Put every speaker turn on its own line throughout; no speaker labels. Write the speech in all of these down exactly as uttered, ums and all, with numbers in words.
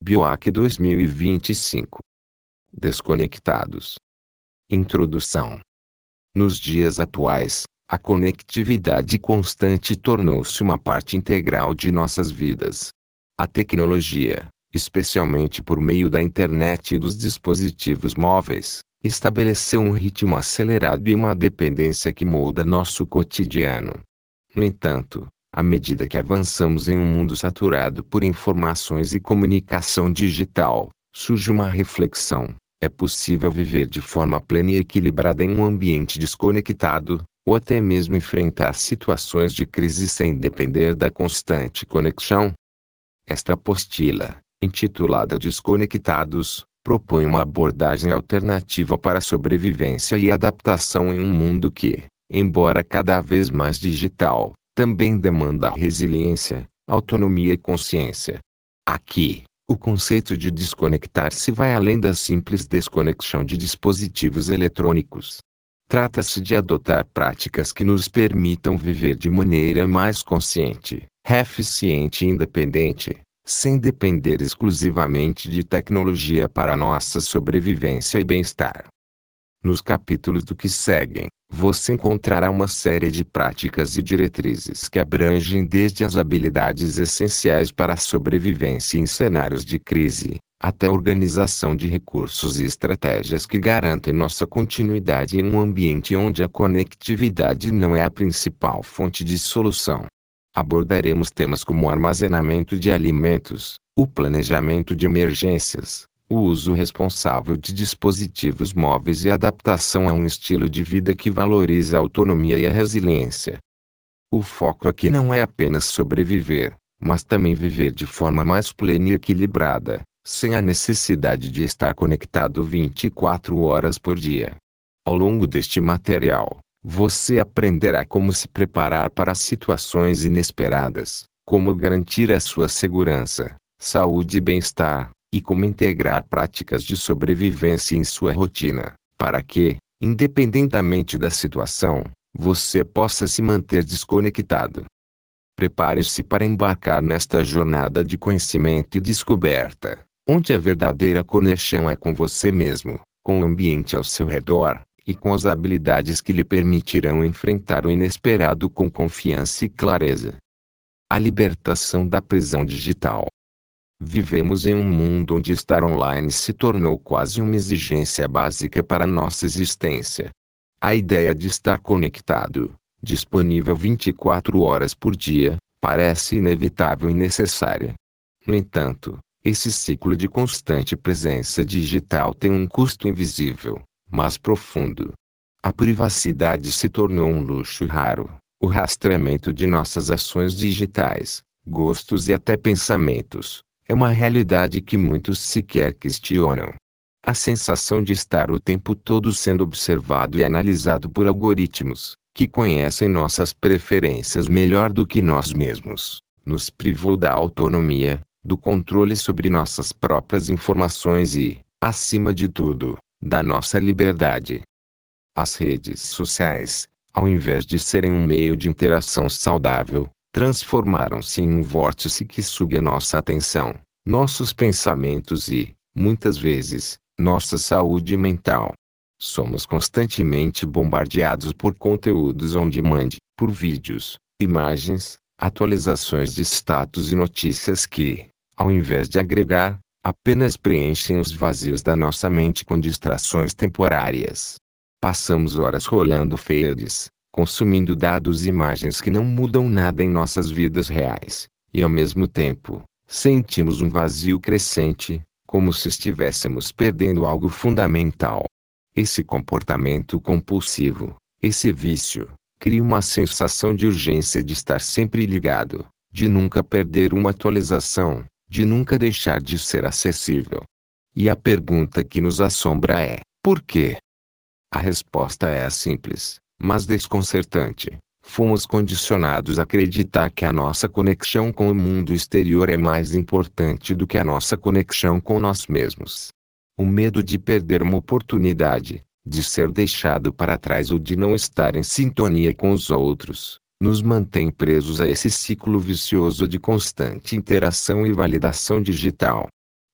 Biohack dois mil e vinte e cinco. Desconectados. Introdução. Nos dias atuais, a conectividade constante tornou-se uma parte integral de nossas vidas. A tecnologia, especialmente por meio da internet e dos dispositivos móveis, estabeleceu um ritmo acelerado e uma dependência que molda nosso cotidiano. No entanto, à medida que avançamos em um mundo saturado por informações e comunicação digital, surge uma reflexão: é possível viver de forma plena e equilibrada em um ambiente desconectado, ou até mesmo enfrentar situações de crise sem depender da constante conexão? Esta apostila, intitulada Desconectados, propõe uma abordagem alternativa para a sobrevivência e adaptação em um mundo que, embora cada vez mais digital, também demanda resiliência, autonomia e consciência. Aqui, o conceito de desconectar-se vai além da simples desconexão de dispositivos eletrônicos. Trata-se de adotar práticas que nos permitam viver de maneira mais consciente, eficiente e independente, sem depender exclusivamente de tecnologia para nossa sobrevivência e bem-estar. Nos capítulos do que seguem, você encontrará uma série de práticas e diretrizes que abrangem desde as habilidades essenciais para a sobrevivência em cenários de crise, até a organização de recursos e estratégias que garantem nossa continuidade em um ambiente onde a conectividade não é a principal fonte de solução. Abordaremos temas como o armazenamento de alimentos, o planejamento de emergências, o uso responsável de dispositivos móveis e a adaptação a um estilo de vida que valoriza a autonomia e a resiliência. O foco aqui não é apenas sobreviver, mas também viver de forma mais plena e equilibrada, sem a necessidade de estar conectado vinte e quatro horas por dia. Ao longo deste material, você aprenderá como se preparar para situações inesperadas, como garantir a sua segurança, saúde e bem-estar, e como integrar práticas de sobrevivência em sua rotina, para que, independentemente da situação, você possa se manter desconectado. Prepare-se para embarcar nesta jornada de conhecimento e descoberta, onde a verdadeira conexão é com você mesmo, com o ambiente ao seu redor, e com as habilidades que lhe permitirão enfrentar o inesperado com confiança e clareza. A libertação da prisão digital. Vivemos em um mundo onde estar online se tornou quase uma exigência básica para nossa existência. A ideia de estar conectado, disponível vinte e quatro horas por dia, parece inevitável e necessária. No entanto, esse ciclo de constante presença digital tem um custo invisível, mas profundo. A privacidade se tornou um luxo raro. O rastreamento de nossas ações digitais, gostos e até pensamentos, é uma realidade que muitos sequer questionam. A sensação de estar o tempo todo sendo observado e analisado por algoritmos, que conhecem nossas preferências melhor do que nós mesmos, nos privou da autonomia, do controle sobre nossas próprias informações e, acima de tudo, da nossa liberdade. As redes sociais, ao invés de serem um meio de interação saudável, transformaram-se em um vórtice que suga nossa atenção, nossos pensamentos e, muitas vezes, nossa saúde mental. Somos constantemente bombardeados por conteúdos on demand, por vídeos, imagens, atualizações de status e notícias que, ao invés de agregar, apenas preenchem os vazios da nossa mente com distrações temporárias. Passamos horas rolando feeds, consumindo dados e imagens que não mudam nada em nossas vidas reais, e ao mesmo tempo, sentimos um vazio crescente, como se estivéssemos perdendo algo fundamental. Esse comportamento compulsivo, esse vício, cria uma sensação de urgência de estar sempre ligado, de nunca perder uma atualização, de nunca deixar de ser acessível. E a pergunta que nos assombra é: por quê? A resposta é simples, mas desconcertante. Fomos condicionados a acreditar que a nossa conexão com o mundo exterior é mais importante do que a nossa conexão com nós mesmos. O medo de perder uma oportunidade, de ser deixado para trás ou de não estar em sintonia com os outros, nos mantém presos a esse ciclo vicioso de constante interação e validação digital.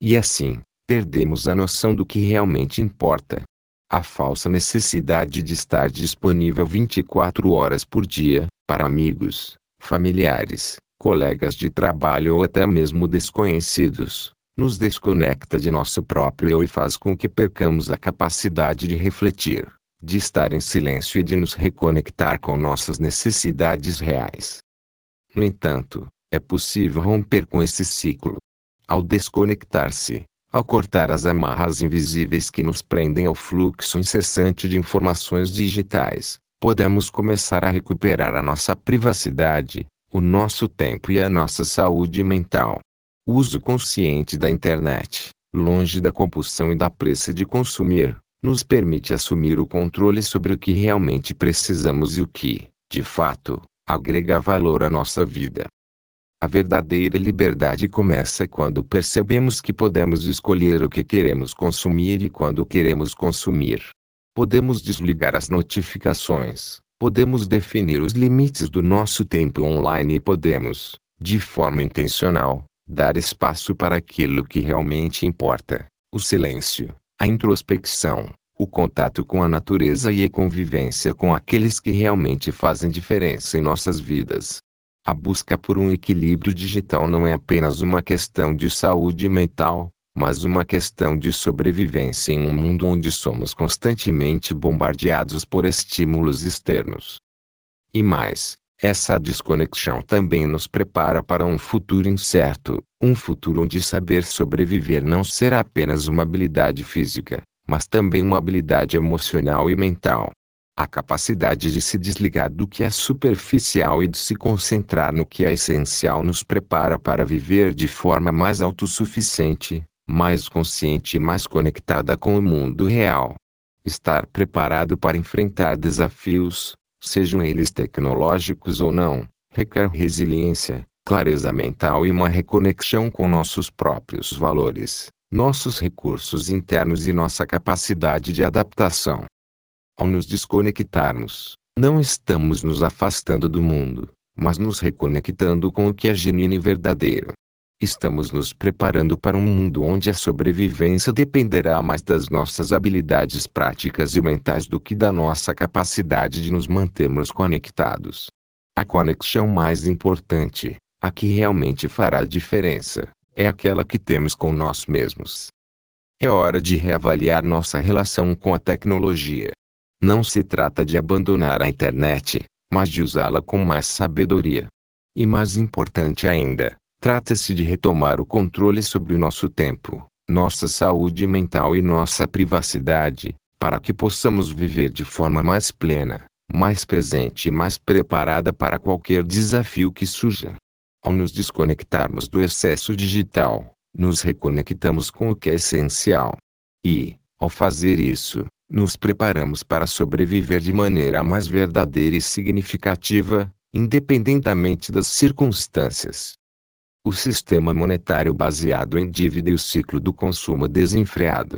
E assim, perdemos a noção do que realmente importa. A falsa necessidade de estar disponível vinte e quatro horas por dia, para amigos, familiares, colegas de trabalho ou até mesmo desconhecidos, nos desconecta de nosso próprio eu e faz com que percamos a capacidade de refletir, de estar em silêncio e de nos reconectar com nossas necessidades reais. No entanto, é possível romper com esse ciclo. Ao desconectar-se, ao cortar as amarras invisíveis que nos prendem ao fluxo incessante de informações digitais, podemos começar a recuperar a nossa privacidade, o nosso tempo e a nossa saúde mental. O uso consciente da internet, longe da compulsão e da pressa de consumir, nos permite assumir o controle sobre o que realmente precisamos e o que, de fato, agrega valor à nossa vida. A verdadeira liberdade começa quando percebemos que podemos escolher o que queremos consumir e quando queremos consumir. Podemos desligar as notificações, podemos definir os limites do nosso tempo online e podemos, de forma intencional, dar espaço para aquilo que realmente importa: o silêncio, a introspecção, o contato com a natureza e a convivência com aqueles que realmente fazem diferença em nossas vidas. A busca por um equilíbrio digital não é apenas uma questão de saúde mental, mas uma questão de sobrevivência em um mundo onde somos constantemente bombardeados por estímulos externos. E mais, essa desconexão também nos prepara para um futuro incerto, um futuro onde saber sobreviver não será apenas uma habilidade física, mas também uma habilidade emocional e mental. A capacidade de se desligar do que é superficial e de se concentrar no que é essencial nos prepara para viver de forma mais autossuficiente, mais consciente e mais conectada com o mundo real. Estar preparado para enfrentar desafios, sejam eles tecnológicos ou não, requer resiliência, clareza mental e uma reconexão com nossos próprios valores, nossos recursos internos e nossa capacidade de adaptação. Ao nos desconectarmos, não estamos nos afastando do mundo, mas nos reconectando com o que é genuíno e verdadeiro. Estamos nos preparando para um mundo onde a sobrevivência dependerá mais das nossas habilidades práticas e mentais do que da nossa capacidade de nos mantermos conectados. A conexão mais importante, a que realmente fará a diferença, é aquela que temos com nós mesmos. É hora de reavaliar nossa relação com a tecnologia. Não se trata de abandonar a internet, mas de usá-la com mais sabedoria. E mais importante ainda, trata-se de retomar o controle sobre o nosso tempo, nossa saúde mental e nossa privacidade, para que possamos viver de forma mais plena, mais presente e mais preparada para qualquer desafio que surja. Ao nos desconectarmos do excesso digital, nos reconectamos com o que é essencial. E, ao fazer isso, nos preparamos para sobreviver de maneira mais verdadeira e significativa, independentemente das circunstâncias. O sistema monetário baseado em dívida e o ciclo do consumo desenfreado.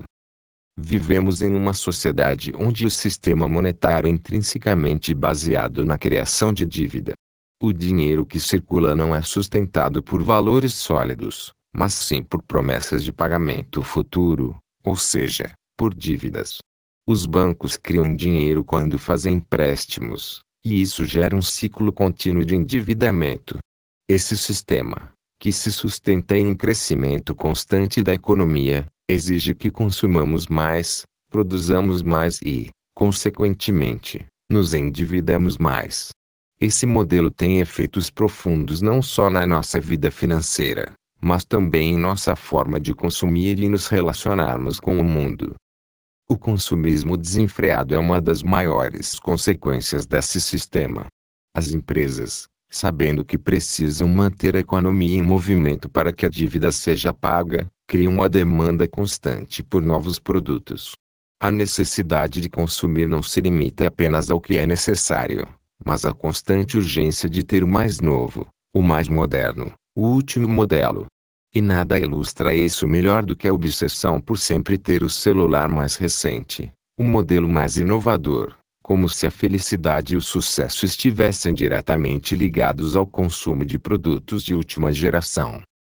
Vivemos em uma sociedade onde o sistema monetário é intrinsecamente baseado na criação de dívida. O dinheiro que circula não é sustentado por valores sólidos, mas sim por promessas de pagamento futuro, ou seja, por dívidas. Os bancos criam dinheiro quando fazem empréstimos, e isso gera um ciclo contínuo de endividamento. Esse sistema, que se sustenta em um crescimento constante da economia, exige que consumamos mais, produzamos mais e, consequentemente, nos endividamos mais. Esse modelo tem efeitos profundos não só na nossa vida financeira, mas também em nossa forma de consumir e nos relacionarmos com o mundo. O consumismo desenfreado é uma das maiores consequências desse sistema. As empresas, sabendo que precisam manter a economia em movimento para que a dívida seja paga, criam uma demanda constante por novos produtos. A necessidade de consumir não se limita apenas ao que é necessário, mas à constante urgência de ter o mais novo, o mais moderno, o último modelo. E nada ilustra isso melhor do que a obsessão por sempre ter o celular mais recente, o modelo mais inovador, como se a felicidade e o sucesso estivessem diretamente ligados ao consumo de produtos de última geração.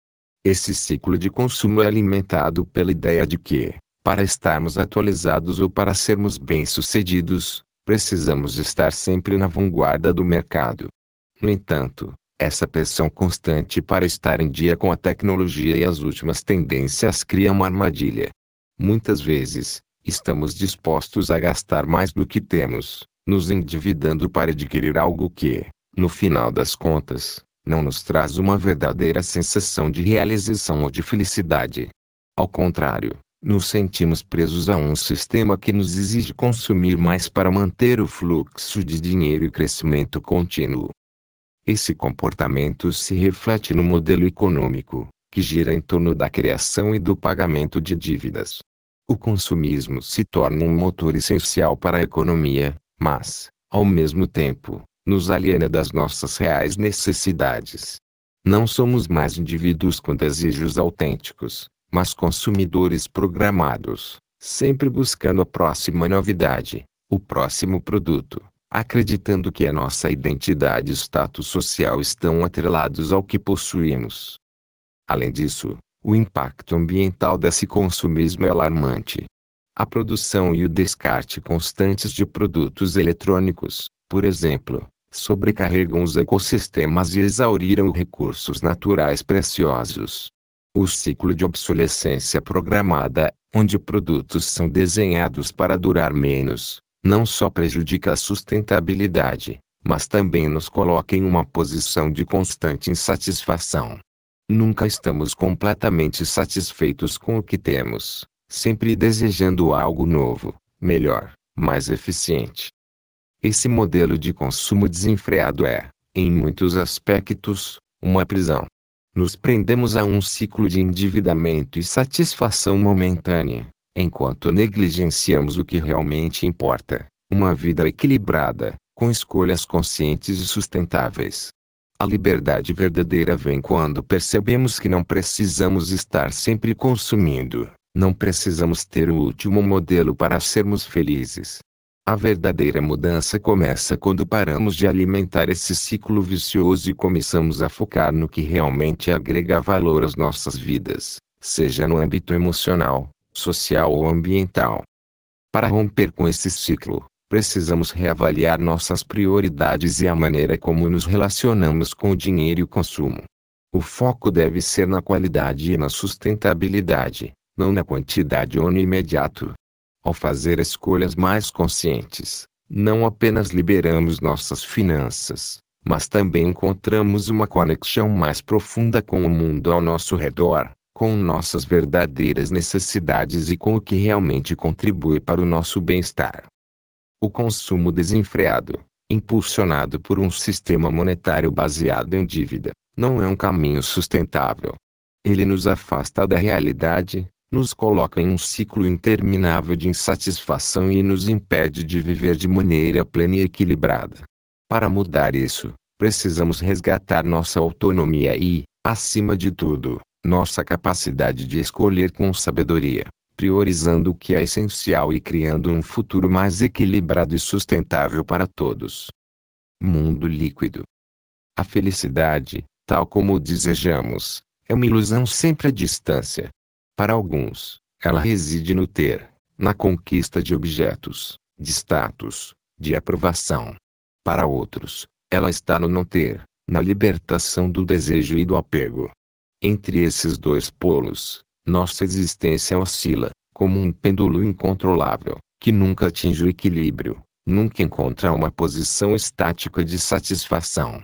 Esse ciclo de consumo é alimentado pela ideia de que, para estarmos atualizados ou para sermos bem-sucedidos, precisamos estar sempre na vanguarda do mercado. No entanto, essa pressão constante para estar em dia com a tecnologia e as últimas tendências cria uma armadilha. Muitas vezes, estamos dispostos a gastar mais do que temos, nos endividando para adquirir algo que, no final das contas, não nos traz uma verdadeira sensação de realização ou de felicidade. Ao contrário, nos sentimos presos a um sistema que nos exige consumir mais para manter o fluxo de dinheiro e crescimento contínuo. Esse comportamento se reflete no modelo econômico, que gira em torno da criação e do pagamento de dívidas. O consumismo se torna um motor essencial para a economia, mas, ao mesmo tempo, nos aliena das nossas reais necessidades. Não somos mais indivíduos com desejos autênticos, mas consumidores programados, sempre buscando a próxima novidade, o próximo produto, acreditando que a nossa identidade e status social estão atrelados ao que possuímos. Além disso, o impacto ambiental desse consumismo é alarmante. A produção e o descarte constantes de produtos eletrônicos, por exemplo, sobrecarregam os ecossistemas e exauriram recursos naturais preciosos. O ciclo de obsolescência programada, onde produtos são desenhados para durar menos, não só prejudica a sustentabilidade, mas também nos coloca em uma posição de constante insatisfação. Nunca estamos completamente satisfeitos com o que temos, sempre desejando algo novo, melhor, mais eficiente. Esse modelo de consumo desenfreado é, em muitos aspectos, uma prisão. Nos prendemos a um ciclo de endividamento e satisfação momentânea, enquanto negligenciamos o que realmente importa, uma vida equilibrada, com escolhas conscientes e sustentáveis. A liberdade verdadeira vem quando percebemos que não precisamos estar sempre consumindo, não precisamos ter o último modelo para sermos felizes. A verdadeira mudança começa quando paramos de alimentar esse ciclo vicioso e começamos a focar no que realmente agrega valor às nossas vidas, seja no âmbito emocional, social ou ambiental. Para romper com esse ciclo, precisamos reavaliar nossas prioridades e a maneira como nos relacionamos com o dinheiro e o consumo. O foco deve ser na qualidade e na sustentabilidade, não na quantidade ou no imediato. Ao fazer escolhas mais conscientes, não apenas liberamos nossas finanças, mas também encontramos uma conexão mais profunda com o mundo ao nosso redor, com nossas verdadeiras necessidades e com o que realmente contribui para o nosso bem-estar. O consumo desenfreado, impulsionado por um sistema monetário baseado em dívida, não é um caminho sustentável. Ele nos afasta da realidade, nos coloca em um ciclo interminável de insatisfação e nos impede de viver de maneira plena e equilibrada. Para mudar isso, precisamos resgatar nossa autonomia e, acima de tudo, nossa capacidade de escolher com sabedoria, priorizando o que é essencial e criando um futuro mais equilibrado e sustentável para todos. Mundo líquido. A felicidade, tal como o desejamos, é uma ilusão sempre à distância. Para alguns, ela reside no ter, na conquista de objetos, de status, de aprovação. Para outros, ela está no não ter, na libertação do desejo e do apego. Entre esses dois polos, nossa existência oscila, como um pêndulo incontrolável, que nunca atinge o equilíbrio, nunca encontra uma posição estática de satisfação.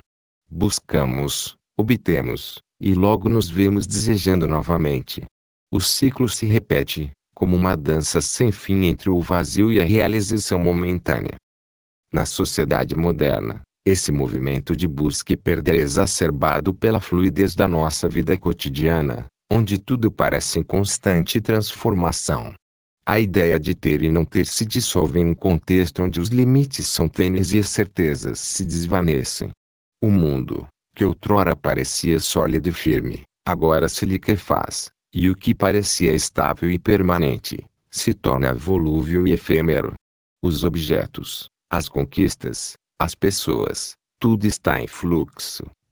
Buscamos, obtemos, e logo nos vemos desejando novamente. O ciclo se repete, como uma dança sem fim entre o vazio e a realização momentânea. Na sociedade moderna, esse movimento de busca e perda é exacerbado pela fluidez da nossa vida cotidiana, onde tudo parece em constante transformação. A ideia de ter e não ter se dissolve em um contexto onde os limites são tênues e as certezas se desvanecem. O mundo, que outrora parecia sólido e firme, agora se liquefaz. E o que parecia estável e permanente, se torna volúvel e efêmero. Os objetos, as conquistas, as pessoas, tudo está em fluxo,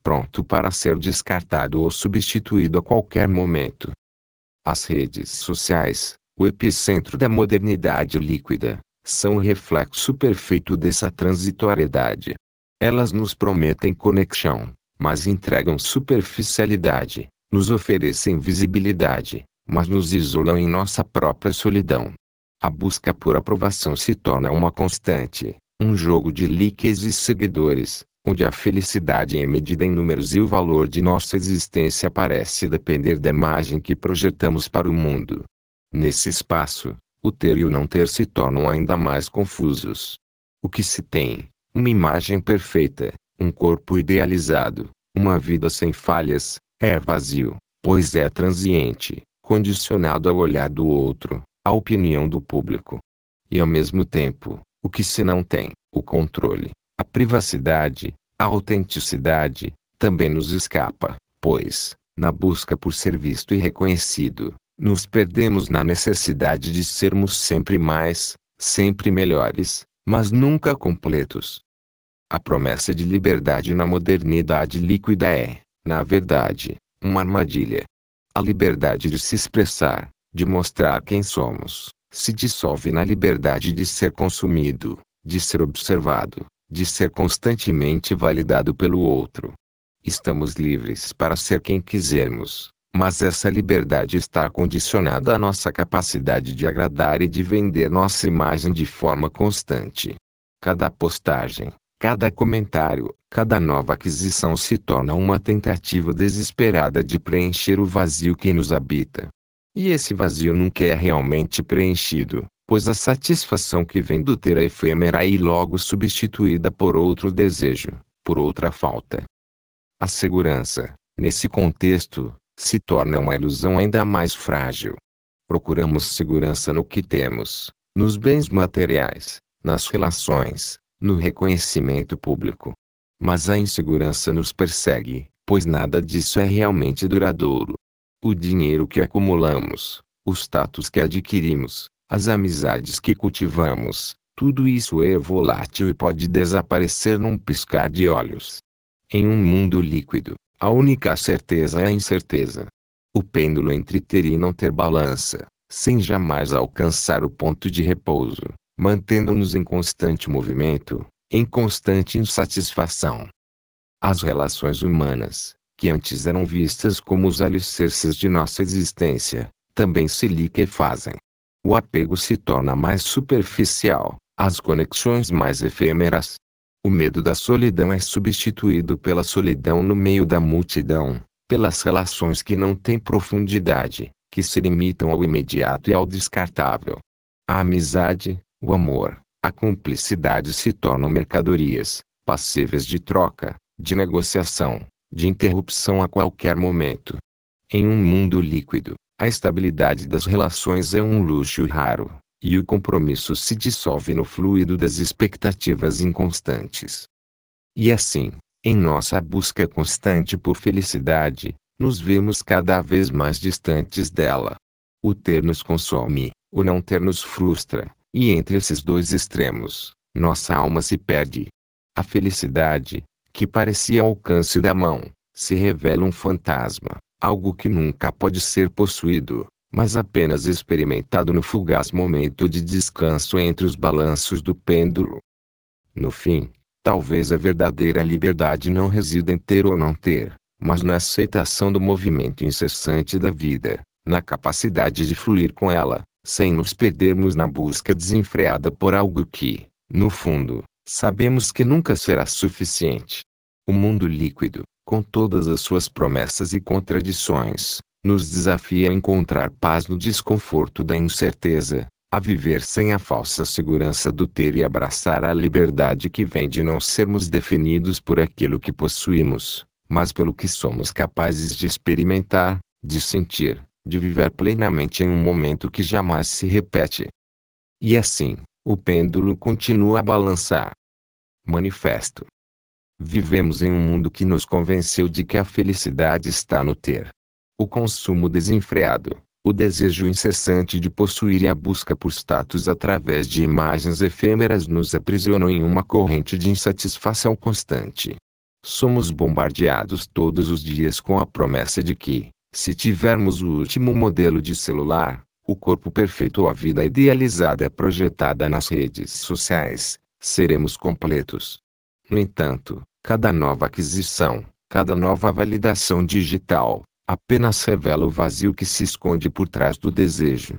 pronto para ser descartado ou substituído a qualquer momento. As redes sociais, o epicentro da modernidade líquida, são o reflexo perfeito dessa transitoriedade. Elas nos prometem conexão, mas entregam superficialidade, nos oferecem visibilidade, mas nos isolam em nossa própria solidão. A busca por aprovação se torna uma constante, um jogo de likes e seguidores, onde a felicidade é medida em números e o valor de nossa existência parece depender da imagem que projetamos para o mundo. Nesse espaço, o ter e o não ter se tornam ainda mais confusos. O que se tem, uma imagem perfeita, um corpo idealizado, uma vida sem falhas, é vazio, pois é transiente, condicionado ao olhar do outro, à opinião do público. E ao mesmo tempo, o que se não tem, o controle, a privacidade, a autenticidade, também nos escapa, pois, na busca por ser visto e reconhecido, nos perdemos na necessidade de sermos sempre mais, sempre melhores, mas nunca completos. A promessa de liberdade na modernidade líquida é, na verdade, uma armadilha. A liberdade de se expressar, de mostrar quem somos, se dissolve na liberdade de ser consumido, de ser observado, de ser constantemente validado pelo outro. Estamos livres para ser quem quisermos, mas essa liberdade está condicionada à nossa capacidade de agradar e de vender nossa imagem de forma constante. Cada postagem, cada comentário, cada nova aquisição se torna uma tentativa desesperada de preencher o vazio que nos habita. E esse vazio nunca é realmente preenchido, pois a satisfação que vem do ter é efêmera e logo substituída por outro desejo, por outra falta. A segurança, nesse contexto, se torna uma ilusão ainda mais frágil. Procuramos segurança no que temos, nos bens materiais, nas relações, no reconhecimento público. Mas a insegurança nos persegue, pois nada disso é realmente duradouro. O dinheiro que acumulamos, o status que adquirimos, as amizades que cultivamos, tudo isso é volátil e pode desaparecer num piscar de olhos. Em um mundo líquido, a única certeza é a incerteza. O pêndulo entre ter e não ter balança, sem jamais alcançar o ponto de repouso, mantendo-nos em constante movimento, em constante insatisfação. As relações humanas, que antes eram vistas como os alicerces de nossa existência, também se liquefazem. O apego se torna mais superficial, as conexões mais efêmeras. O medo da solidão é substituído pela solidão no meio da multidão, pelas relações que não têm profundidade, que se limitam ao imediato e ao descartável. A amizade, o amor, a cumplicidade se tornam mercadorias, passíveis de troca, de negociação, de interrupção a qualquer momento. Em um mundo líquido, a estabilidade das relações é um luxo raro, e o compromisso se dissolve no fluido das expectativas inconstantes. E assim, em nossa busca constante por felicidade, nos vemos cada vez mais distantes dela. O ter nos consome, o não ter nos frustra, e entre esses dois extremos, nossa alma se perde. A felicidade, que parecia ao alcance da mão, se revela um fantasma, algo que nunca pode ser possuído, mas apenas experimentado no fugaz momento de descanso entre os balanços do pêndulo. No fim, talvez a verdadeira liberdade não resida em ter ou não ter, mas na aceitação do movimento incessante da vida, na capacidade de fluir com ela, sem nos perdermos na busca desenfreada por algo que, no fundo, sabemos que nunca será suficiente. O mundo líquido, com todas as suas promessas e contradições, nos desafia a encontrar paz no desconforto da incerteza, a viver sem a falsa segurança do ter e abraçar a liberdade que vem de não sermos definidos por aquilo que possuímos, mas pelo que somos capazes de experimentar, de sentir, de viver plenamente em um momento que jamais se repete. E assim, o pêndulo continua a balançar. Manifesto. Vivemos em um mundo que nos convenceu de que a felicidade está no ter. O consumo desenfreado, o desejo incessante de possuir e a busca por status através de imagens efêmeras nos aprisionam em uma corrente de insatisfação constante. Somos bombardeados todos os dias com a promessa de que, se tivermos o último modelo de celular, o corpo perfeito ou a vida idealizada projetada nas redes sociais, seremos completos. No entanto, cada nova aquisição, cada nova validação digital, apenas revela o vazio que se esconde por trás do desejo.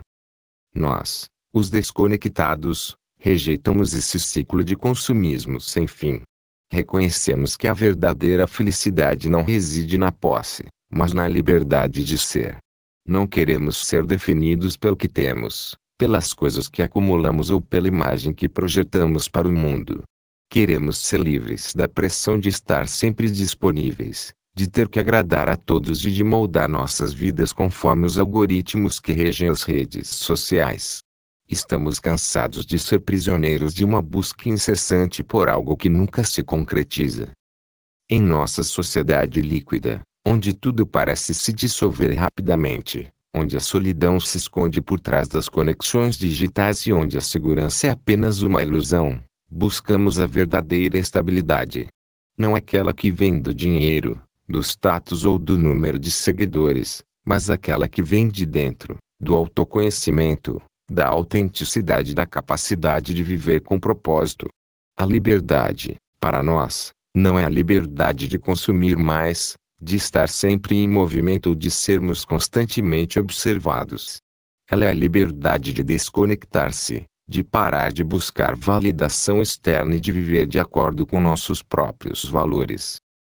Nós, os desconectados, rejeitamos esse ciclo de consumismo sem fim. Reconhecemos que a verdadeira felicidade não reside na posse, mas na liberdade de ser. Não queremos ser definidos pelo que temos, pelas coisas que acumulamos ou pela imagem que projetamos para o mundo. Queremos ser livres da pressão de estar sempre disponíveis, de ter que agradar a todos e de moldar nossas vidas conforme os algoritmos que regem as redes sociais. Estamos cansados de ser prisioneiros de uma busca incessante por algo que nunca se concretiza. Em nossa sociedade líquida, onde tudo parece se dissolver rapidamente, onde a solidão se esconde por trás das conexões digitais e onde a segurança é apenas uma ilusão, buscamos a verdadeira estabilidade. Não aquela que vem do dinheiro, do status ou do número de seguidores, mas aquela que vem de dentro, do autoconhecimento, da autenticidade, da capacidade de viver com propósito. A liberdade, para nós, não é a liberdade de consumir mais, de estar sempre em movimento ou de sermos constantemente observados. Ela é a liberdade de desconectar-se, de parar de buscar validação externa e de viver de acordo com nossos próprios valores.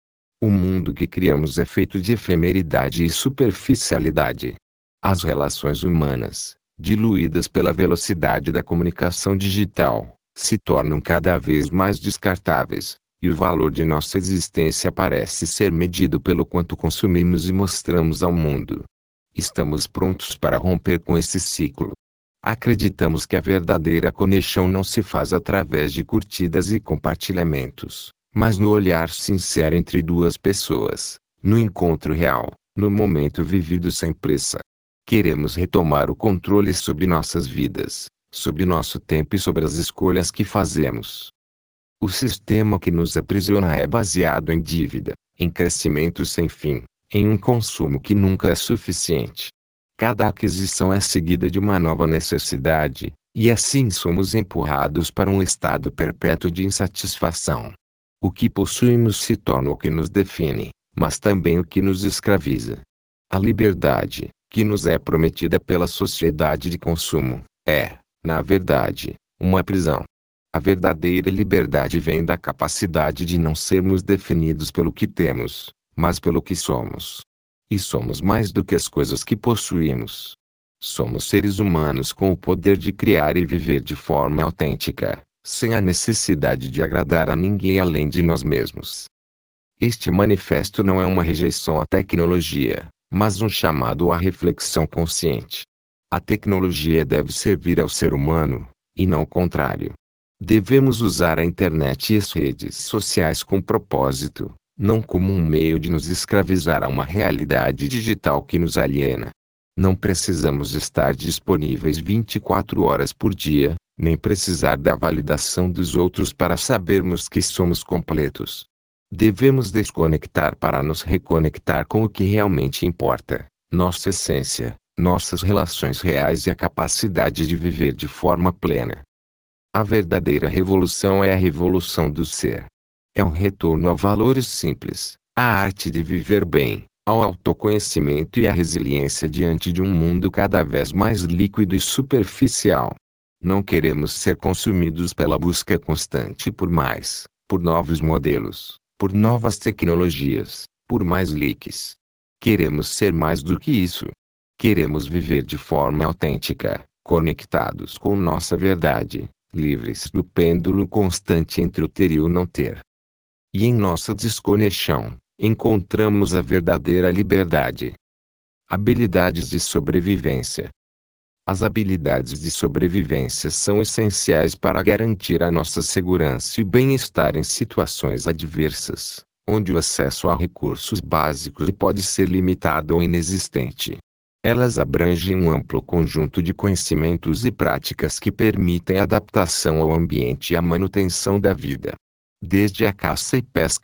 O mundo que criamos é feito de efemeridade e superficialidade. As relações humanas, diluídas pela velocidade da comunicação digital, se tornam cada vez mais descartáveis, e o valor de nossa existência parece ser medido pelo quanto consumimos e mostramos ao mundo. Estamos prontos para romper com esse ciclo. Acreditamos que a verdadeira conexão não se faz através de curtidas e compartilhamentos, mas no olhar sincero entre duas pessoas, no encontro real, no momento vivido sem pressa. Queremos retomar o controle sobre nossas vidas, sobre nosso tempo e sobre as escolhas que fazemos. O sistema que nos aprisiona é baseado em dívida, em crescimento sem fim, em um consumo que nunca é suficiente. Cada aquisição é seguida de uma nova necessidade, e assim somos empurrados para um estado perpétuo de insatisfação. O que possuímos se torna o que nos define, mas também o que nos escraviza. A liberdade, que nos é prometida pela sociedade de consumo, é, na verdade, uma prisão. A verdadeira liberdade vem da capacidade de não sermos definidos pelo que temos, mas pelo que somos. E somos mais do que as coisas que possuímos. Somos seres humanos com o poder de criar e viver de forma autêntica, sem a necessidade de agradar a ninguém além de nós mesmos. Este manifesto não é uma rejeição à tecnologia, mas um chamado à reflexão consciente. A tecnologia deve servir ao ser humano, e não o contrário. Devemos usar a internet e as redes sociais com propósito, não como um meio de nos escravizar a uma realidade digital que nos aliena. Não precisamos estar disponíveis vinte e quatro horas por dia, nem precisar da validação dos outros para sabermos que somos completos. Devemos desconectar para nos reconectar com o que realmente importa, nossa essência, nossas relações reais e a capacidade de viver de forma plena. A verdadeira revolução é a revolução do ser. É um retorno a valores simples, à arte de viver bem, ao autoconhecimento e à resiliência diante de um mundo cada vez mais líquido e superficial. Não queremos ser consumidos pela busca constante por mais, por novos modelos, por novas tecnologias, por mais likes. Queremos ser mais do que isso. Queremos viver de forma autêntica, conectados com nossa verdade, livres do pêndulo constante entre o ter e o não ter. E em nossa desconexão, encontramos a verdadeira liberdade. Habilidades de sobrevivência. As habilidades de sobrevivência são essenciais para garantir a nossa segurança e bem-estar em situações adversas, onde o acesso a recursos básicos pode ser limitado ou inexistente. Elas abrangem um amplo conjunto de conhecimentos e práticas que permitem a adaptação ao ambiente e a manutenção da vida. Desde a caça e pesca,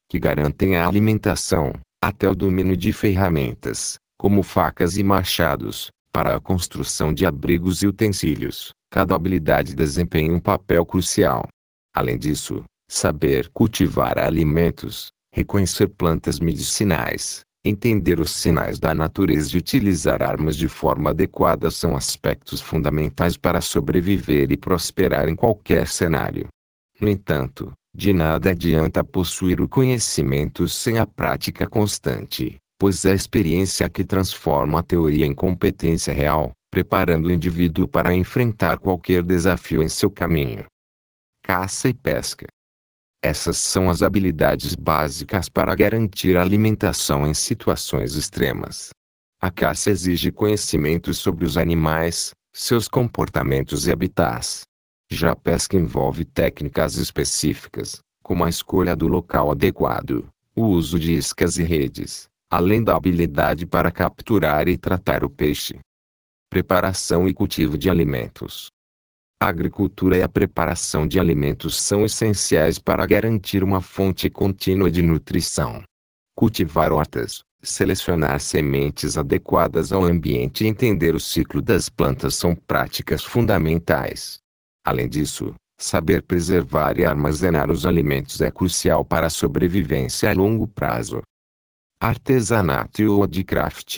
que garantem a alimentação, até o domínio de ferramentas, como facas e machados, para a construção de abrigos e utensílios. Cada habilidade desempenha um papel crucial. Além disso, saber cultivar alimentos, reconhecer plantas medicinais, entender os sinais da natureza e utilizar armas de forma adequada são aspectos fundamentais para sobreviver e prosperar em qualquer cenário. No entanto, de nada adianta possuir o conhecimento sem a prática constante, pois é a experiência que transforma a teoria em competência real, preparando o indivíduo para enfrentar qualquer desafio em seu caminho. Caça e pesca. Essas são as habilidades básicas para garantir a alimentação em situações extremas. A caça exige conhecimento sobre os animais, seus comportamentos e habitats. Já a pesca envolve técnicas específicas, como a escolha do local adequado, o uso de iscas e redes, além da habilidade para capturar e tratar o peixe. Preparação e cultivo de alimentos. A agricultura e a preparação de alimentos são essenciais para garantir uma fonte contínua de nutrição. Cultivar hortas, selecionar sementes adequadas ao ambiente e entender o ciclo das plantas são práticas fundamentais. Além disso, saber preservar e armazenar os alimentos é crucial para a sobrevivência a longo prazo. Artesanato e woodcraft.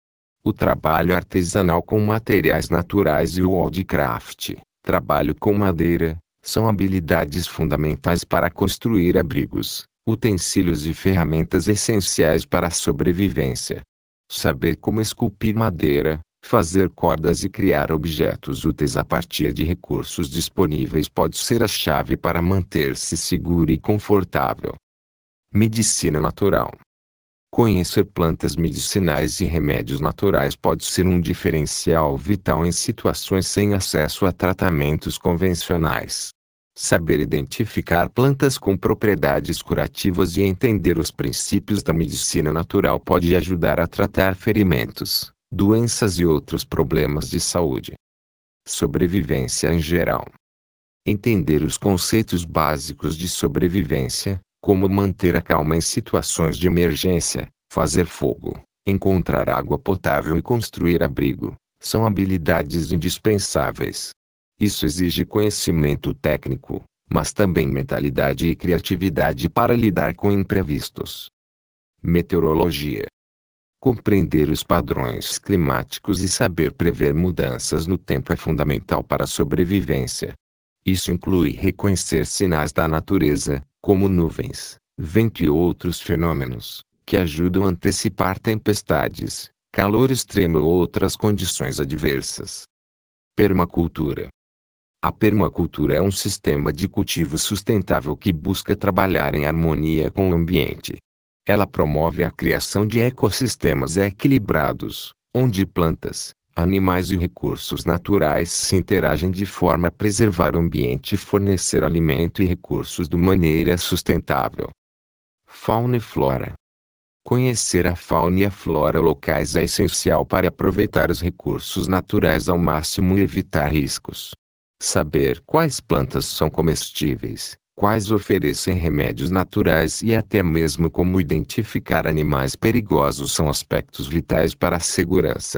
O trabalho artesanal com materiais naturais e o woodcraft, trabalho com madeira, são habilidades fundamentais para construir abrigos, utensílios e ferramentas essenciais para a sobrevivência. Saber como esculpir madeira, fazer cordas e criar objetos úteis a partir de recursos disponíveis pode ser a chave para manter-se seguro e confortável. Medicina natural. Conhecer plantas medicinais e remédios naturais pode ser um diferencial vital em situações sem acesso a tratamentos convencionais. Saber identificar plantas com propriedades curativas e entender os princípios da medicina natural pode ajudar a tratar ferimentos, doenças e outros problemas de saúde. Sobrevivência em geral. Entender os conceitos básicos de sobrevivência, como manter a calma em situações de emergência, fazer fogo, encontrar água potável e construir abrigo, são habilidades indispensáveis. Isso exige conhecimento técnico, mas também mentalidade e criatividade para lidar com imprevistos. Meteorologia. Compreender os padrões climáticos e saber prever mudanças no tempo é fundamental para a sobrevivência. Isso inclui reconhecer sinais da natureza, como nuvens, vento e outros fenômenos, que ajudam a antecipar tempestades, calor extremo ou outras condições adversas. Permacultura. A permacultura é um sistema de cultivo sustentável que busca trabalhar em harmonia com o ambiente. Ela promove a criação de ecossistemas equilibrados, onde plantas, animais e recursos naturais se interagem de forma a preservar o ambiente e fornecer alimento e recursos de maneira sustentável. Fauna e flora. Conhecer a fauna e a flora locais é essencial para aproveitar os recursos naturais ao máximo e evitar riscos. Saber quais plantas são comestíveis, quais oferecem remédios naturais e até mesmo como identificar animais perigosos são aspectos vitais para a segurança.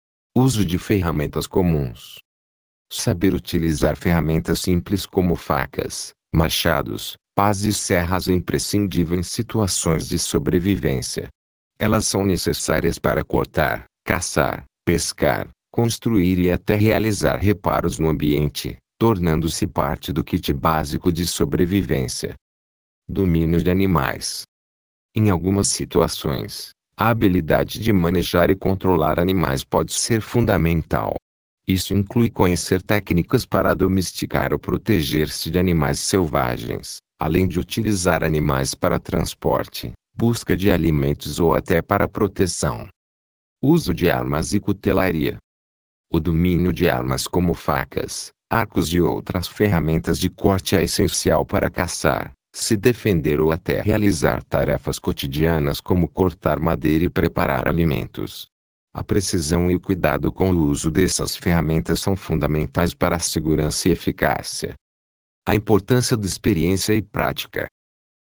Uso de ferramentas comuns. Saber utilizar ferramentas simples como facas, machados, pás e serras é imprescindível em situações de sobrevivência. Elas são necessárias para cortar, caçar, pescar, construir e até realizar reparos no ambiente, tornando-se parte do kit básico de sobrevivência. Domínio de animais. Em algumas situações, a habilidade de manejar e controlar animais pode ser fundamental. Isso inclui conhecer técnicas para domesticar ou proteger-se de animais selvagens, além de utilizar animais para transporte, busca de alimentos ou até para proteção. Uso de armas e cutelaria. O domínio de armas como facas, arcos e outras ferramentas de corte é essencial para caçar, se defender ou até realizar tarefas cotidianas como cortar madeira e preparar alimentos. A precisão e o cuidado com o uso dessas ferramentas são fundamentais para a segurança e eficácia. A importância da experiência e prática.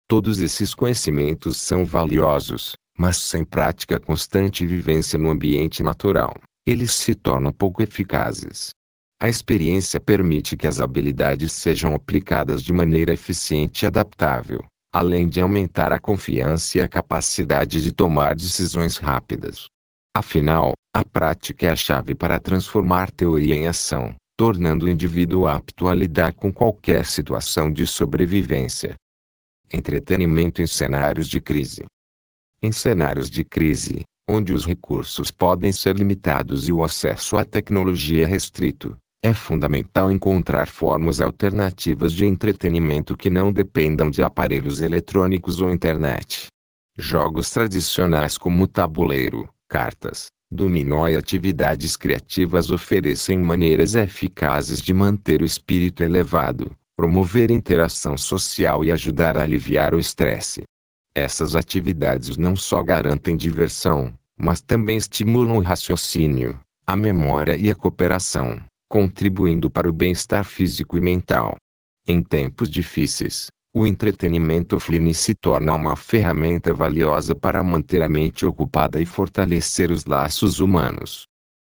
Todos esses conhecimentos são valiosos, mas sem prática constante e vivência no ambiente natural, eles se tornam pouco eficazes. A experiência permite que as habilidades sejam aplicadas de maneira eficiente e adaptável, além de aumentar a confiança e a capacidade de tomar decisões rápidas. Afinal, a prática é a chave para transformar teoria em ação, tornando o indivíduo apto a lidar com qualquer situação de sobrevivência. Entretenimento em cenários de crise. Em cenários de crise, onde os recursos podem ser limitados e o acesso à tecnologia é restrito, é fundamental encontrar formas alternativas de entretenimento que não dependam de aparelhos eletrônicos ou internet. Jogos tradicionais como tabuleiro, cartas, dominó e atividades criativas oferecem maneiras eficazes de manter o espírito elevado, promover interação social e ajudar a aliviar o estresse. Essas atividades não só garantem diversão, mas também estimulam o raciocínio, a memória e a cooperação, contribuindo para o bem-estar físico e mental. Em tempos difíceis, o entretenimento offline se torna uma ferramenta valiosa para manter a mente ocupada e fortalecer os laços humanos.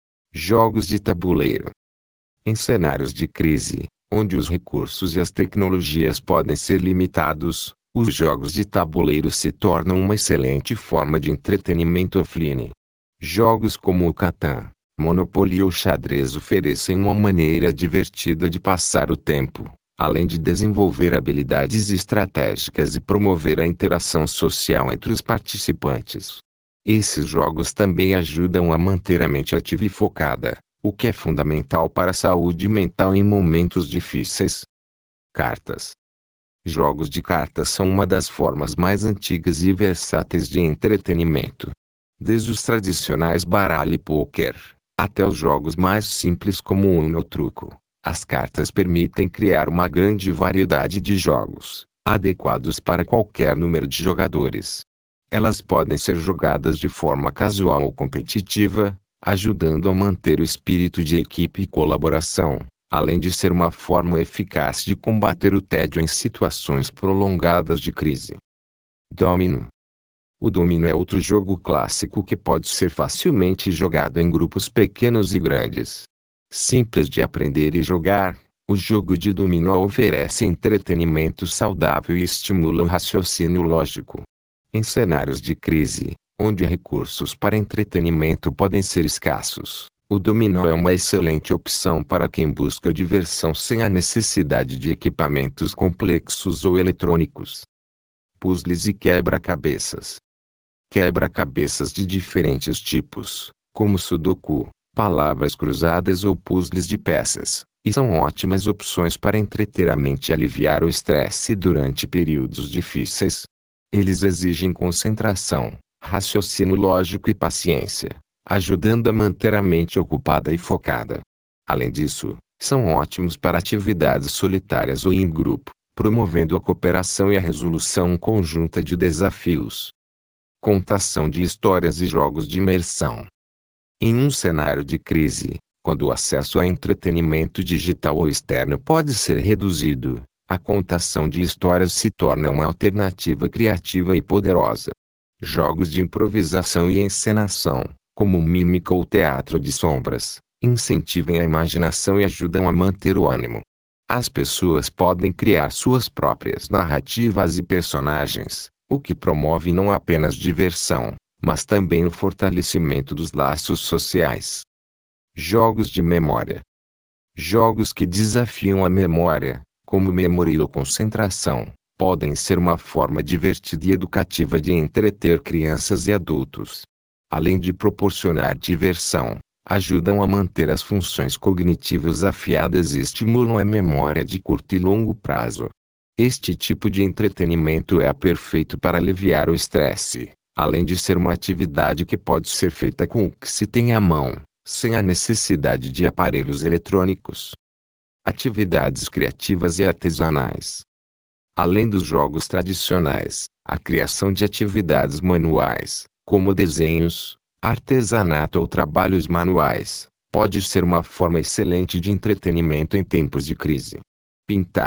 Jogos de tabuleiro. Em cenários de crise, onde os recursos e as tecnologias podem ser limitados, os jogos de tabuleiro se tornam uma excelente forma de entretenimento offline. Jogos como o Catan, Monopoly ou xadrez oferecem uma maneira divertida de passar o tempo, além de desenvolver habilidades estratégicas e promover a interação social entre os participantes. Esses jogos também ajudam a manter a mente ativa e focada, o que é fundamental para a saúde mental em momentos difíceis. Cartas. Jogos de cartas são uma das formas mais antigas e versáteis de entretenimento. Desde os tradicionais baralho e pôquer, até os jogos mais simples como o Uno ou Truco, as cartas permitem criar uma grande variedade de jogos, adequados para qualquer número de jogadores. Elas podem ser jogadas de forma casual ou competitiva, ajudando a manter o espírito de equipe e colaboração, além de ser uma forma eficaz de combater o tédio em situações prolongadas de crise. Domino. O domino é outro jogo clássico que pode ser facilmente jogado em grupos pequenos e grandes. Simples de aprender e jogar, o jogo de dominó oferece entretenimento saudável e estimula o raciocínio lógico. Em cenários de crise, onde recursos para entretenimento podem ser escassos, o dominó é uma excelente opção para quem busca diversão sem a necessidade de equipamentos complexos ou eletrônicos. Puzzles e quebra-cabeças. Quebra-cabeças de diferentes tipos, como sudoku, palavras cruzadas ou puzzles de peças, e são ótimas opções para entreter a mente e aliviar o estresse durante períodos difíceis. Eles exigem concentração, raciocínio lógico e paciência, ajudando a manter a mente ocupada e focada. Além disso, são ótimos para atividades solitárias ou em grupo, promovendo a cooperação e a resolução conjunta de desafios. Contação de histórias e jogos de imersão. Em um cenário de crise, quando o acesso a entretenimento digital ou externo pode ser reduzido, a contação de histórias se torna uma alternativa criativa e poderosa. Jogos de improvisação e encenação, como mímica ou teatro de sombras, incentivam a imaginação e ajudam a manter o ânimo. As pessoas podem criar suas próprias narrativas e personagens, o que promove não apenas diversão, mas também o fortalecimento dos laços sociais. Jogos de memória. Jogos que desafiam a memória, como memory ou concentração, podem ser uma forma divertida e educativa de entreter crianças e adultos. Além de proporcionar diversão, ajudam a manter as funções cognitivas afiadas e estimulam a memória de curto e longo prazo. Este tipo de entretenimento é perfeito para aliviar o estresse, além de ser uma atividade que pode ser feita com o que se tem à mão, sem a necessidade de aparelhos eletrônicos. Atividades criativas e artesanais. Além dos jogos tradicionais, a criação de atividades manuais, como desenhos, artesanato ou trabalhos manuais, pode ser uma forma excelente de entretenimento em tempos de crise. Pintar,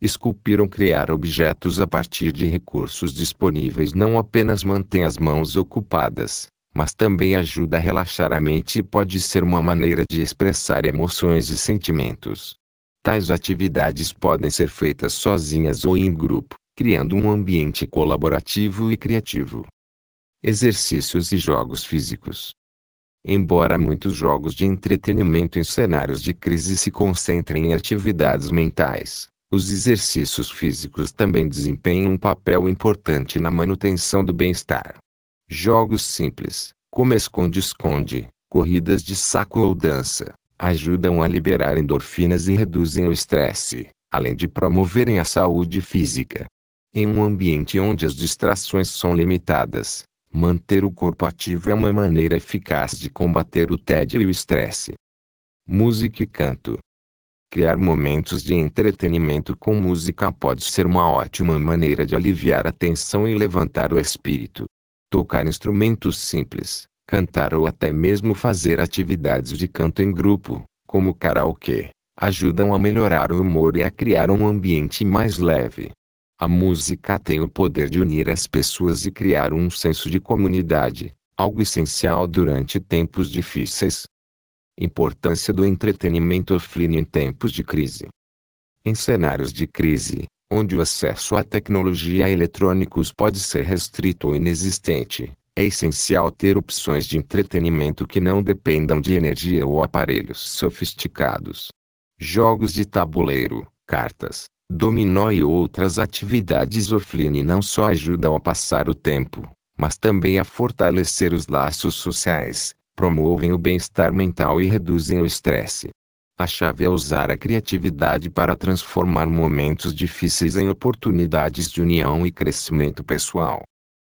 Esculpir ou criar objetos a partir de recursos disponíveis não apenas mantém as mãos ocupadas, mas também ajuda a relaxar a mente e pode ser uma maneira de expressar emoções e sentimentos. Tais atividades podem ser feitas sozinhas ou em grupo, criando um ambiente colaborativo e criativo. Exercícios e jogos físicos. Embora muitos jogos de entretenimento em cenários de crise se concentrem em atividades mentais, os exercícios físicos também desempenham um papel importante na manutenção do bem-estar. Jogos simples, como esconde-esconde, corridas de saco ou dança, ajudam a liberar endorfinas e reduzem o estresse, além de promoverem a saúde física. Em um ambiente onde as distrações são limitadas, manter o corpo ativo é uma maneira eficaz de combater o tédio e o estresse. Música e canto. Criar momentos de entretenimento com música pode ser uma ótima maneira de aliviar a tensão e levantar o espírito. Tocar instrumentos simples, cantar ou até mesmo fazer atividades de canto em grupo, como karaokê, ajudam a melhorar o humor e a criar um ambiente mais leve. A música tem o poder de unir as pessoas e criar um senso de comunidade, algo essencial durante tempos difíceis. Importância do entretenimento offline em tempos de crise. Em cenários de crise, onde o acesso à tecnologia e eletrônicos pode ser restrito ou inexistente, é essencial ter opções de entretenimento que não dependam de energia ou aparelhos sofisticados. Jogos de tabuleiro, cartas, dominó e outras atividades offline não só ajudam a passar o tempo, mas também a fortalecer os laços sociais, promovem o bem-estar mental e reduzem o estresse. A chave é usar a criatividade para transformar momentos difíceis em oportunidades de união e crescimento pessoal.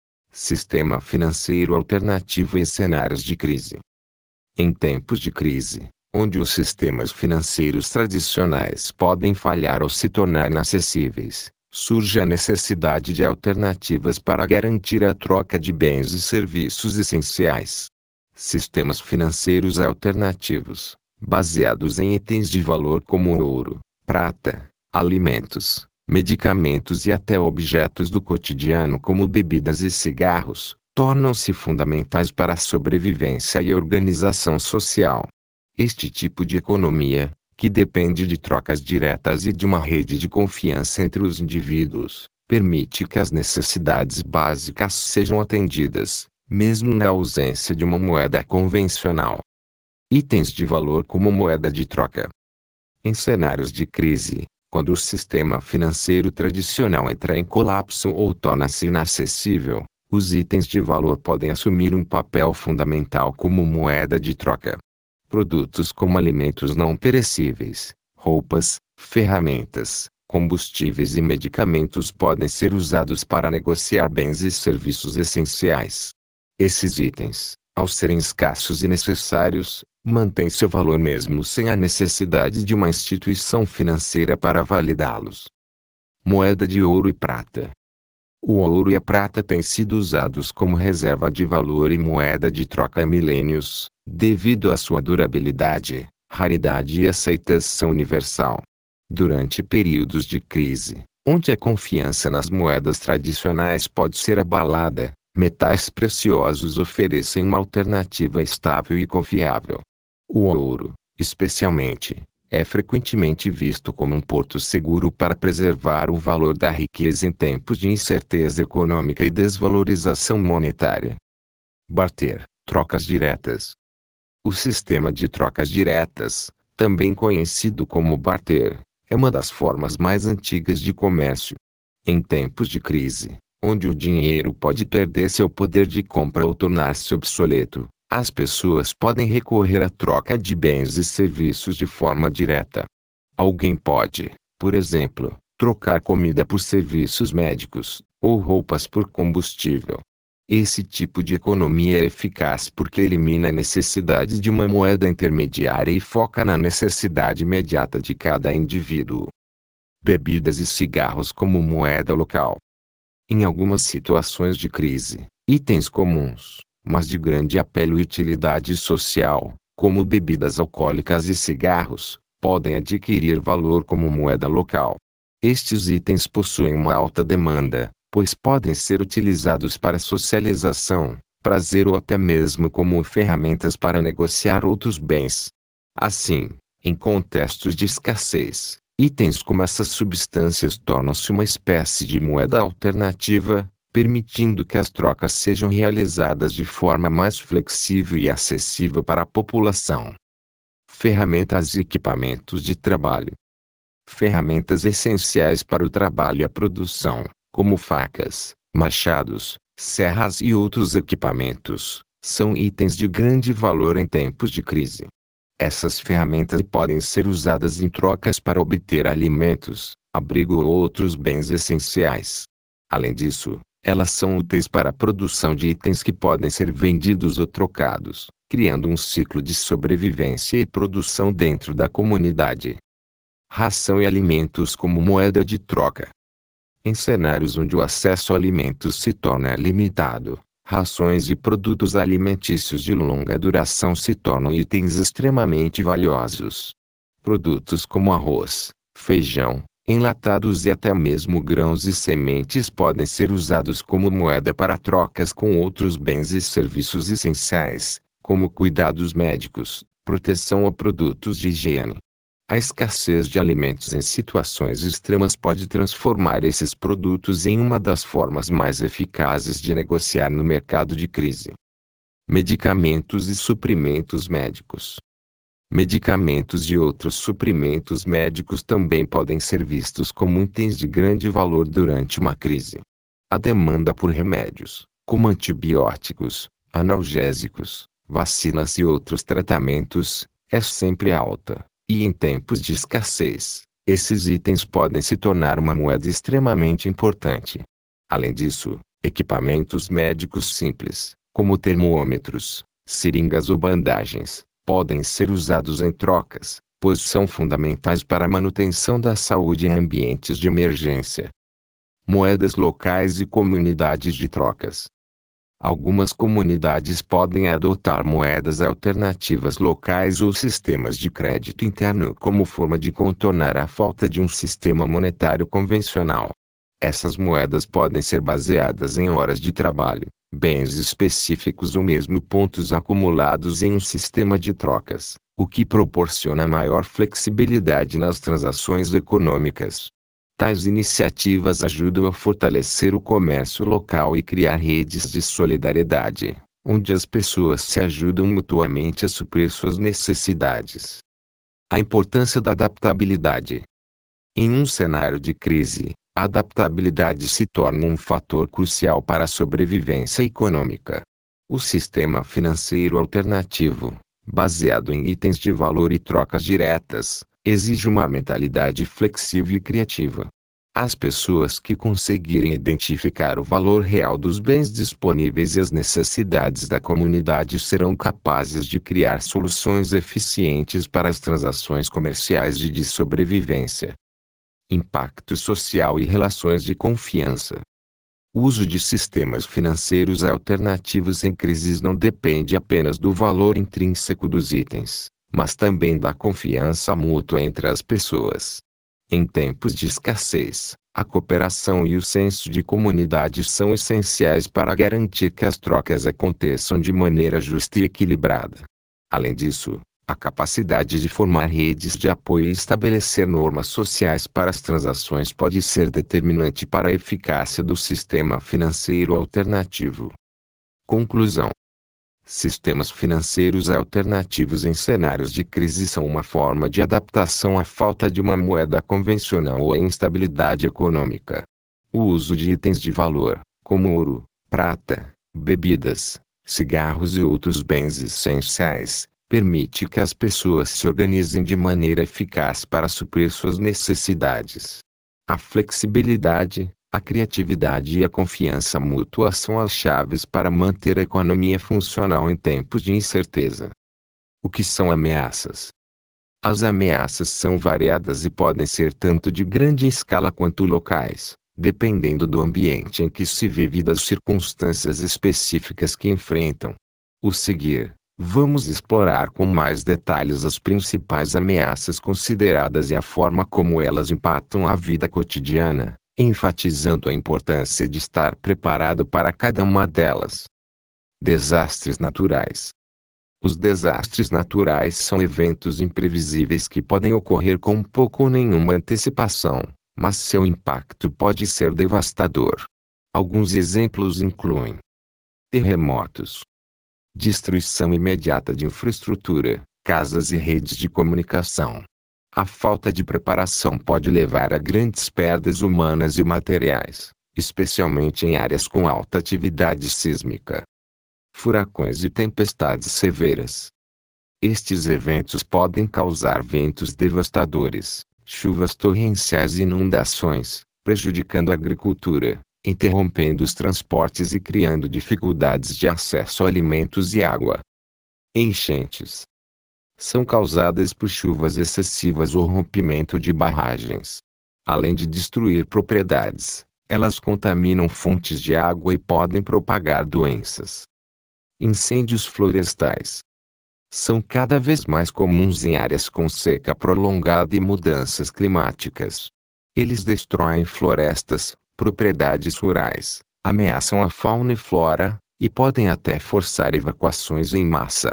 Sistema financeiro alternativo em cenários de crise. Em tempos de crise, onde os sistemas financeiros tradicionais podem falhar ou se tornar inacessíveis, surge a necessidade de alternativas para garantir a troca de bens e serviços essenciais. Sistemas financeiros alternativos, baseados em itens de valor como ouro, prata, alimentos, medicamentos e até objetos do cotidiano como bebidas e cigarros, tornam-se fundamentais para a sobrevivência e organização social. Este tipo de economia, que depende de trocas diretas e de uma rede de confiança entre os indivíduos, permite que as necessidades básicas sejam atendidas, mesmo na ausência de uma moeda convencional. Itens de valor como moeda de troca. Em cenários de crise, quando o sistema financeiro tradicional entra em colapso ou torna-se inacessível, os itens de valor podem assumir um papel fundamental como moeda de troca. Produtos como alimentos não perecíveis, roupas, ferramentas, combustíveis e medicamentos podem ser usados para negociar bens e serviços essenciais. Esses itens, ao serem escassos e necessários, mantêm seu valor mesmo sem a necessidade de uma instituição financeira para validá-los. Moeda de ouro e prata. O ouro e a prata têm sido usados como reserva de valor e moeda de troca há milênios, devido à sua durabilidade, raridade e aceitação universal. Durante períodos de crise, onde a confiança nas moedas tradicionais pode ser abalada, metais preciosos oferecem uma alternativa estável e confiável. O ouro, especialmente, é frequentemente visto como um porto seguro para preservar o valor da riqueza em tempos de incerteza econômica e desvalorização monetária. Barter, trocas diretas. O sistema de trocas diretas, também conhecido como barter, é uma das formas mais antigas de comércio. Em tempos de crise, onde o dinheiro pode perder seu poder de compra ou tornar-se obsoleto, as pessoas podem recorrer à troca de bens e serviços de forma direta. Alguém pode, por exemplo, trocar comida por serviços médicos, ou roupas por combustível. Esse tipo de economia é eficaz porque elimina a necessidade de uma moeda intermediária e foca na necessidade imediata de cada indivíduo. Bebidas e cigarros como moeda local. Em algumas situações de crise, itens comuns, mas de grande apelo e utilidade social, como bebidas alcoólicas e cigarros, podem adquirir valor como moeda local. Estes itens possuem uma alta demanda, pois podem ser utilizados para socialização, prazer ou até mesmo como ferramentas para negociar outros bens. Assim, em contextos de escassez, itens como essas substâncias tornam-se uma espécie de moeda alternativa, permitindo que as trocas sejam realizadas de forma mais flexível e acessível para a população. Ferramentas e equipamentos de trabalho. Ferramentas essenciais para o trabalho e a produção, como facas, machados, serras e outros equipamentos, são itens de grande valor em tempos de crise. Essas ferramentas podem ser usadas em trocas para obter alimentos, abrigo ou outros bens essenciais. Além disso, elas são úteis para a produção de itens que podem ser vendidos ou trocados, criando um ciclo de sobrevivência e produção dentro da comunidade. Ração e alimentos como moeda de troca. Em cenários onde o acesso a alimentos se torna limitado, rações e produtos alimentícios de longa duração se tornam itens extremamente valiosos. Produtos como arroz, feijão, enlatados e até mesmo grãos e sementes podem ser usados como moeda para trocas com outros bens e serviços essenciais, como cuidados médicos, proteção ou produtos de higiene. A escassez de alimentos em situações extremas pode transformar esses produtos em uma das formas mais eficazes de negociar no mercado de crise. Medicamentos e suprimentos médicos. Medicamentos e outros suprimentos médicos também podem ser vistos como itens de grande valor durante uma crise. A demanda por remédios, como antibióticos, analgésicos, vacinas e outros tratamentos, é sempre alta, e em tempos de escassez, esses itens podem se tornar uma moeda extremamente importante. Além disso, equipamentos médicos simples, como termômetros, seringas ou bandagens, podem ser usados em trocas, pois são fundamentais para a manutenção da saúde em ambientes de emergência. Moedas locais e comunidades de trocas. Algumas comunidades podem adotar moedas alternativas locais ou sistemas de crédito interno como forma de contornar a falta de um sistema monetário convencional. Essas moedas podem ser baseadas em horas de trabalho, bens específicos ou mesmo pontos acumulados em um sistema de trocas, o que proporciona maior flexibilidade nas transações econômicas. Tais iniciativas ajudam a fortalecer o comércio local e criar redes de solidariedade, onde as pessoas se ajudam mutuamente a suprir suas necessidades. A importância da adaptabilidade. Em um cenário de crise, a adaptabilidade se torna um fator crucial para a sobrevivência econômica. O sistema financeiro alternativo, baseado em itens de valor e trocas diretas, exige uma mentalidade flexível e criativa. As pessoas que conseguirem identificar o valor real dos bens disponíveis e as necessidades da comunidade serão capazes de criar soluções eficientes para as transações comerciais e de sobrevivência. Impacto social e relações de confiança. O uso de sistemas financeiros alternativos em crises não depende apenas do valor intrínseco dos itens, mas também da confiança mútua entre as pessoas. Em tempos de escassez, a cooperação e o senso de comunidade são essenciais para garantir que as trocas aconteçam de maneira justa e equilibrada. Além disso, a capacidade de formar redes de apoio e estabelecer normas sociais para as transações pode ser determinante para a eficácia do sistema financeiro alternativo. Conclusão: sistemas financeiros alternativos em cenários de crise são uma forma de adaptação à falta de uma moeda convencional ou à instabilidade econômica. O uso de itens de valor, como ouro, prata, bebidas, cigarros e outros bens essenciais, permite que as pessoas se organizem de maneira eficaz para suprir suas necessidades. A flexibilidade, a criatividade e a confiança mútua são as chaves para manter a economia funcional em tempos de incerteza. O que são ameaças? As ameaças são variadas e podem ser tanto de grande escala quanto locais, dependendo do ambiente em que se vive e das circunstâncias específicas que enfrentam. O seguir, Vamos explorar com mais detalhes as principais ameaças consideradas e a forma como elas impactam a vida cotidiana, enfatizando a importância de estar preparado para cada uma delas. Desastres naturais. Os desastres naturais são eventos imprevisíveis que podem ocorrer com pouco ou nenhuma antecipação, mas seu impacto pode ser devastador. Alguns exemplos incluem: terremotos, destruição imediata de infraestrutura, casas e redes de comunicação. A falta de preparação pode levar a grandes perdas humanas e materiais, especialmente em áreas com alta atividade sísmica. Furacões e tempestades severas. Estes eventos podem causar ventos devastadores, chuvas torrenciais e inundações, prejudicando a agricultura, interrompendo os transportes e criando dificuldades de acesso a alimentos e água. Enchentes. São causadas por chuvas excessivas ou rompimento de barragens. Além de destruir propriedades, elas contaminam fontes de água e podem propagar doenças. Incêndios florestais. São cada vez mais comuns em áreas com seca prolongada e mudanças climáticas. Eles destroem florestas, propriedades rurais, ameaçam a fauna e flora, e podem até forçar evacuações em massa.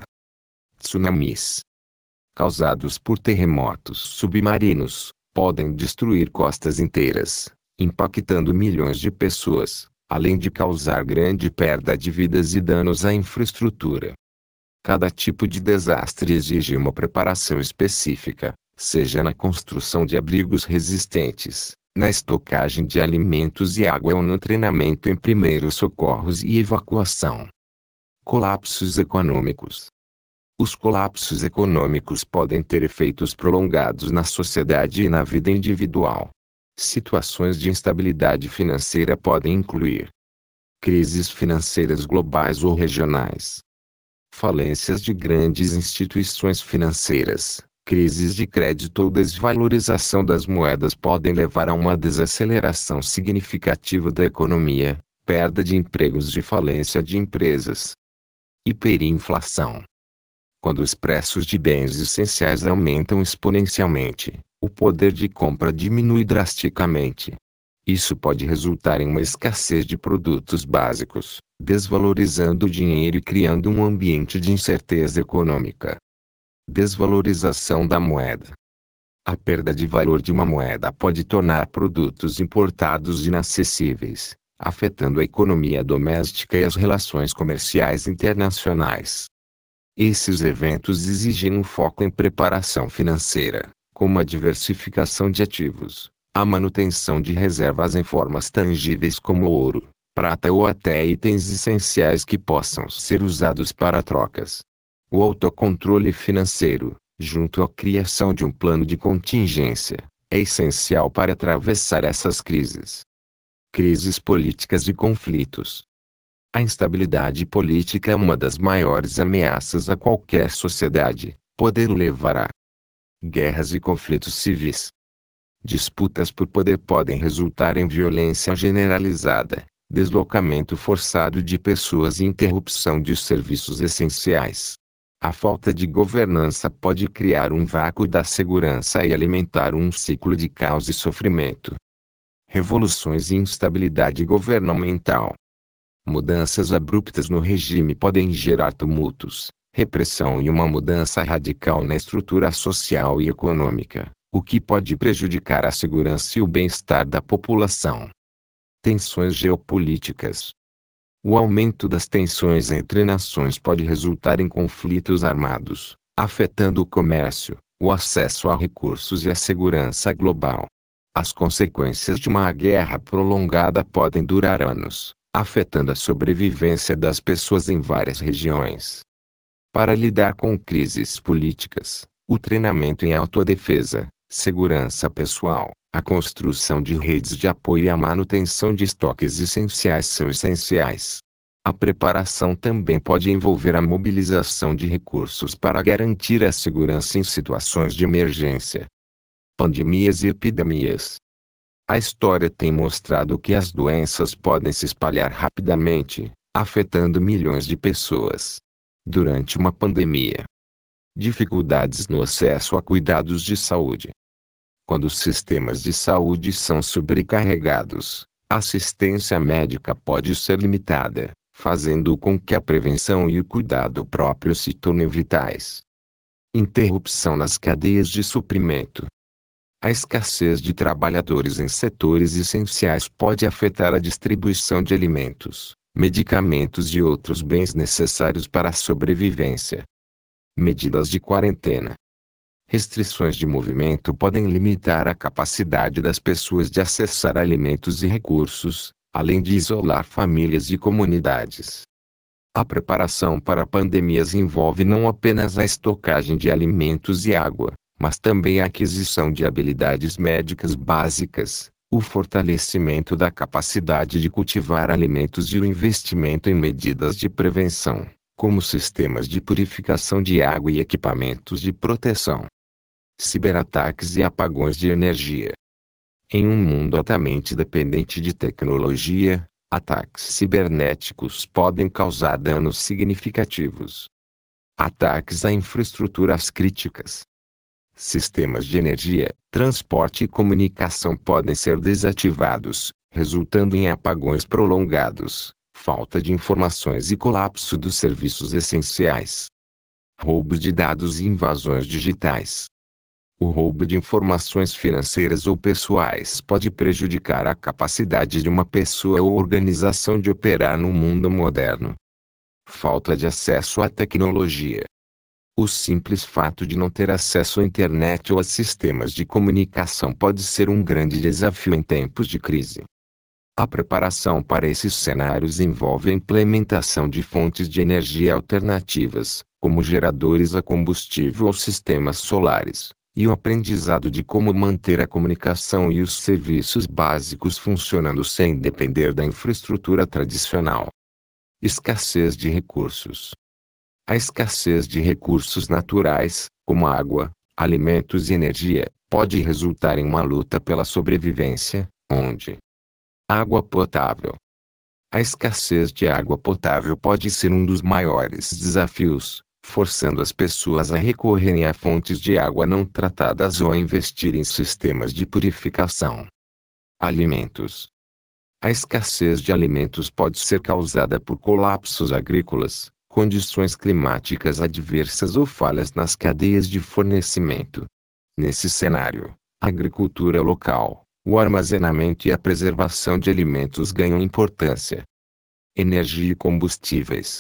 Tsunamis. Causados por terremotos submarinos, podem destruir costas inteiras, impactando milhões de pessoas, além de causar grande perda de vidas e danos à infraestrutura. Cada tipo de desastre exige uma preparação específica, seja na construção de abrigos resistentes, na estocagem de alimentos e água ou no treinamento em primeiros socorros e evacuação. Colapsos econômicos. Os colapsos econômicos podem ter efeitos prolongados na sociedade e na vida individual. Situações de instabilidade financeira podem incluir crises financeiras globais ou regionais, falências de grandes instituições financeiras, crises de crédito ou desvalorização das moedas podem levar a uma desaceleração significativa da economia, perda de empregos e falência de empresas. Hiperinflação. Quando os preços de bens essenciais aumentam exponencialmente, o poder de compra diminui drasticamente. Isso pode resultar em uma escassez de produtos básicos, desvalorizando o dinheiro e criando um ambiente de incerteza econômica. Desvalorização da moeda. A perda de valor de uma moeda pode tornar produtos importados inacessíveis, afetando a economia doméstica e as relações comerciais internacionais. Esses eventos exigem um foco em preparação financeira, como a diversificação de ativos, a manutenção de reservas em formas tangíveis como ouro, prata ou até itens essenciais que possam ser usados para trocas. O autocontrole financeiro, junto à criação de um plano de contingência, é essencial para atravessar essas crises. Crises políticas e conflitos. A instabilidade política é uma das maiores ameaças a qualquer sociedade, podendo levar a guerras e conflitos civis. Disputas por poder podem resultar em violência generalizada, deslocamento forçado de pessoas e interrupção de serviços essenciais. A falta de governança pode criar um vácuo da segurança e alimentar um ciclo de caos e sofrimento. Revoluções e instabilidade governamental. Mudanças abruptas no regime podem gerar tumultos, repressão e uma mudança radical na estrutura social e econômica, o que pode prejudicar a segurança e o bem-estar da população. Tensões geopolíticas. O aumento das tensões entre nações pode resultar em conflitos armados, afetando o comércio, o acesso a recursos e a segurança global. As consequências de uma guerra prolongada podem durar anos, afetando a sobrevivência das pessoas em várias regiões. Para lidar com crises políticas, o treinamento em autodefesa, segurança pessoal, a construção de redes de apoio e a manutenção de estoques essenciais são essenciais. A preparação também pode envolver a mobilização de recursos para garantir a segurança em situações de emergência. Pandemias e epidemias. A história tem mostrado que as doenças podem se espalhar rapidamente, afetando milhões de pessoas. Durante uma pandemia. Dificuldades no acesso a cuidados de saúde. Quando os sistemas de saúde são sobrecarregados, a assistência médica pode ser limitada, fazendo com que a prevenção e o cuidado próprio se tornem vitais. Interrupção nas cadeias de suprimento. A escassez de trabalhadores em setores essenciais pode afetar a distribuição de alimentos, medicamentos e outros bens necessários para a sobrevivência. Medidas de quarentena. Restrições de movimento podem limitar a capacidade das pessoas de acessar alimentos e recursos, além de isolar famílias e comunidades. A preparação para pandemias envolve não apenas a estocagem de alimentos e água, mas também a aquisição de habilidades médicas básicas, o fortalecimento da capacidade de cultivar alimentos e o investimento em medidas de prevenção, como sistemas de purificação de água e equipamentos de proteção. Ciberataques e apagões de energia. Em um mundo altamente dependente de tecnologia, ataques cibernéticos podem causar danos significativos. Ataques a infraestruturas críticas. Sistemas de energia, transporte e comunicação podem ser desativados, resultando em apagões prolongados, falta de informações e colapso dos serviços essenciais. Roubos de dados e invasões digitais. O roubo de informações financeiras ou pessoais pode prejudicar a capacidade de uma pessoa ou organização de operar no mundo moderno. Falta de acesso à tecnologia. O simples fato de não ter acesso à internet ou a sistemas de comunicação pode ser um grande desafio em tempos de crise. A preparação para esses cenários envolve a implementação de fontes de energia alternativas, como geradores a combustível ou sistemas solares, e o aprendizado de como manter a comunicação e os serviços básicos funcionando sem depender da infraestrutura tradicional. Escassez de recursos. A escassez de recursos naturais, como água, alimentos e energia, pode resultar em uma luta pela sobrevivência, onde água potável. A escassez de água potável pode ser um dos maiores desafios, forçando as pessoas a recorrerem a fontes de água não tratadas ou a investir em sistemas de purificação. Alimentos. A escassez de alimentos pode ser causada por colapsos agrícolas, condições climáticas adversas ou falhas nas cadeias de fornecimento. Nesse cenário, a agricultura local, o armazenamento e a preservação de alimentos ganham importância. Energia e combustíveis.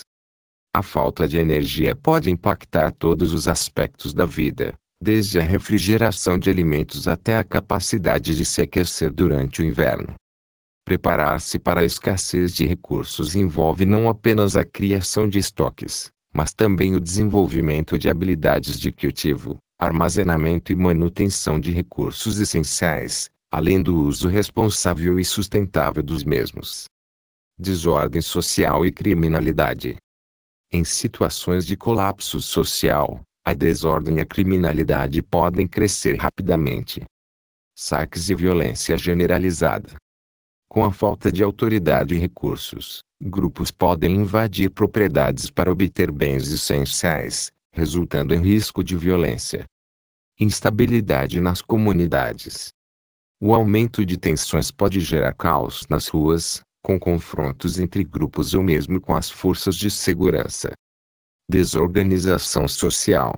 A falta de energia pode impactar todos os aspectos da vida, desde a refrigeração de alimentos até a capacidade de se aquecer durante o inverno. Preparar-se para a escassez de recursos envolve não apenas a criação de estoques, mas também o desenvolvimento de habilidades de cultivo, armazenamento e manutenção de recursos essenciais, além do uso responsável e sustentável dos mesmos. Desordem social e criminalidade. Em situações de colapso social, a desordem e a criminalidade podem crescer rapidamente. Saques e violência generalizada. Com a falta de autoridade e recursos, grupos podem invadir propriedades para obter bens essenciais, resultando em risco de violência. Instabilidade nas comunidades. O aumento de tensões pode gerar caos nas ruas, com confrontos entre grupos ou mesmo com as forças de segurança. Desorganização social.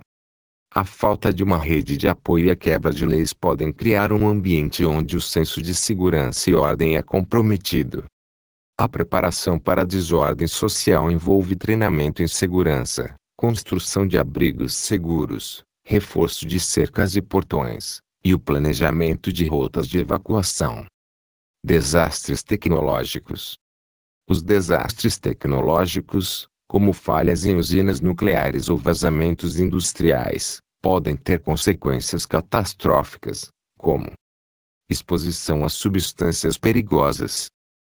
A falta de uma rede de apoio e a quebra de leis podem criar um ambiente onde o senso de segurança e ordem é comprometido. A preparação para a desordem social envolve treinamento em segurança, construção de abrigos seguros, reforço de cercas e portões, e o planejamento de rotas de evacuação. Desastres tecnológicos. Os desastres tecnológicos, como falhas em usinas nucleares ou vazamentos industriais, podem ter consequências catastróficas, como exposição a substâncias perigosas.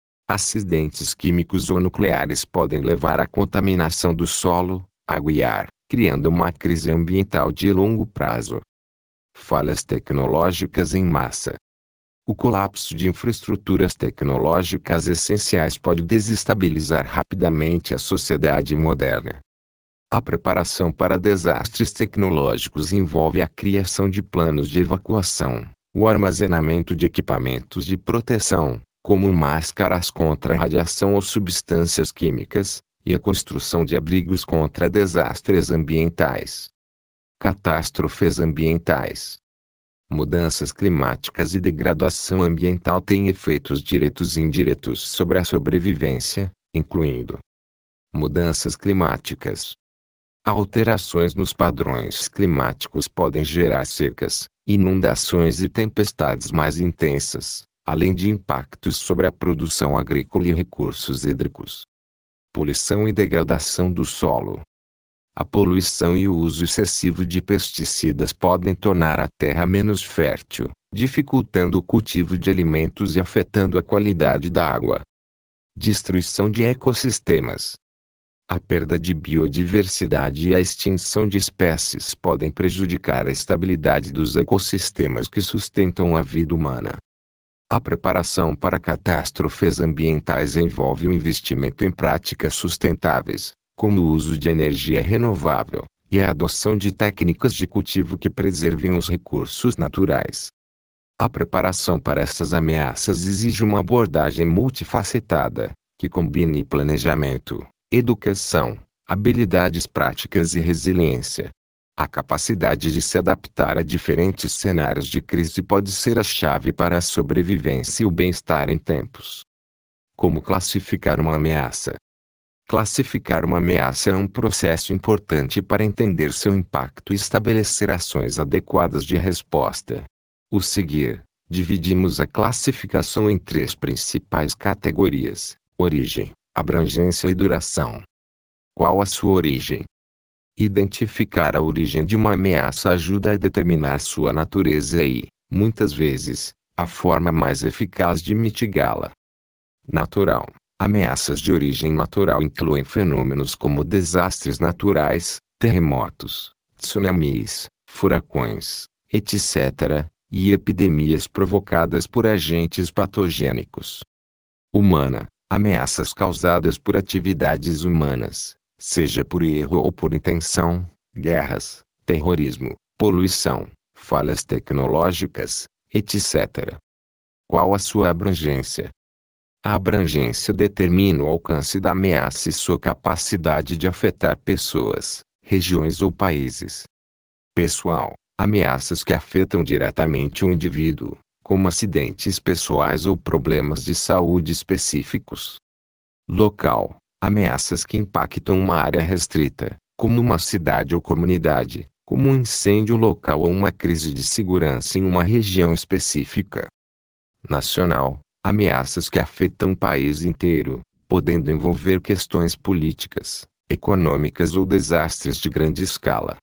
Acidentes químicos ou nucleares podem levar à contaminação do solo, água e ar, criando uma crise ambiental de longo prazo. Falhas tecnológicas em massa. O colapso de infraestruturas tecnológicas essenciais pode desestabilizar rapidamente a sociedade moderna. A preparação para desastres tecnológicos envolve a criação de planos de evacuação, o armazenamento de equipamentos de proteção, como máscaras contra radiação ou substâncias químicas, e a construção de abrigos contra desastres ambientais. Catástrofes ambientais. Mudanças climáticas e degradação ambiental têm efeitos diretos e indiretos sobre a sobrevivência, incluindo mudanças climáticas. Alterações nos padrões climáticos podem gerar secas, inundações e tempestades mais intensas, além de impactos sobre a produção agrícola e recursos hídricos. Poluição e degradação do solo. A poluição e o uso excessivo de pesticidas podem tornar a terra menos fértil, dificultando o cultivo de alimentos e afetando a qualidade da água. Destruição de ecossistemas. A perda de biodiversidade e a extinção de espécies podem prejudicar a estabilidade dos ecossistemas que sustentam a vida humana. A preparação para catástrofes ambientais envolve o investimento em práticas sustentáveis, como o uso de energia renovável, e a adoção de técnicas de cultivo que preservem os recursos naturais. A preparação para essas ameaças exige uma abordagem multifacetada, que combine planejamento, educação, habilidades práticas e resiliência. A capacidade de se adaptar a diferentes cenários de crise pode ser a chave para a sobrevivência e o bem-estar em tempos. Como classificar uma ameaça? Classificar uma ameaça é um processo importante para entender seu impacto e estabelecer ações adequadas de resposta. O seguir, dividimos a classificação em três principais categorias: origem, abrangência e duração. Qual a sua origem? Identificar a origem de uma ameaça ajuda a determinar sua natureza e, muitas vezes, a forma mais eficaz de mitigá-la. Natural. Ameaças de origem natural incluem fenômenos como desastres naturais, terremotos, tsunamis, furacões, etcétera, e epidemias provocadas por agentes patogênicos. Humana. Ameaças causadas por atividades humanas, seja por erro ou por intenção, guerras, terrorismo, poluição, falhas tecnológicas, etcétera. Qual a sua abrangência? A abrangência determina o alcance da ameaça e sua capacidade de afetar pessoas, regiões ou países. Pessoal. Ameaças que afetam diretamente o indivíduo, como acidentes pessoais ou problemas de saúde específicos. Local. Ameaças que impactam uma área restrita, como uma cidade ou comunidade, como um incêndio local ou uma crise de segurança em uma região específica. Nacional. Ameaças que afetam o país inteiro, podendo envolver questões políticas, econômicas ou desastres de grande escala.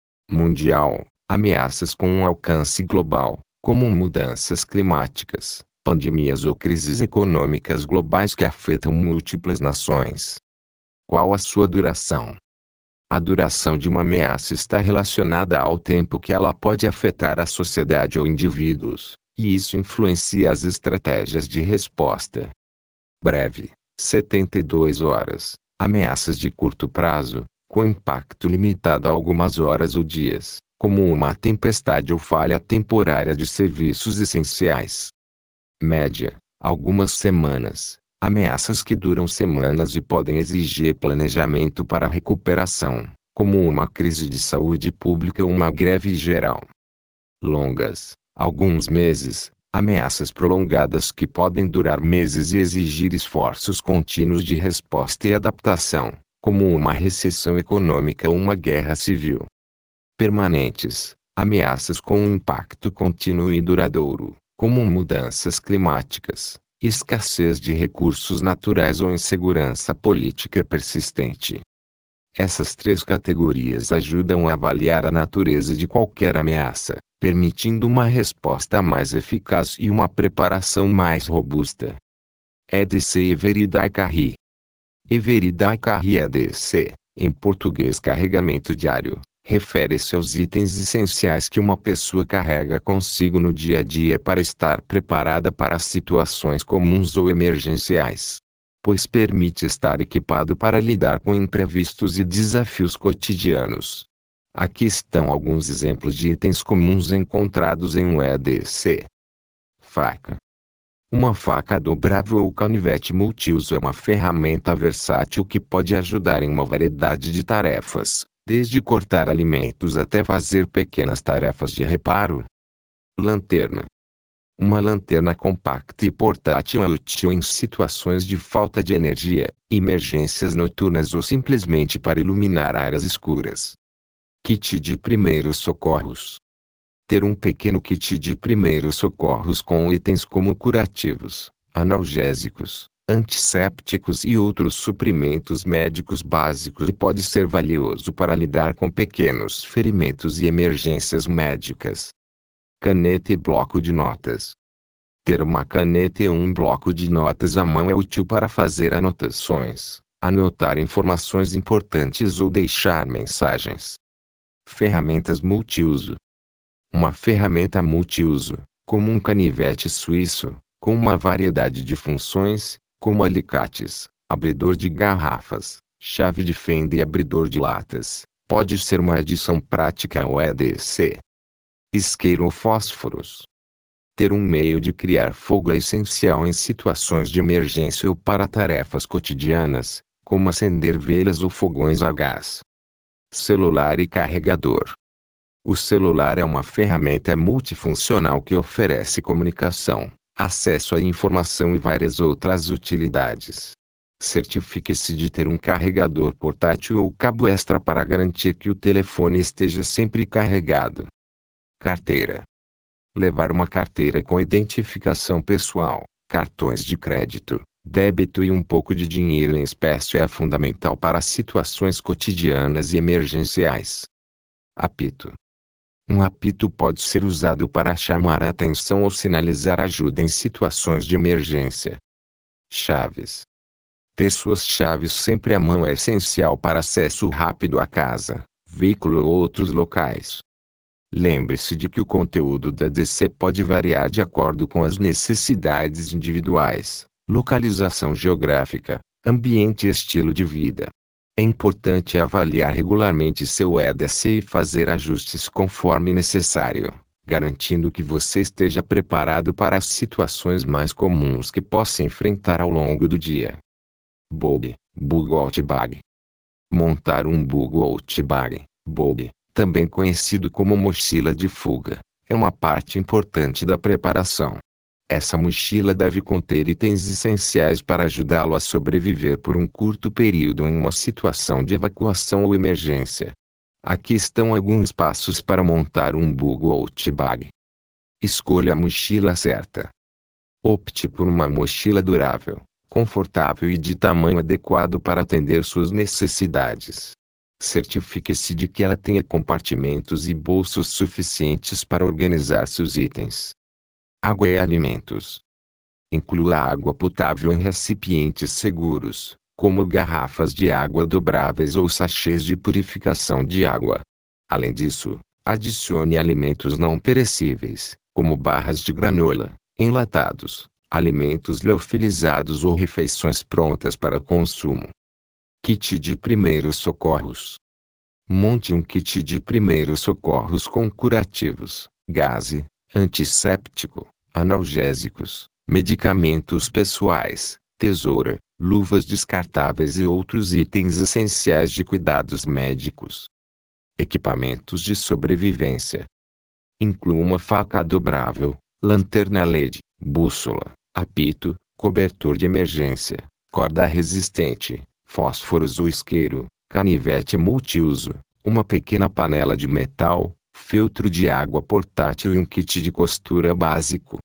Mundial. Ameaças com um alcance global, como mudanças climáticas, pandemias ou crises econômicas globais que afetam múltiplas nações. Qual a sua duração? A duração de uma ameaça está relacionada ao tempo que ela pode afetar a sociedade ou indivíduos, e isso influencia as estratégias de resposta. Breve, setenta e duas horas. Ameaças de curto prazo, com impacto limitado a algumas horas ou dias, como uma tempestade ou falha temporária de serviços essenciais. Média, algumas semanas. Ameaças que duram semanas e podem exigir planejamento para recuperação, como uma crise de saúde pública ou uma greve geral. Longas, alguns meses. Ameaças prolongadas que podem durar meses e exigir esforços contínuos de resposta e adaptação, como uma recessão econômica ou uma guerra civil. Permanentes, ameaças com um impacto contínuo e duradouro, como mudanças climáticas, escassez de recursos naturais ou insegurança política persistente. Essas três categorias ajudam a avaliar a natureza de qualquer ameaça, permitindo uma resposta mais eficaz e uma preparação mais robusta. E D C Everyday Carry. Everyday Carry E D C, em português carregamento diário, refere-se aos itens essenciais que uma pessoa carrega consigo no dia a dia para estar preparada para situações comuns ou emergenciais. pois permite estar equipado para lidar com imprevistos e desafios cotidianos. Aqui estão alguns exemplos de itens comuns encontrados em um E D C. Faca. Uma faca dobrável ou canivete multiuso é uma ferramenta versátil que pode ajudar em uma variedade de tarefas, desde cortar alimentos até fazer pequenas tarefas de reparo. Lanterna. Uma lanterna compacta e portátil é útil em situações de falta de energia, emergências noturnas ou simplesmente para iluminar áreas escuras. Kit de primeiros socorros. Ter um pequeno kit de primeiros socorros com itens como curativos, analgésicos, antissépticos e outros suprimentos médicos básicos pode ser valioso para lidar com pequenos ferimentos e emergências médicas. Caneta e bloco de notas. Ter uma caneta e um bloco de notas à mão é útil para fazer anotações, anotar informações importantes ou deixar mensagens. Ferramentas multiuso. Uma ferramenta multiuso, como um canivete suíço, com uma variedade de funções, como alicates, abridor de garrafas, chave de fenda e abridor de latas, pode ser uma adição prática ao E D C. Isqueiro ou fósforos. Ter um meio de criar fogo é essencial em situações de emergência ou para tarefas cotidianas, como acender velas ou fogões a gás. Celular e carregador. O celular é uma ferramenta multifuncional que oferece comunicação, acesso à informação e várias outras utilidades. Certifique-se de ter um carregador portátil ou cabo extra para garantir que o telefone esteja sempre carregado. Carteira. Levar uma carteira com identificação pessoal, cartões de crédito, débito e um pouco de dinheiro em espécie é fundamental para situações cotidianas e emergenciais. Apito. Um apito pode ser usado para chamar a atenção ou sinalizar ajuda em situações de emergência. Chaves. Ter suas chaves sempre à mão é essencial para acesso rápido à casa, veículo ou outros locais. Lembre-se de que o conteúdo da D C pode variar de acordo com as necessidades individuais, localização geográfica, ambiente e estilo de vida. É importante avaliar regularmente seu E D C e fazer ajustes conforme necessário, garantindo que você esteja preparado para as situações mais comuns que possa enfrentar ao longo do dia. Bob, Bug Out Bag. Montar um Bug Out Bag, Bob, também conhecido como mochila de fuga, é uma parte importante da preparação. Essa mochila deve conter itens essenciais para ajudá-lo a sobreviver por um curto período em uma situação de evacuação ou emergência. Aqui estão alguns passos para montar um Bug Out Bag. Escolha a mochila certa. Opte por uma mochila durável, confortável e de tamanho adequado para atender suas necessidades. Certifique-se de que ela tenha compartimentos e bolsos suficientes para organizar seus itens. Água e alimentos. Inclua água potável em recipientes seguros, como garrafas de água dobráveis ou sachês de purificação de água. Além disso, adicione alimentos não perecíveis, como barras de granola, enlatados, alimentos liofilizados ou refeições prontas para consumo. Kit de primeiros socorros. Monte um kit de primeiros socorros com curativos, gaze, antisséptico, analgésicos, medicamentos pessoais, tesoura, luvas descartáveis e outros itens essenciais de cuidados médicos. Equipamentos de sobrevivência. Inclua uma faca dobrável, lanterna L E D, bússola, apito, cobertor de emergência, corda resistente, fósforos ou isqueiro, canivete multiuso, uma pequena panela de metal, filtro de água portátil e um kit de costura básico.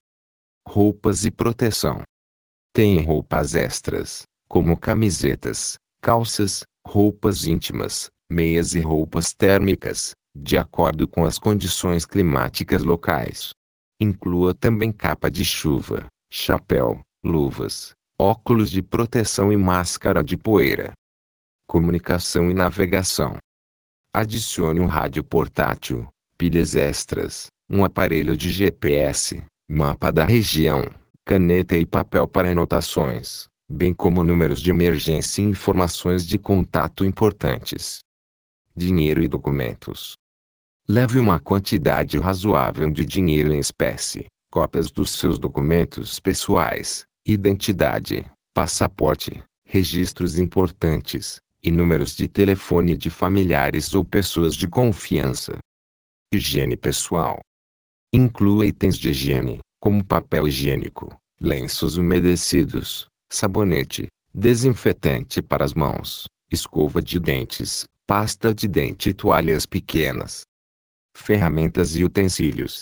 Roupas e proteção. Tem roupas extras, como camisetas, calças, roupas íntimas, meias e roupas térmicas, de acordo com as condições climáticas locais. Inclua também capa de chuva, chapéu, luvas, óculos de proteção e máscara de poeira. Comunicação e navegação. Adicione um rádio portátil, pilhas extras, um aparelho de G P S, mapa da região, caneta e papel para anotações, bem como números de emergência e informações de contato importantes. Dinheiro e documentos. Leve uma quantidade razoável de dinheiro em espécie, cópias dos seus documentos pessoais, identidade, passaporte, registros importantes, e números de telefone de familiares ou pessoas de confiança. Higiene pessoal. Inclua itens de higiene, como papel higiênico, lenços umedecidos, sabonete, desinfetante para as mãos, escova de dentes, pasta de dente e toalhas pequenas. Ferramentas e utensílios.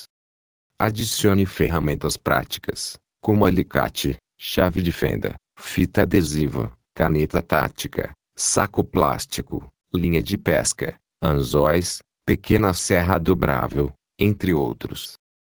Adicione ferramentas práticas, como alicate, chave de fenda, fita adesiva, caneta tática, saco plástico, linha de pesca, anzóis, pequena serra dobrável, entre outros.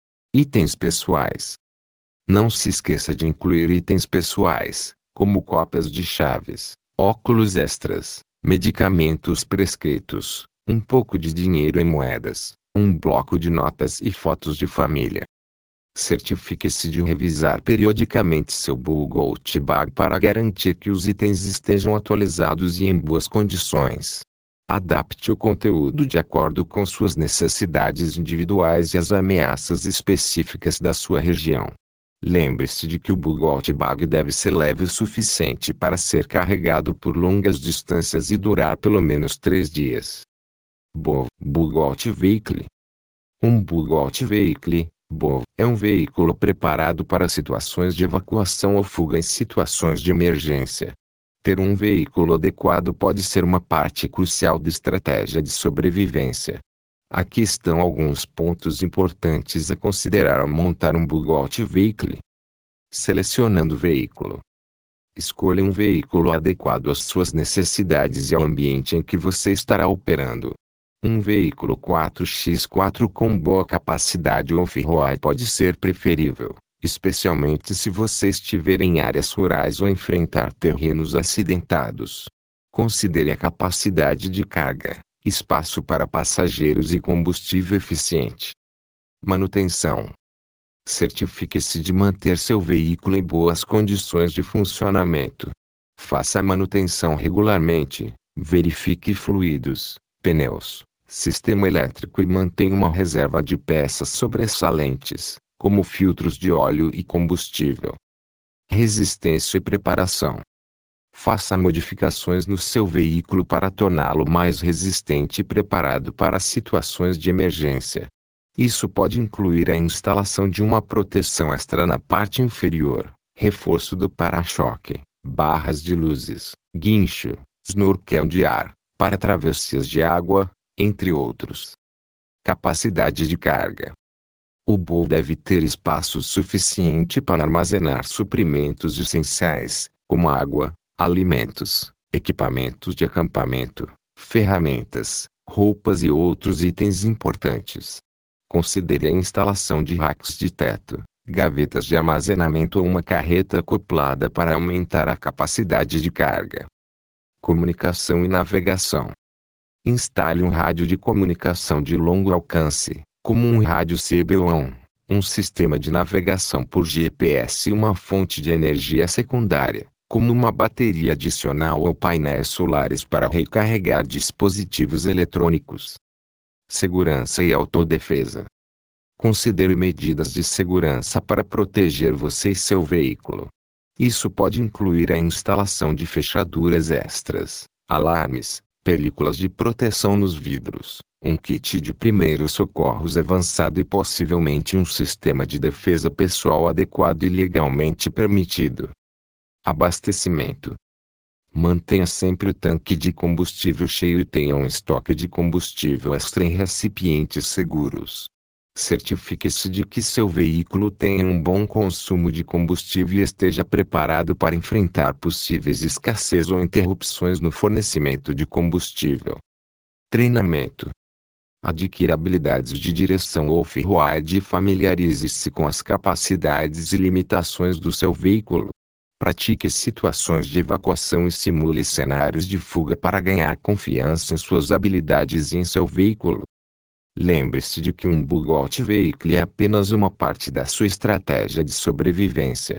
Itens pessoais. Não se esqueça de incluir itens pessoais, como cópias de chaves, óculos extras, medicamentos prescritos, um pouco de dinheiro em moedas, um bloco de notas e fotos de família. Certifique-se de revisar periodicamente seu Bugout Bag para garantir que os itens estejam atualizados e em boas condições. Adapte o conteúdo de acordo com suas necessidades individuais e as ameaças específicas da sua região. Lembre-se de que o Bugout Bag deve ser leve o suficiente para ser carregado por longas distâncias e durar pelo menos três dias. B O V Bugout Vehicle. Um Bugout Vehicle, B O V, é um veículo preparado para situações de evacuação ou fuga em situações de emergência. Ter um veículo adequado pode ser uma parte crucial da estratégia de sobrevivência. Aqui estão alguns pontos importantes a considerar ao montar um Bugout Vehicle. Selecionando o veículo. Escolha um veículo adequado às suas necessidades e ao ambiente em que você estará operando. Um veículo quatro por quatro com boa capacidade off-road pode ser preferível, especialmente se você estiver em áreas rurais ou enfrentar terrenos acidentados. Considere a capacidade de carga, espaço para passageiros e combustível eficiente. Manutenção. Certifique-se de manter seu veículo em boas condições de funcionamento. Faça a manutenção regularmente, verifique fluidos, pneus, sistema elétrico e mantenha uma reserva de peças sobressalentes, como filtros de óleo e combustível. Resistência e preparação. Faça modificações no seu veículo para torná-lo mais resistente e preparado para situações de emergência. Isso pode incluir a instalação de uma proteção extra na parte inferior, reforço do para-choque, barras de luzes, guincho, snorkel de ar, para travessias de água, entre outros. Capacidade de carga. O B O V deve ter espaço suficiente para armazenar suprimentos essenciais, como água, alimentos, equipamentos de acampamento, ferramentas, roupas e outros itens importantes. Considere a instalação de racks de teto, gavetas de armazenamento ou uma carreta acoplada para aumentar a capacidade de carga. Comunicação e navegação. Instale um rádio de comunicação de longo alcance, como um rádio C B um, um sistema de navegação por G P S e uma fonte de energia secundária, como uma bateria adicional ou painéis solares para recarregar dispositivos eletrônicos. Segurança e autodefesa. Considere medidas de segurança para proteger você e seu veículo. Isso pode incluir a instalação de fechaduras extras, alarmes, películas de proteção nos vidros, um kit de primeiros socorros avançado e possivelmente um sistema de defesa pessoal adequado e legalmente permitido. Abastecimento. Mantenha sempre o tanque de combustível cheio e tenha um estoque de combustível extra em recipientes seguros. Certifique-se de que seu veículo tenha um bom consumo de combustível e esteja preparado para enfrentar possíveis escassez ou interrupções no fornecimento de combustível. Treinamento. Adquira habilidades de direção off-road e familiarize-se com as capacidades e limitações do seu veículo. Pratique situações de evacuação e simule cenários de fuga para ganhar confiança em suas habilidades e em seu veículo. Lembre-se de que um Bugout Vehicle é apenas uma parte da sua estratégia de sobrevivência.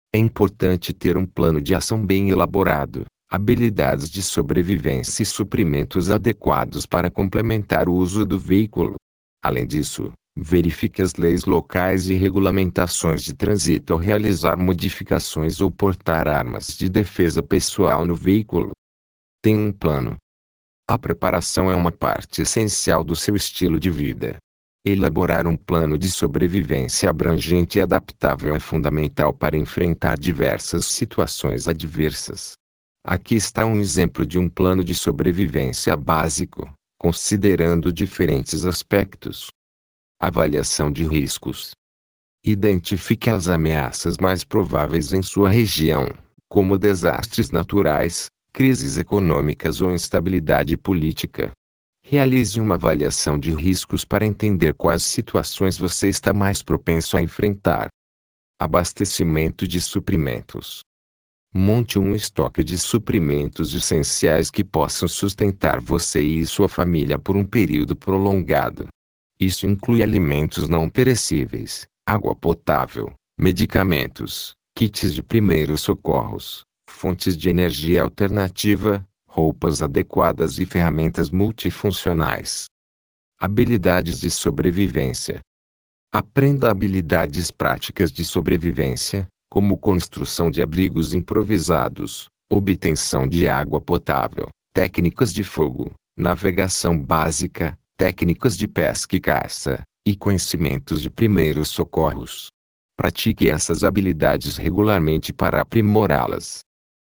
É importante ter um plano de ação bem elaborado, habilidades de sobrevivência e suprimentos adequados para complementar o uso do veículo. Além disso, verifique as leis locais e regulamentações de trânsito ao realizar modificações ou portar armas de defesa pessoal no veículo. Tenha um plano. A preparação é uma parte essencial do seu estilo de vida. Elaborar um plano de sobrevivência abrangente e adaptável é fundamental para enfrentar diversas situações adversas. Aqui está um exemplo de um plano de sobrevivência básico, considerando diferentes aspectos. Avaliação de riscos. Identifique as ameaças mais prováveis em sua região, como desastres naturais, crises econômicas ou instabilidade política. Realize uma avaliação de riscos para entender quais situações você está mais propenso a enfrentar. Abastecimento de suprimentos. Monte um estoque de suprimentos essenciais que possam sustentar você e sua família por um período prolongado. Isso inclui alimentos não perecíveis, água potável, medicamentos, kits de primeiros socorros, fontes de energia alternativa, roupas adequadas e ferramentas multifuncionais. Habilidades de sobrevivência. Aprenda habilidades práticas de sobrevivência, como construção de abrigos improvisados, obtenção de água potável, técnicas de fogo, navegação básica, técnicas de pesca e caça, e conhecimentos de primeiros socorros. Pratique essas habilidades regularmente para aprimorá-las.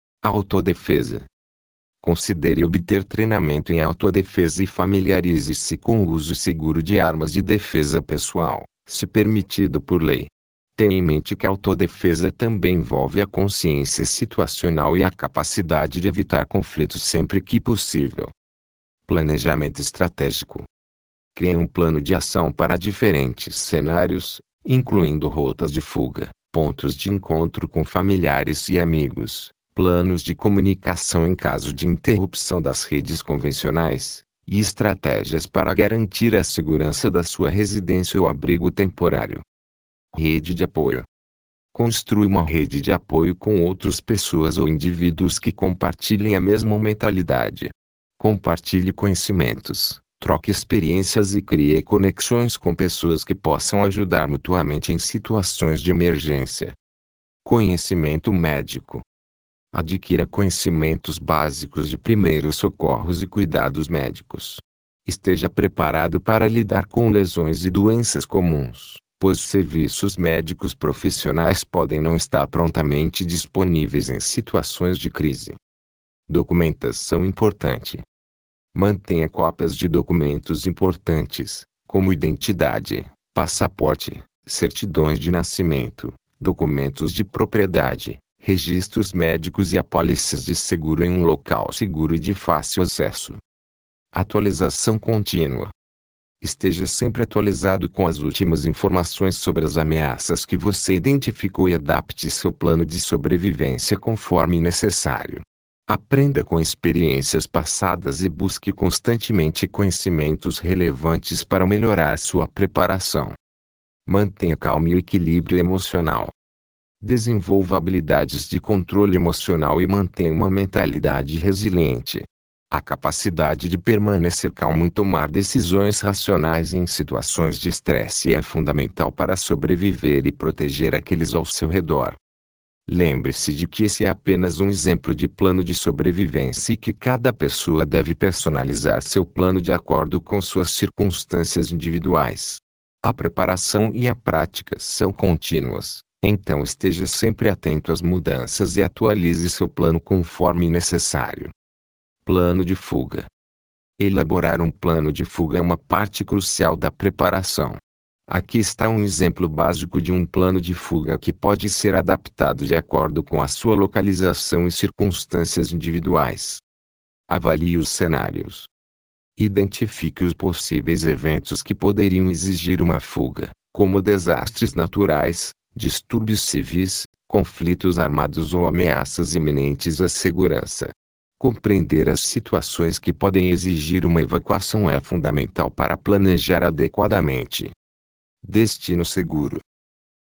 Autodefesa. Considere obter treinamento em autodefesa e familiarize-se com o uso seguro de armas de defesa pessoal, se permitido por lei. Tenha em mente que a autodefesa também envolve a consciência situacional e a capacidade de evitar conflitos sempre que possível. Planejamento estratégico. Crie um plano de ação para diferentes cenários, incluindo rotas de fuga, pontos de encontro com familiares e amigos, planos de comunicação em caso de interrupção das redes convencionais, e estratégias para garantir a segurança da sua residência ou abrigo temporário. Rede de apoio. Construa uma rede de apoio com outras pessoas ou indivíduos que compartilhem a mesma mentalidade. Compartilhe conhecimentos, troque experiências e crie conexões com pessoas que possam ajudar mutuamente em situações de emergência. Conhecimento médico. Adquira conhecimentos básicos de primeiros socorros e cuidados médicos. Esteja preparado para lidar com lesões e doenças comuns, pois serviços médicos profissionais podem não estar prontamente disponíveis em situações de crise. Documentação importante. Mantenha cópias de documentos importantes, como identidade, passaporte, certidões de nascimento, documentos de propriedade, registros médicos e apólices de seguro em um local seguro e de fácil acesso. Atualização contínua. Esteja sempre atualizado com as últimas informações sobre as ameaças que você identificou e adapte seu plano de sobrevivência conforme necessário. Aprenda com experiências passadas e busque constantemente conhecimentos relevantes para melhorar sua preparação. Mantenha calma e equilíbrio emocional. Desenvolva habilidades de controle emocional e mantenha uma mentalidade resiliente. A capacidade de permanecer calmo e tomar decisões racionais em situações de estresse é fundamental para sobreviver e proteger aqueles ao seu redor. Lembre-se de que esse é apenas um exemplo de plano de sobrevivência e que cada pessoa deve personalizar seu plano de acordo com suas circunstâncias individuais. A preparação e a prática são contínuas, então esteja sempre atento às mudanças e atualize seu plano conforme necessário. Plano de fuga. Elaborar um plano de fuga é uma parte crucial da preparação. Aqui está um exemplo básico de um plano de fuga que pode ser adaptado de acordo com a sua localização e circunstâncias individuais. Avalie os cenários. Identifique os possíveis eventos que poderiam exigir uma fuga, como desastres naturais, distúrbios civis, conflitos armados ou ameaças iminentes à segurança. Compreender as situações que podem exigir uma evacuação é fundamental para planejar adequadamente. Destino seguro.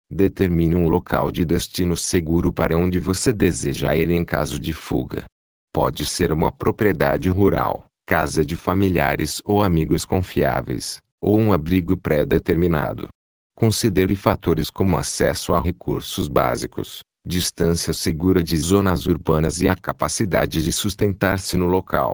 Determine um local de destino seguro para onde você deseja ir em caso de fuga. Pode ser uma propriedade rural, casa de familiares ou amigos confiáveis, ou um abrigo pré-determinado. Considere fatores como acesso a recursos básicos, distância segura de zonas urbanas e a capacidade de sustentar-se no local.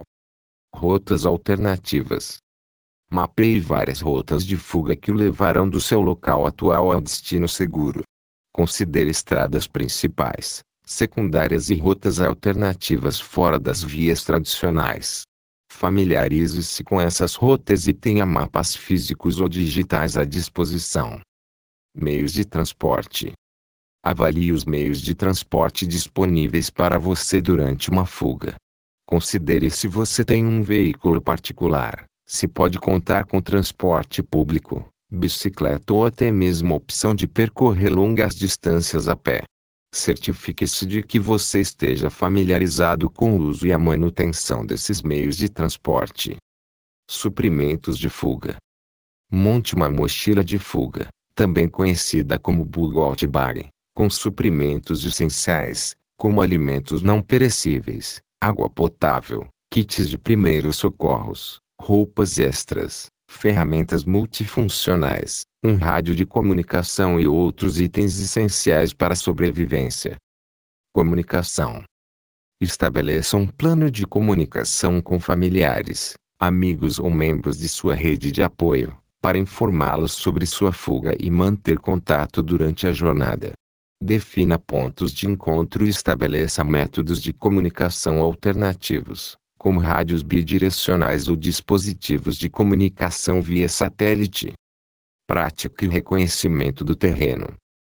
Rotas alternativas. Mapeie várias rotas de fuga que o levarão do seu local atual ao destino seguro. Considere estradas principais, secundárias e rotas alternativas fora das vias tradicionais. Familiarize-se com essas rotas e tenha mapas físicos ou digitais à disposição. Meios de transporte. Avalie os meios de transporte disponíveis para você durante uma fuga. Considere se você tem um veículo particular, se pode contar com transporte público, bicicleta ou até mesmo a opção de percorrer longas distâncias a pé. Certifique-se de que você esteja familiarizado com o uso e a manutenção desses meios de transporte. Suprimentos de fuga. Monte uma mochila de fuga, também conhecida como Bulgot Bag, com suprimentos essenciais, como alimentos não perecíveis, água potável, kits de primeiros socorros, roupas extras, ferramentas multifuncionais, um rádio de comunicação e outros itens essenciais para a sobrevivência. Comunicação. Estabeleça um plano de comunicação com familiares, amigos ou membros de sua rede de apoio, para informá-los sobre sua fuga e manter contato durante a jornada. Defina pontos de encontro e estabeleça métodos de comunicação alternativos, como rádios bidirecionais ou dispositivos de comunicação via satélite. Prática e reconhecimento do terreno.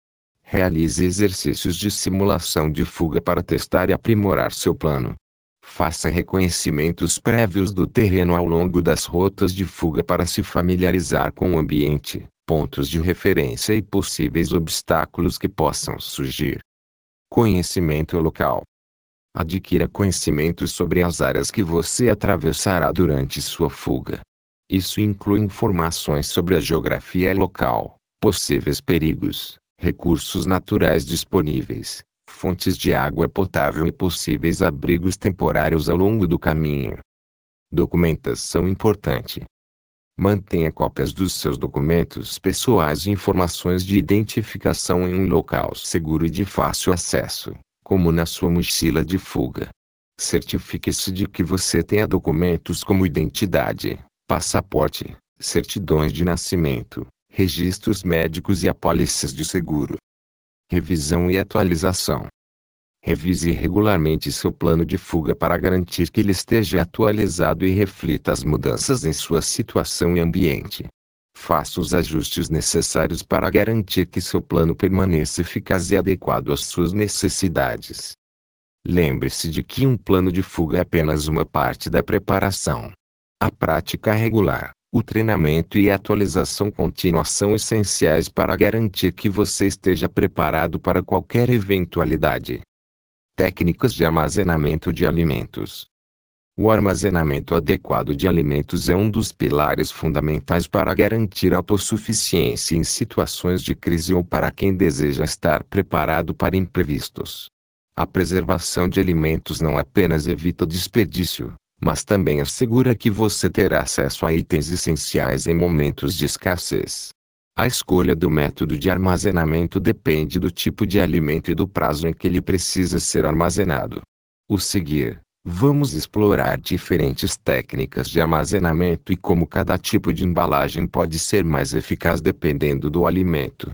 Realize exercícios de simulação de fuga para testar e aprimorar seu plano. Faça reconhecimentos prévios do terreno ao longo das rotas de fuga para se familiarizar com o ambiente, pontos de referência e possíveis obstáculos que possam surgir. Conhecimento local. Adquira conhecimento sobre as áreas que você atravessará durante sua fuga. Isso inclui informações sobre a geografia local, possíveis perigos, recursos naturais disponíveis, fontes de água potável e possíveis abrigos temporários ao longo do caminho. Documentação importante. Mantenha cópias dos seus documentos pessoais e informações de identificação em um local seguro e de fácil acesso, como na sua mochila de fuga. Certifique-se de que você tenha documentos como identidade, passaporte, certidões de nascimento, registros médicos e apólices de seguro. Revisão e atualização. Revise regularmente seu plano de fuga para garantir que ele esteja atualizado e reflita as mudanças em sua situação e ambiente. Faça os ajustes necessários para garantir que seu plano permaneça eficaz e adequado às suas necessidades. Lembre-se de que um plano de fuga é apenas uma parte da preparação. A prática regular, o treinamento e a atualização contínua são essenciais para garantir que você esteja preparado para qualquer eventualidade. Técnicas de armazenamento de alimentos. O armazenamento adequado de alimentos é um dos pilares fundamentais para garantir autossuficiência em situações de crise ou para quem deseja estar preparado para imprevistos. A preservação de alimentos não apenas evita desperdício, mas também assegura que você terá acesso a itens essenciais em momentos de escassez. A escolha do método de armazenamento depende do tipo de alimento e do prazo em que ele precisa ser armazenado. O seguir, vamos explorar diferentes técnicas de armazenamento e como cada tipo de embalagem pode ser mais eficaz dependendo do alimento.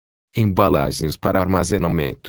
Embalagens para armazenamento.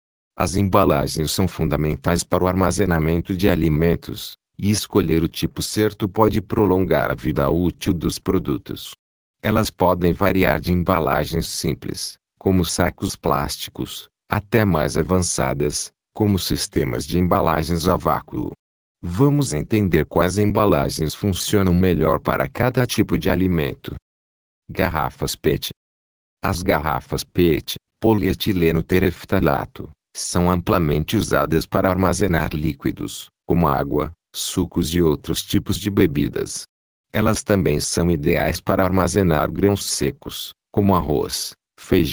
As embalagens são fundamentais para o armazenamento de alimentos, e escolher o tipo certo pode prolongar a vida útil dos produtos. Elas podem variar de embalagens simples, como sacos plásticos, até mais avançadas, como sistemas de embalagens a vácuo. Vamos entender quais embalagens funcionam melhor para cada tipo de alimento. Garrafas P E T. As garrafas P E T, polietileno tereftalato, são amplamente usadas para armazenar líquidos, como água, sucos e outros tipos de bebidas. Elas também são ideais para armazenar grãos secos, como arroz, feijão,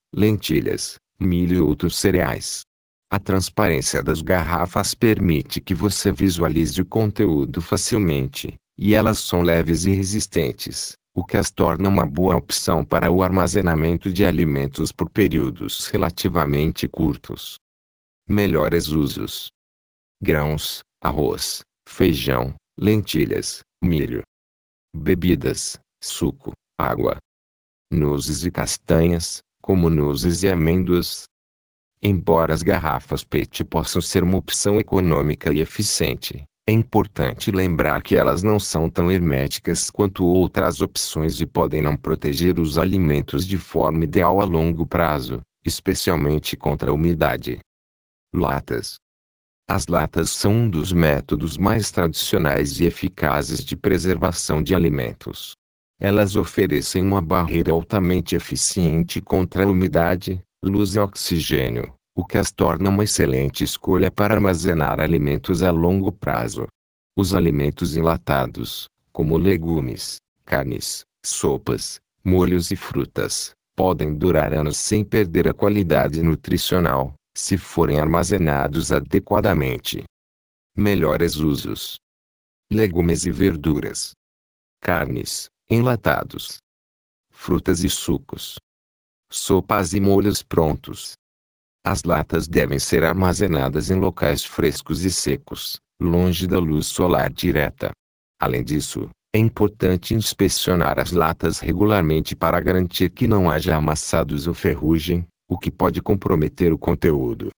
lentilhas, milho e outros cereais. A transparência das garrafas permite que você visualize o conteúdo facilmente, e elas são leves e resistentes, o que as torna uma boa opção para o armazenamento de alimentos por períodos relativamente curtos. Melhores usos: grãos, arroz, feijão, lentilhas, milho. Bebidas, suco, água. Nozes e castanhas, como nozes e amêndoas. Embora as garrafas P E T possam ser uma opção econômica e eficiente, é importante lembrar que elas não são tão herméticas quanto outras opções e podem não proteger os alimentos de forma ideal a longo prazo, especialmente contra a umidade. Latas. As latas são um dos métodos mais tradicionais e eficazes de preservação de alimentos. Elas oferecem uma barreira altamente eficiente contra a umidade, luz e oxigênio, o que as torna uma excelente escolha para armazenar alimentos a longo prazo. Os alimentos enlatados, como legumes, carnes, sopas, molhos e frutas, podem durar anos sem perder a qualidade nutricional, se forem armazenados adequadamente. Melhores usos: legumes e verduras, carnes, enlatados, frutas e sucos, sopas e molhos prontos. As latas devem ser armazenadas em locais frescos e secos, longe da luz solar direta. Além disso, é importante inspecionar as latas regularmente para garantir que não haja amassados ou ferrugem, o que pode comprometer o conteúdo.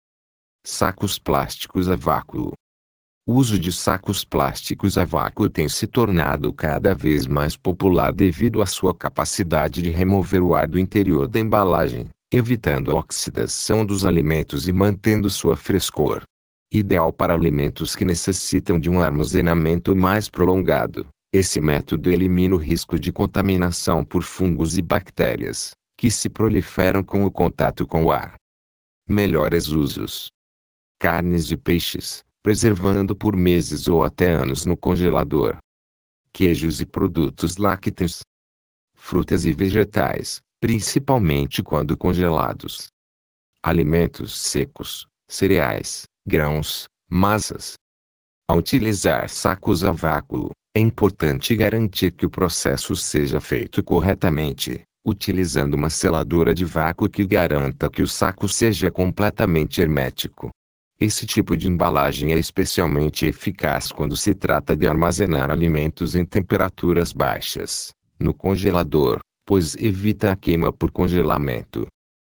Sacos plásticos a vácuo. O uso de sacos plásticos a vácuo tem se tornado cada vez mais popular devido à sua capacidade de remover o ar do interior da embalagem, evitando a oxidação dos alimentos e mantendo sua frescor. Ideal para alimentos que necessitam de um armazenamento mais prolongado, esse método elimina o risco de contaminação por fungos e bactérias, que se proliferam com o contato com o ar. Melhores usos: carnes e peixes, preservando por meses ou até anos no congelador. Queijos e produtos lácteos. Frutas e vegetais, principalmente quando congelados. Alimentos secos, cereais, grãos, massas. Ao utilizar sacos a vácuo, é importante garantir que o processo seja feito corretamente, utilizando uma seladora de vácuo que garanta que o saco seja completamente hermético. Esse tipo de embalagem é especialmente eficaz quando se trata de armazenar alimentos em temperaturas baixas, no congelador, pois evita a queima por congelamento.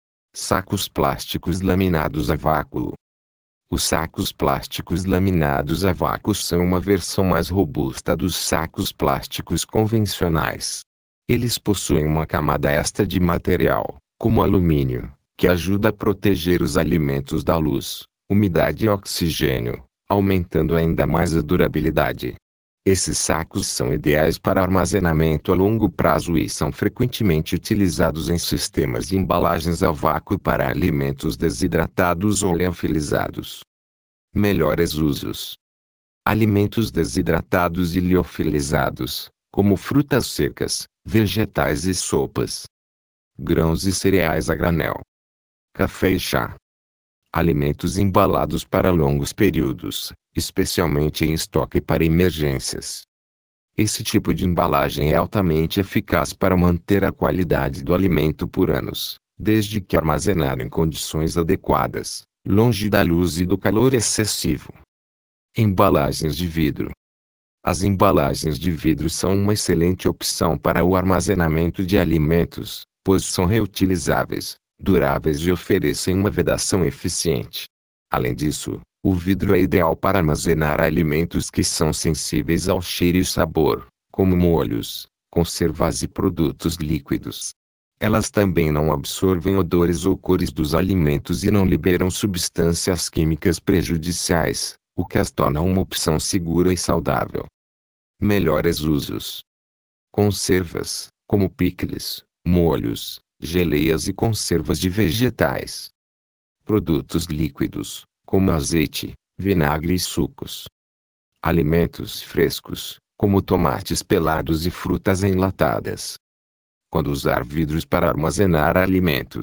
Sacos plásticos laminados a vácuo. Os sacos plásticos laminados a vácuo são uma versão mais robusta dos sacos plásticos convencionais. Eles possuem uma camada extra de material, como alumínio, que ajuda a proteger os alimentos da luz, umidade e oxigênio, aumentando ainda mais a durabilidade. Esses sacos são ideais para armazenamento a longo prazo e são frequentemente utilizados em sistemas de embalagens a vácuo para alimentos desidratados ou liofilizados. Melhores usos: alimentos desidratados e liofilizados, como frutas secas, vegetais e sopas. Grãos e cereais a granel. Café e chá. Alimentos embalados para longos períodos, especialmente em estoque para emergências. Esse tipo de embalagem é altamente eficaz para manter a qualidade do alimento por anos, desde que armazenado em condições adequadas, longe da luz e do calor excessivo. Embalagens de vidro. As embalagens de vidro são uma excelente opção para o armazenamento de alimentos, pois são reutilizáveis, duráveis e oferecem uma vedação eficiente. Além disso, o vidro é ideal para armazenar alimentos que são sensíveis ao cheiro e sabor, como molhos, conservas e produtos líquidos. Elas também não absorvem odores ou cores dos alimentos e não liberam substâncias químicas prejudiciais, o que as torna uma opção segura e saudável. Melhores usos: conservas, como picles, molhos, geleias e conservas de vegetais. Produtos líquidos, como azeite, vinagre e sucos. Alimentos frescos, como tomates pelados e frutas enlatadas. Quando usar vidros para armazenar alimentos,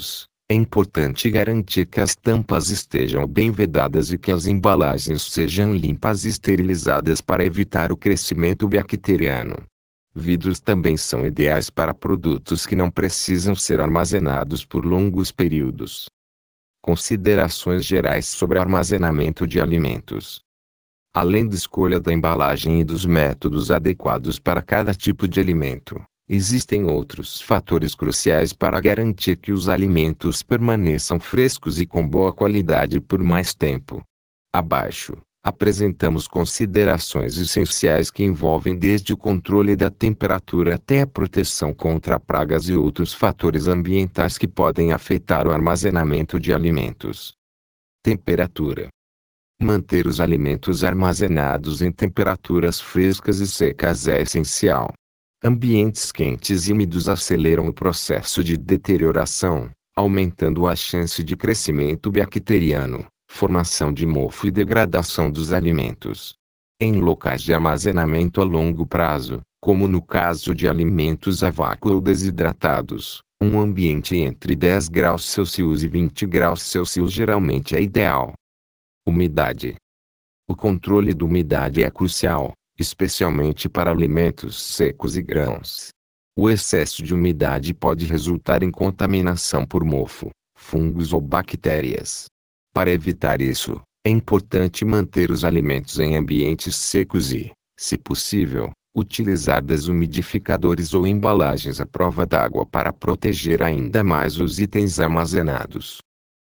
É importante garantir que as tampas estejam bem vedadas e que as embalagens sejam limpas e esterilizadas para evitar o crescimento bacteriano. Vidros também são ideais para produtos que não precisam ser armazenados por longos períodos. Considerações gerais sobre armazenamento de alimentos. Além da escolha da embalagem e dos métodos adequados para cada tipo de alimento, existem outros fatores cruciais para garantir que os alimentos permaneçam frescos e com boa qualidade por mais tempo. Abaixo, apresentamos considerações essenciais que envolvem desde o controle da temperatura até a proteção contra pragas e outros fatores ambientais que podem afetar o armazenamento de alimentos. Temperatura. Manter os alimentos armazenados em temperaturas frescas e secas é essencial. Ambientes quentes e úmidos aceleram o processo de deterioração, aumentando a chance de crescimento bacteriano, formação de mofo e degradação dos alimentos. Em locais de armazenamento a longo prazo, como no caso de alimentos a vácuo ou desidratados, um ambiente entre dez graus Celsius e vinte graus Celsius geralmente é ideal. Umidade. O controle da umidade é crucial, especialmente para alimentos secos e grãos. O excesso de umidade pode resultar em contaminação por mofo, fungos ou bactérias. Para evitar isso, é importante manter os alimentos em ambientes secos e, se possível, utilizar desumidificadores ou embalagens à prova d'água para proteger ainda mais os itens armazenados.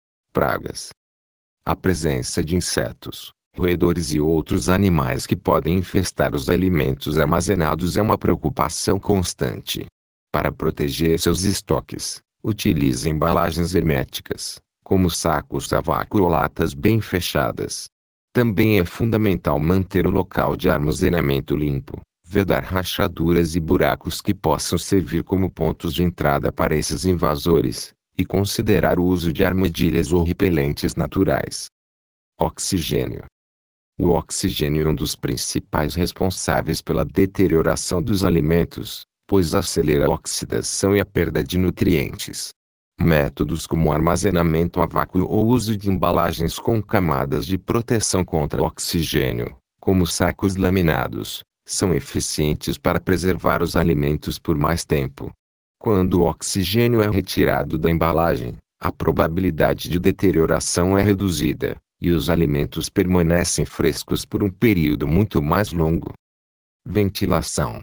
Pragas. A presença de insetos, roedores e outros animais que podem infestar os alimentos armazenados é uma preocupação constante. Para proteger seus estoques, utilize embalagens herméticas, como sacos a vácuo ou latas bem fechadas. Também é fundamental manter o local de armazenamento limpo, vedar rachaduras e buracos que possam servir como pontos de entrada para esses invasores, e considerar o uso de armadilhas ou repelentes naturais. Oxigênio. O oxigênio é um dos principais responsáveis pela deterioração dos alimentos, pois acelera a oxidação e a perda de nutrientes. Métodos como armazenamento a vácuo ou uso de embalagens com camadas de proteção contra oxigênio, como sacos laminados, são eficientes para preservar os alimentos por mais tempo. Quando o oxigênio é retirado da embalagem, a probabilidade de deterioração é reduzida, e os alimentos permanecem frescos por um período muito mais longo. Ventilação.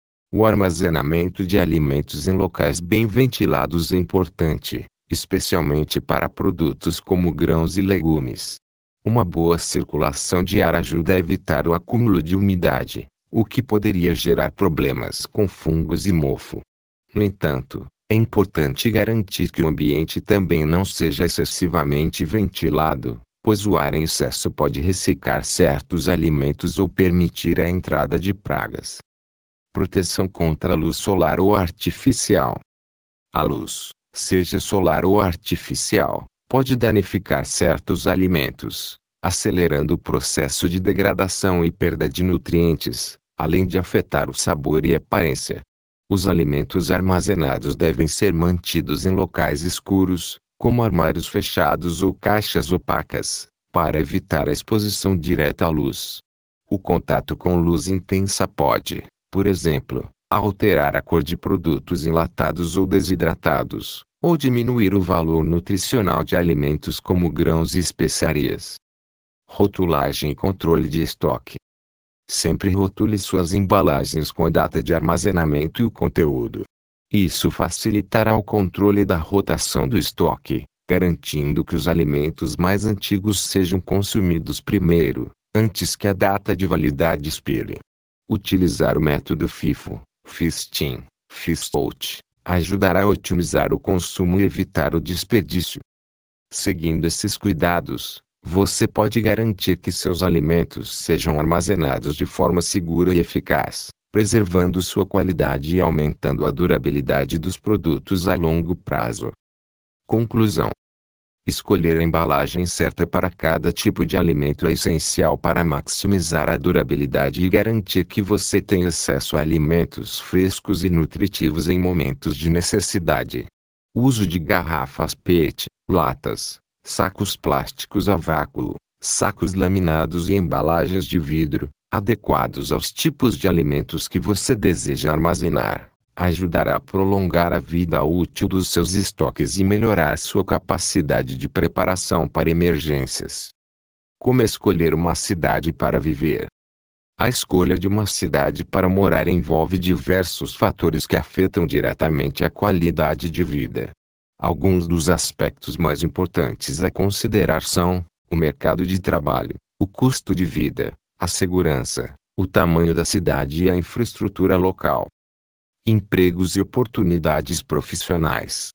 O armazenamento de alimentos em locais bem ventilados é importante, especialmente para produtos como grãos e legumes. Uma boa circulação de ar ajuda a evitar o acúmulo de umidade, o que poderia gerar problemas com fungos e mofo. No entanto, é importante garantir que o ambiente também não seja excessivamente ventilado, pois o ar em excesso pode ressecar certos alimentos ou permitir a entrada de pragas. Proteção contra a luz solar ou artificial. A luz, seja solar ou artificial, pode danificar certos alimentos, acelerando o processo de degradação e perda de nutrientes, além de afetar o sabor e a aparência. Os alimentos armazenados devem ser mantidos em locais escuros, como armários fechados ou caixas opacas, para evitar a exposição direta à luz. O contato com luz intensa pode, por exemplo, alterar a cor de produtos enlatados ou desidratados, ou diminuir o valor nutricional de alimentos como grãos e especiarias. Rotulagem e controle de estoque. Sempre rotule suas embalagens com a data de armazenamento e o conteúdo. Isso facilitará o controle da rotação do estoque, garantindo que os alimentos mais antigos sejam consumidos primeiro, antes que a data de validade expire. Utilizar o método FIFO, Fist-in, Fist-out, ajudará a otimizar o consumo e evitar o desperdício. Seguindo esses cuidados, você pode garantir que seus alimentos sejam armazenados de forma segura e eficaz, preservando sua qualidade e aumentando a durabilidade dos produtos a longo prazo. Conclusão. Escolher a embalagem certa para cada tipo de alimento é essencial para maximizar a durabilidade e garantir que você tenha acesso a alimentos frescos e nutritivos em momentos de necessidade. Uso de garrafas P E T, latas, sacos plásticos a vácuo, sacos laminados e embalagens de vidro, adequados aos tipos de alimentos que você deseja armazenar, ajudará a prolongar a vida útil dos seus estoques e melhorar sua capacidade de preparação para emergências. Como escolher uma cidade para viver? A escolha de uma cidade para morar envolve diversos fatores que afetam diretamente a qualidade de vida. Alguns dos aspectos mais importantes a considerar são o mercado de trabalho, o custo de vida, a segurança, o tamanho da cidade e a infraestrutura local. Empregos e oportunidades profissionais.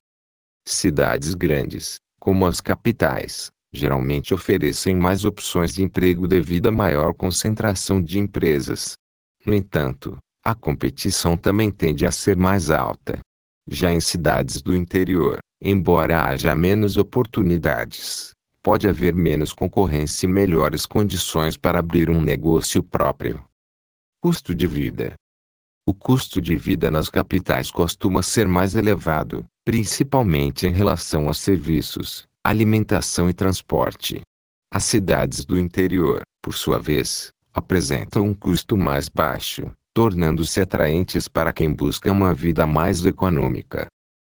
Cidades grandes, como as capitais, geralmente oferecem mais opções de emprego devido à maior concentração de empresas. No entanto, a competição também tende a ser mais alta. Já em cidades do interior, embora haja menos oportunidades, pode haver menos concorrência e melhores condições para abrir um negócio próprio. Custo de vida. O custo de vida nas capitais costuma ser mais elevado, principalmente em relação a serviços, alimentação e transporte. As cidades do interior, por sua vez, apresentam um custo mais baixo, tornando-se atraentes para quem busca uma vida mais econômica.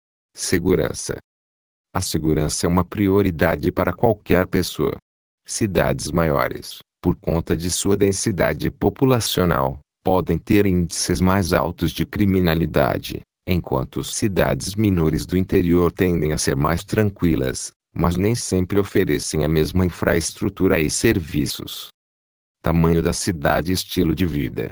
Segurança. A segurança é uma prioridade para qualquer pessoa. Cidades maiores, por conta de sua densidade populacional, podem ter índices mais altos de criminalidade, enquanto cidades menores do interior tendem a ser mais tranquilas, mas nem sempre oferecem a mesma infraestrutura e serviços. Tamanho da cidade e estilo de vida.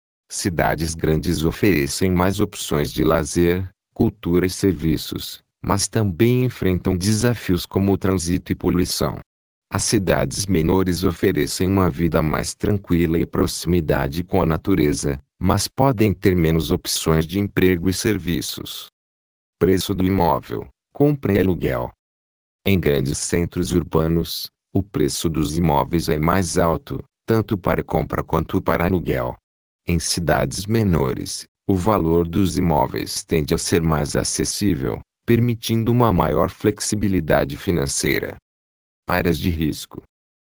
Cidades grandes oferecem mais opções de lazer, cultura e serviços, mas também enfrentam desafios como o trânsito e poluição. As cidades menores oferecem uma vida mais tranquila e proximidade com a natureza, mas podem ter menos opções de emprego e serviços. Preço do imóvel, compra e aluguel. Em grandes centros urbanos, o preço dos imóveis é mais alto, tanto para compra quanto para aluguel. Em cidades menores, o valor dos imóveis tende a ser mais acessível, permitindo uma maior flexibilidade financeira. Áreas de risco.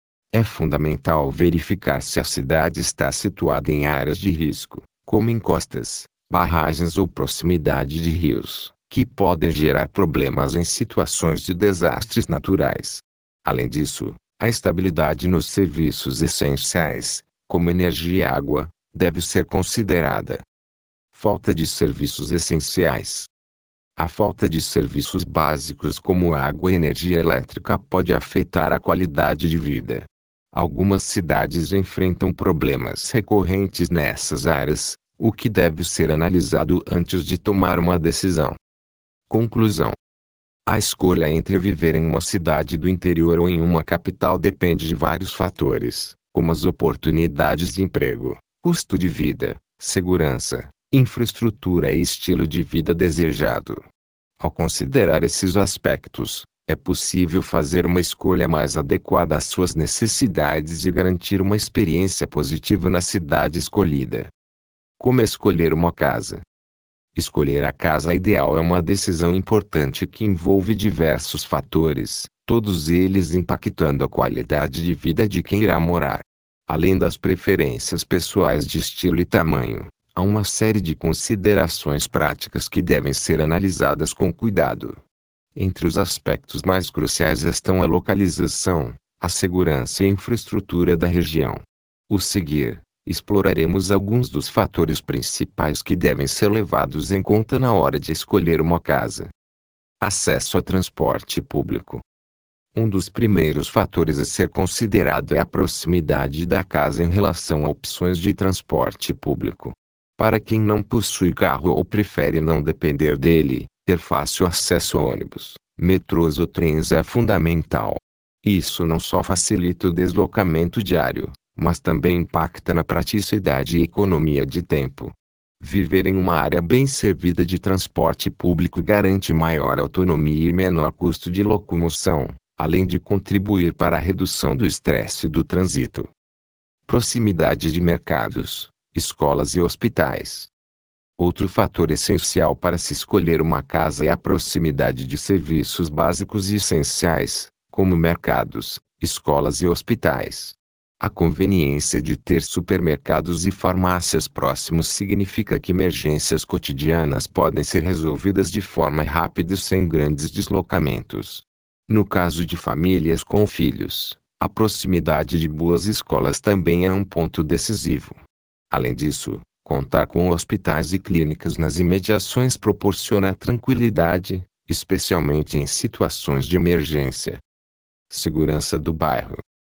É fundamental verificar se a cidade está situada em áreas de risco, como encostas, barragens ou proximidade de rios, que podem gerar problemas em situações de desastres naturais. Além disso, a estabilidade nos serviços essenciais, como energia e água, deve ser considerada. Falta de serviços essenciais. A falta de serviços básicos como água e energia elétrica pode afetar a qualidade de vida. Algumas cidades enfrentam problemas recorrentes nessas áreas, o que deve ser analisado antes de tomar uma decisão. Conclusão. A escolha entre viver em uma cidade do interior ou em uma capital depende de vários fatores, como as oportunidades de emprego, custo de vida, segurança, infraestrutura e estilo de vida desejado. Ao considerar esses aspectos, é possível fazer uma escolha mais adequada às suas necessidades e garantir uma experiência positiva na cidade escolhida. Como escolher uma casa? Escolher a casa ideal é uma decisão importante que envolve diversos fatores, todos eles impactando a qualidade de vida de quem irá morar. Além das preferências pessoais de estilo e tamanho, há uma série de considerações práticas que devem ser analisadas com cuidado. Entre os aspectos mais cruciais estão a localização, a segurança e a infraestrutura da região. O seguir, exploraremos alguns dos fatores principais que devem ser levados em conta na hora de escolher uma casa. Acesso a transporte público. Um dos primeiros fatores a ser considerado é a proximidade da casa em relação a opções de transporte público. Para quem não possui carro ou prefere não depender dele, ter fácil acesso a ônibus, metrôs ou trens é fundamental. Isso não só facilita o deslocamento diário, mas também impacta na praticidade e economia de tempo. Viver em uma área bem servida de transporte público garante maior autonomia e menor custo de locomoção, além de contribuir para a redução do estresse do trânsito. Proximidade de mercados, escolas e hospitais. Outro fator essencial para se escolher uma casa é a proximidade de serviços básicos e essenciais, como mercados, escolas e hospitais. A conveniência de ter supermercados e farmácias próximos significa que emergências cotidianas podem ser resolvidas de forma rápida e sem grandes deslocamentos. No caso de famílias com filhos, a proximidade de boas escolas também é um ponto decisivo. Além disso, contar com hospitais e clínicas nas imediações proporciona tranquilidade, especialmente em situações de emergência. Segurança do bairro.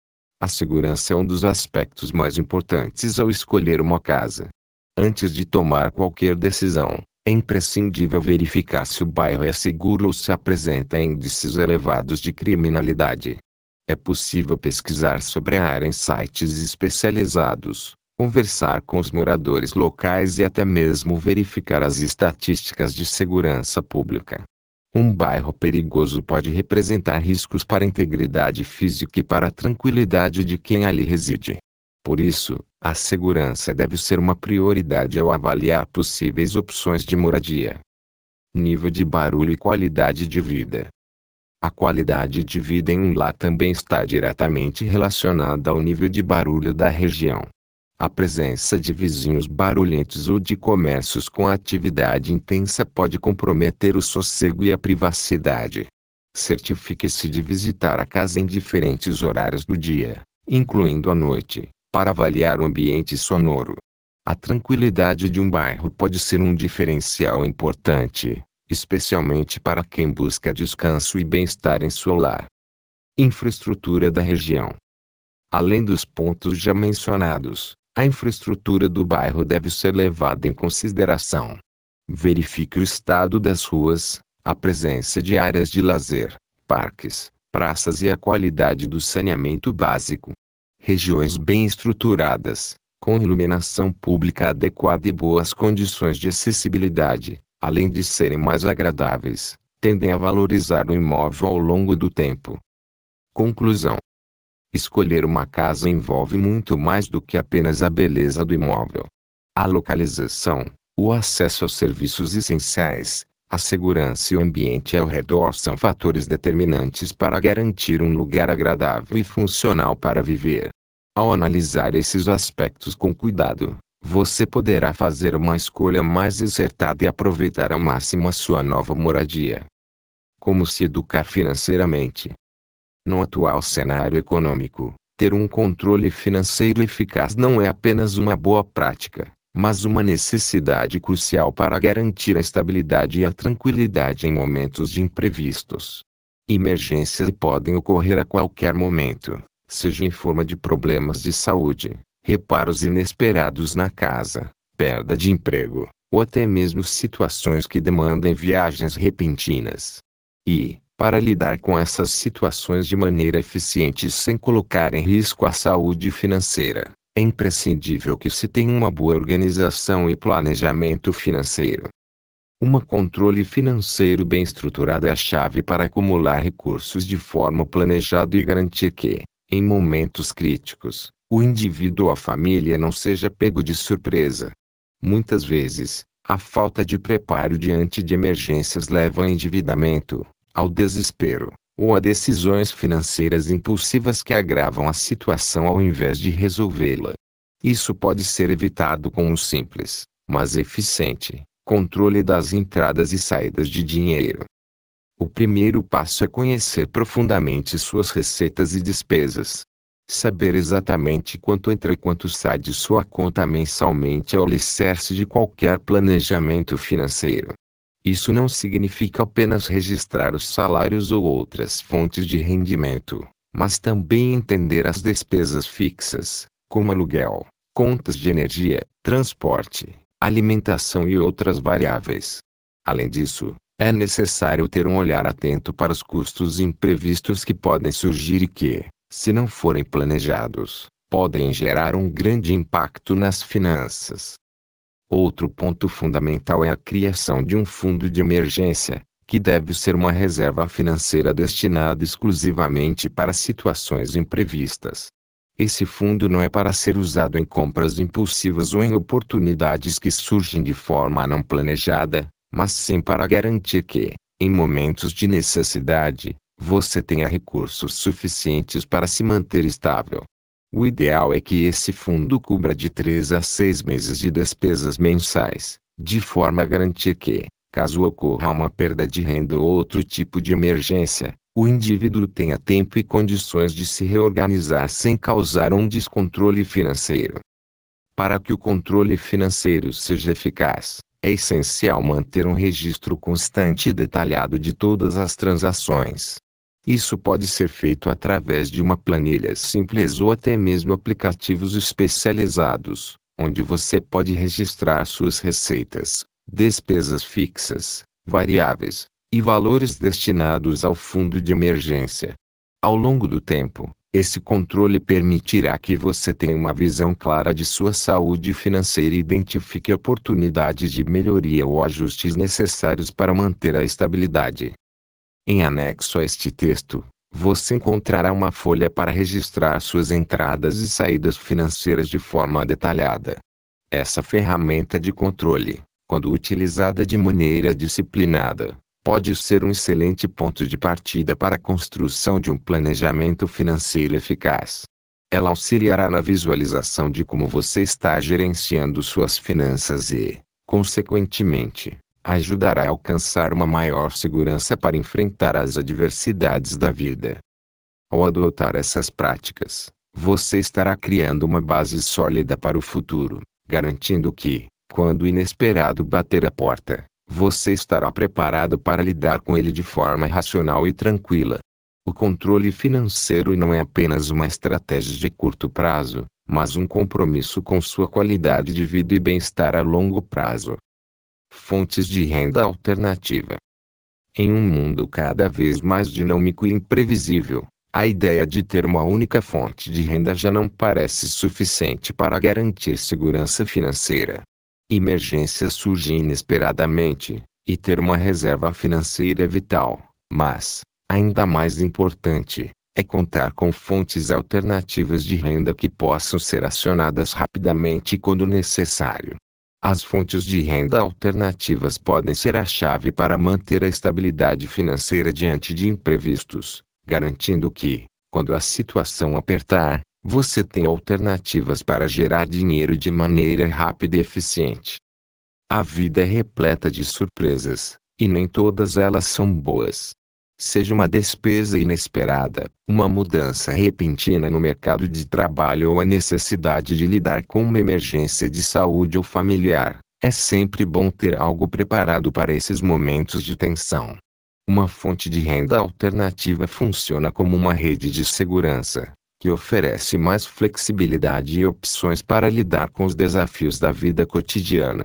A segurança é um dos aspectos mais importantes ao escolher uma casa. Antes de tomar qualquer decisão, é imprescindível verificar se o bairro é seguro ou se apresenta índices elevados de criminalidade. É possível pesquisar sobre a área em sites especializados, conversar com os moradores locais e até mesmo verificar as estatísticas de segurança pública. Um bairro perigoso pode representar riscos para a integridade física e para a tranquilidade de quem ali reside. Por isso, a segurança deve ser uma prioridade ao avaliar possíveis opções de moradia. Nível de barulho e qualidade de vida. A qualidade de vida em um lar também está diretamente relacionada ao nível de barulho da região. A presença de vizinhos barulhentos ou de comércios com atividade intensa pode comprometer o sossego e a privacidade. Certifique-se de visitar a casa em diferentes horários do dia, incluindo a noite, para avaliar o ambiente sonoro. A tranquilidade de um bairro pode ser um diferencial importante, especialmente para quem busca descanso e bem-estar em seu lar. Infraestrutura da região. Além dos pontos já mencionados, a infraestrutura do bairro deve ser levada em consideração. Verifique o estado das ruas, a presença de áreas de lazer, parques, praças e a qualidade do saneamento básico. Regiões bem estruturadas, com iluminação pública adequada e boas condições de acessibilidade, além de serem mais agradáveis, tendem a valorizar o imóvel ao longo do tempo. Conclusão. Escolher uma casa envolve muito mais do que apenas a beleza do imóvel. A localização, o acesso aos serviços essenciais, a segurança e o ambiente ao redor são fatores determinantes para garantir um lugar agradável e funcional para viver. Ao analisar esses aspectos com cuidado, você poderá fazer uma escolha mais acertada e aproveitar ao máximo a sua nova moradia. Como se educar financeiramente? No atual cenário econômico, ter um controle financeiro eficaz não é apenas uma boa prática, mas uma necessidade crucial para garantir a estabilidade e a tranquilidade em momentos de imprevistos. Emergências podem ocorrer a qualquer momento, seja em forma de problemas de saúde, reparos inesperados na casa, perda de emprego, ou até mesmo situações que demandem viagens repentinas. E, para lidar com essas situações de maneira eficiente sem colocar em risco a saúde financeira, é imprescindível que se tenha uma boa organização e planejamento financeiro. Um controle financeiro bem estruturado é a chave para acumular recursos de forma planejada e garantir que, em momentos críticos, o indivíduo ou a família não seja pego de surpresa. Muitas vezes, a falta de preparo diante de emergências leva ao endividamento, ao desespero, ou a decisões financeiras impulsivas que agravam a situação ao invés de resolvê-la. Isso pode ser evitado com um simples, mas eficiente, controle das entradas e saídas de dinheiro. O primeiro passo é conhecer profundamente suas receitas e despesas. Saber exatamente quanto entra e quanto sai de sua conta mensalmente é o alicerce de qualquer planejamento financeiro. Isso não significa apenas registrar os salários ou outras fontes de rendimento, mas também entender as despesas fixas, como aluguel, contas de energia, transporte, alimentação e outras variáveis. Além disso, é necessário ter um olhar atento para os custos imprevistos que podem surgir e que, se não forem planejados, podem gerar um grande impacto nas finanças. Outro ponto fundamental é a criação de um fundo de emergência, que deve ser uma reserva financeira destinada exclusivamente para situações imprevistas. Esse fundo não é para ser usado em compras impulsivas ou em oportunidades que surgem de forma não planejada, mas sim para garantir que, em momentos de necessidade, você tenha recursos suficientes para se manter estável. O ideal é que esse fundo cubra de três a seis meses de despesas mensais, de forma a garantir que, caso ocorra uma perda de renda ou outro tipo de emergência, o indivíduo tenha tempo e condições de se reorganizar sem causar um descontrole financeiro. Para que o controle financeiro seja eficaz, é essencial manter um registro constante e detalhado de todas as transações. Isso pode ser feito através de uma planilha simples ou até mesmo aplicativos especializados, onde você pode registrar suas receitas, despesas fixas, variáveis, e valores destinados ao fundo de emergência. Ao longo do tempo, esse controle permitirá que você tenha uma visão clara de sua saúde financeira e identifique oportunidades de melhoria ou ajustes necessários para manter a estabilidade. Em anexo a este texto, você encontrará uma folha para registrar suas entradas e saídas financeiras de forma detalhada. Essa ferramenta de controle, quando utilizada de maneira disciplinada, pode ser um excelente ponto de partida para a construção de um planejamento financeiro eficaz. Ela auxiliará na visualização de como você está gerenciando suas finanças e, consequentemente, ajudará a alcançar uma maior segurança para enfrentar as adversidades da vida. Ao adotar essas práticas, você estará criando uma base sólida para o futuro, garantindo que, quando o inesperado bater a porta, você estará preparado para lidar com ele de forma racional e tranquila. O controle financeiro não é apenas uma estratégia de curto prazo, mas um compromisso com sua qualidade de vida e bem-estar a longo prazo. Fontes de renda alternativa. Em um mundo cada vez mais dinâmico e imprevisível, a ideia de ter uma única fonte de renda já não parece suficiente para garantir segurança financeira. Emergências surgem inesperadamente, e ter uma reserva financeira é vital, mas, ainda mais importante, é contar com fontes alternativas de renda que possam ser acionadas rapidamente quando necessário. As fontes de renda alternativas podem ser a chave para manter a estabilidade financeira diante de imprevistos, garantindo que, quando a situação apertar, você tem alternativas para gerar dinheiro de maneira rápida e eficiente. A vida é repleta de surpresas, e nem todas elas são boas. Seja uma despesa inesperada, uma mudança repentina no mercado de trabalho ou a necessidade de lidar com uma emergência de saúde ou familiar, é sempre bom ter algo preparado para esses momentos de tensão. Uma fonte de renda alternativa funciona como uma rede de segurança, que oferece mais flexibilidade e opções para lidar com os desafios da vida cotidiana.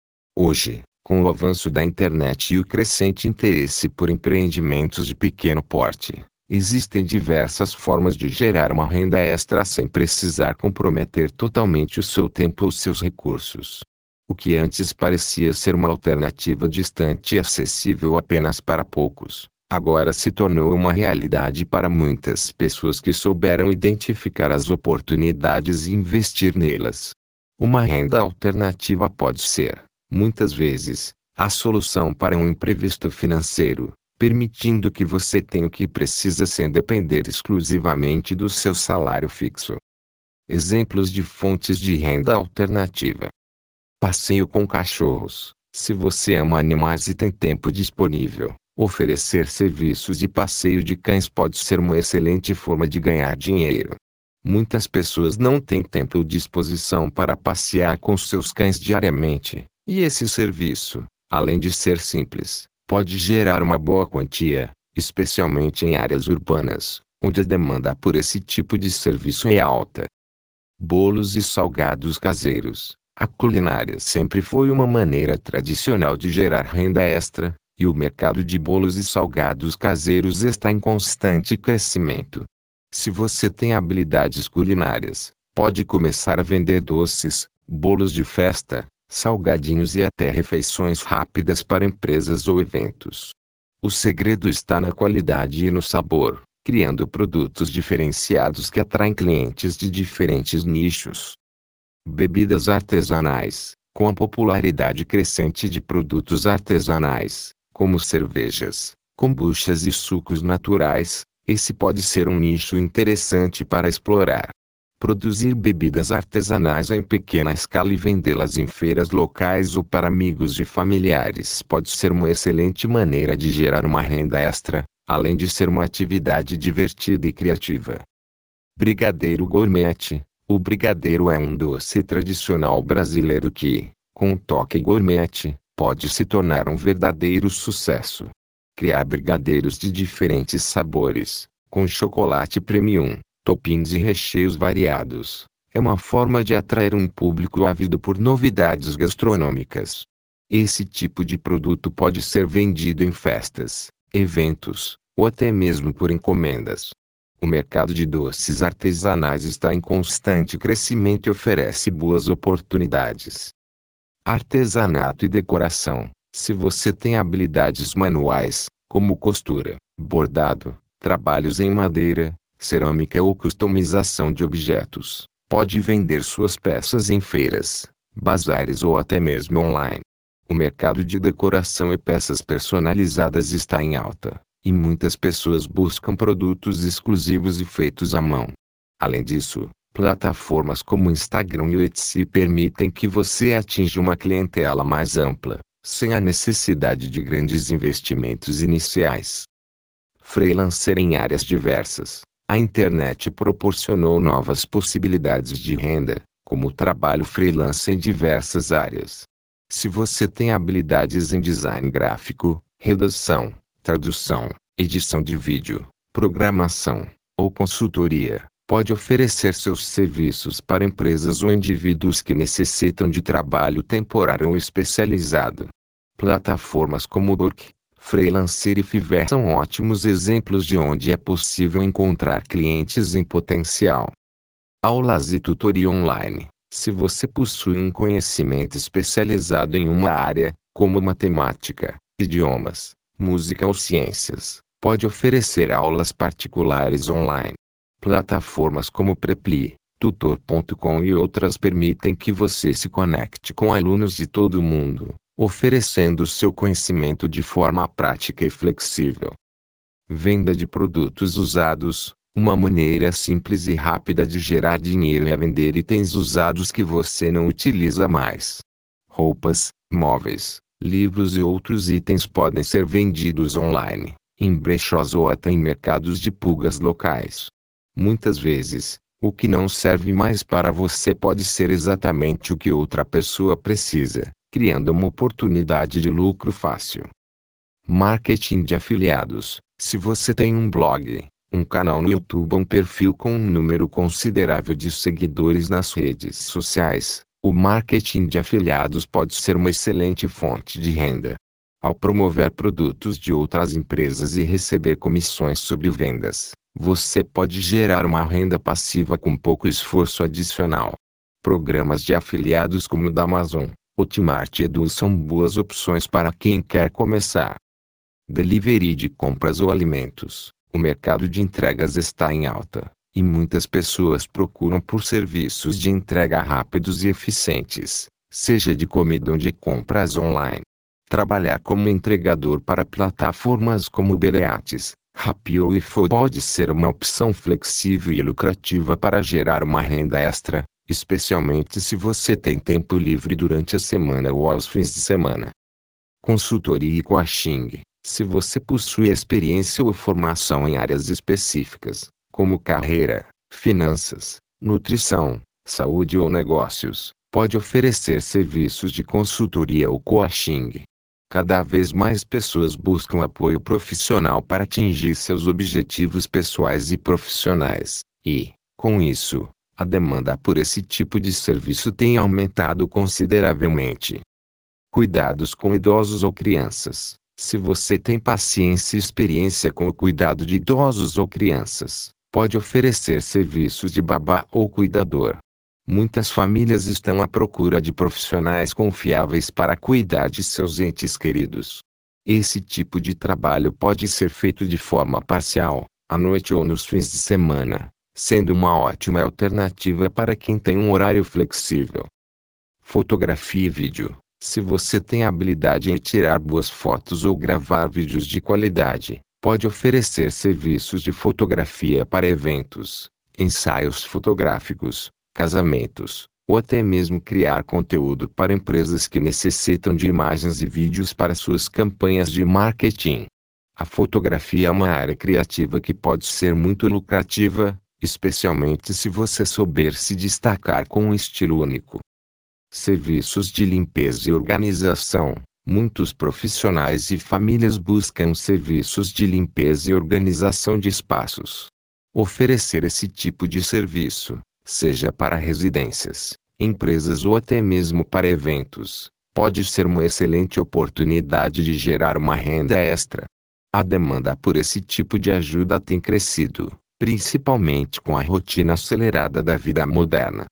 Hoje, com o avanço da internet e o crescente interesse por empreendimentos de pequeno porte, existem diversas formas de gerar uma renda extra sem precisar comprometer totalmente o seu tempo ou seus recursos. O que antes parecia ser uma alternativa distante e acessível apenas para poucos, agora se tornou uma realidade para muitas pessoas que souberam identificar as oportunidades e investir nelas. Uma renda alternativa pode ser, muitas vezes, a solução para um imprevisto financeiro, permitindo que você tenha o que precisa sem depender exclusivamente do seu salário fixo. Exemplos de fontes de renda alternativa. Passeio com cachorros. Se você ama animais e tem tempo disponível, oferecer serviços de passeio de cães pode ser uma excelente forma de ganhar dinheiro. Muitas pessoas não têm tempo ou disposição para passear com seus cães diariamente, e esse serviço, além de ser simples, pode gerar uma boa quantia, especialmente em áreas urbanas, onde a demanda por esse tipo de serviço é alta. Bolos e salgados caseiros. A culinária sempre foi uma maneira tradicional de gerar renda extra, e o mercado de bolos e salgados caseiros está em constante crescimento. Se você tem habilidades culinárias, pode começar a vender doces, bolos de festa, salgadinhos e até refeições rápidas para empresas ou eventos. O segredo está na qualidade e no sabor, criando produtos diferenciados que atraem clientes de diferentes nichos. Bebidas artesanais. Com a popularidade crescente de produtos artesanais, como cervejas, kombuchas e sucos naturais, esse pode ser um nicho interessante para explorar. Produzir bebidas artesanais em pequena escala e vendê-las em feiras locais ou para amigos e familiares pode ser uma excelente maneira de gerar uma renda extra, além de ser uma atividade divertida e criativa. Brigadeiro gourmet. O brigadeiro é um doce tradicional brasileiro que, com um toque gourmet, pode se tornar um verdadeiro sucesso. Criar brigadeiros de diferentes sabores, com chocolate premium, toppings e recheios variados, é uma forma de atrair um público ávido por novidades gastronômicas. Esse tipo de produto pode ser vendido em festas, eventos, ou até mesmo por encomendas. O mercado de doces artesanais está em constante crescimento e oferece boas oportunidades. Artesanato e decoração. Se você tem habilidades manuais, como costura, bordado, trabalhos em madeira, cerâmica ou customização de objetos, pode vender suas peças em feiras, bazares ou até mesmo online. O mercado de decoração e peças personalizadas está em alta, e muitas pessoas buscam produtos exclusivos e feitos à mão. Além disso, plataformas como Instagram e o Etsy permitem que você atinja uma clientela mais ampla, sem a necessidade de grandes investimentos iniciais. Freelancer em áreas diversas. A internet proporcionou novas possibilidades de renda, como o trabalho freelance em diversas áreas. Se você tem habilidades em design gráfico, redação, tradução, edição de vídeo, programação, ou consultoria, pode oferecer seus serviços para empresas ou indivíduos que necessitam de trabalho temporário ou especializado. Plataformas como Upwork, Freelancer e Fiverr são ótimos exemplos de onde é possível encontrar clientes em potencial. Aulas e tutoria online. Se você possui um conhecimento especializado em uma área, como matemática, idiomas, música ou ciências, pode oferecer aulas particulares online. Plataformas como Preply, tutor ponto com e outras permitem que você se conecte com alunos de todo o mundo, oferecendo seu conhecimento de forma prática e flexível. Venda de produtos usados. Uma maneira simples e rápida de gerar dinheiro é vender itens usados que você não utiliza mais. Roupas, móveis, livros e outros itens podem ser vendidos online, em brechós ou até em mercados de pulgas locais. Muitas vezes, o que não serve mais para você pode ser exatamente o que outra pessoa precisa, criando uma oportunidade de lucro fácil. Marketing de afiliados. Se você tem um blog, um canal no YouTube ou um perfil com um número considerável de seguidores nas redes sociais, o marketing de afiliados pode ser uma excelente fonte de renda. Ao promover produtos de outras empresas e receber comissões sobre vendas, você pode gerar uma renda passiva com pouco esforço adicional. Programas de afiliados como o da Amazon, Hotmart e Edu são boas opções para quem quer começar. Delivery de compras ou alimentos. O mercado de entregas está em alta, e muitas pessoas procuram por serviços de entrega rápidos e eficientes, seja de comida ou de compras online. Trabalhar como entregador para plataformas como Uber Eats, Rappi ou iFood pode ser uma opção flexível e lucrativa para gerar uma renda extra, especialmente se você tem tempo livre durante a semana ou aos fins de semana. Consultoria e coaching. Se você possui experiência ou formação em áreas específicas, como carreira, finanças, nutrição, saúde ou negócios, pode oferecer serviços de consultoria ou coaching. Cada vez mais pessoas buscam apoio profissional para atingir seus objetivos pessoais e profissionais, e, com isso, a demanda por esse tipo de serviço tem aumentado consideravelmente. Cuidados com idosos ou crianças. Se você tem paciência e experiência com o cuidado de idosos ou crianças, pode oferecer serviços de babá ou cuidador. Muitas famílias estão à procura de profissionais confiáveis para cuidar de seus entes queridos. Esse tipo de trabalho pode ser feito de forma parcial, à noite ou nos fins de semana, sendo uma ótima alternativa para quem tem um horário flexível. Fotografia e vídeo. Se você tem habilidade em tirar boas fotos ou gravar vídeos de qualidade, pode oferecer serviços de fotografia para eventos, ensaios fotográficos, casamentos, ou até mesmo criar conteúdo para empresas que necessitam de imagens e vídeos para suas campanhas de marketing. A fotografia é uma área criativa que pode ser muito lucrativa, especialmente se você souber se destacar com um estilo único. Serviços de limpeza e organização. Muitos profissionais e famílias buscam serviços de limpeza e organização de espaços. Oferecer esse tipo de serviço, seja para residências, empresas ou até mesmo para eventos, pode ser uma excelente oportunidade de gerar uma renda extra. A demanda por esse tipo de ajuda tem crescido, principalmente com a rotina acelerada da vida moderna.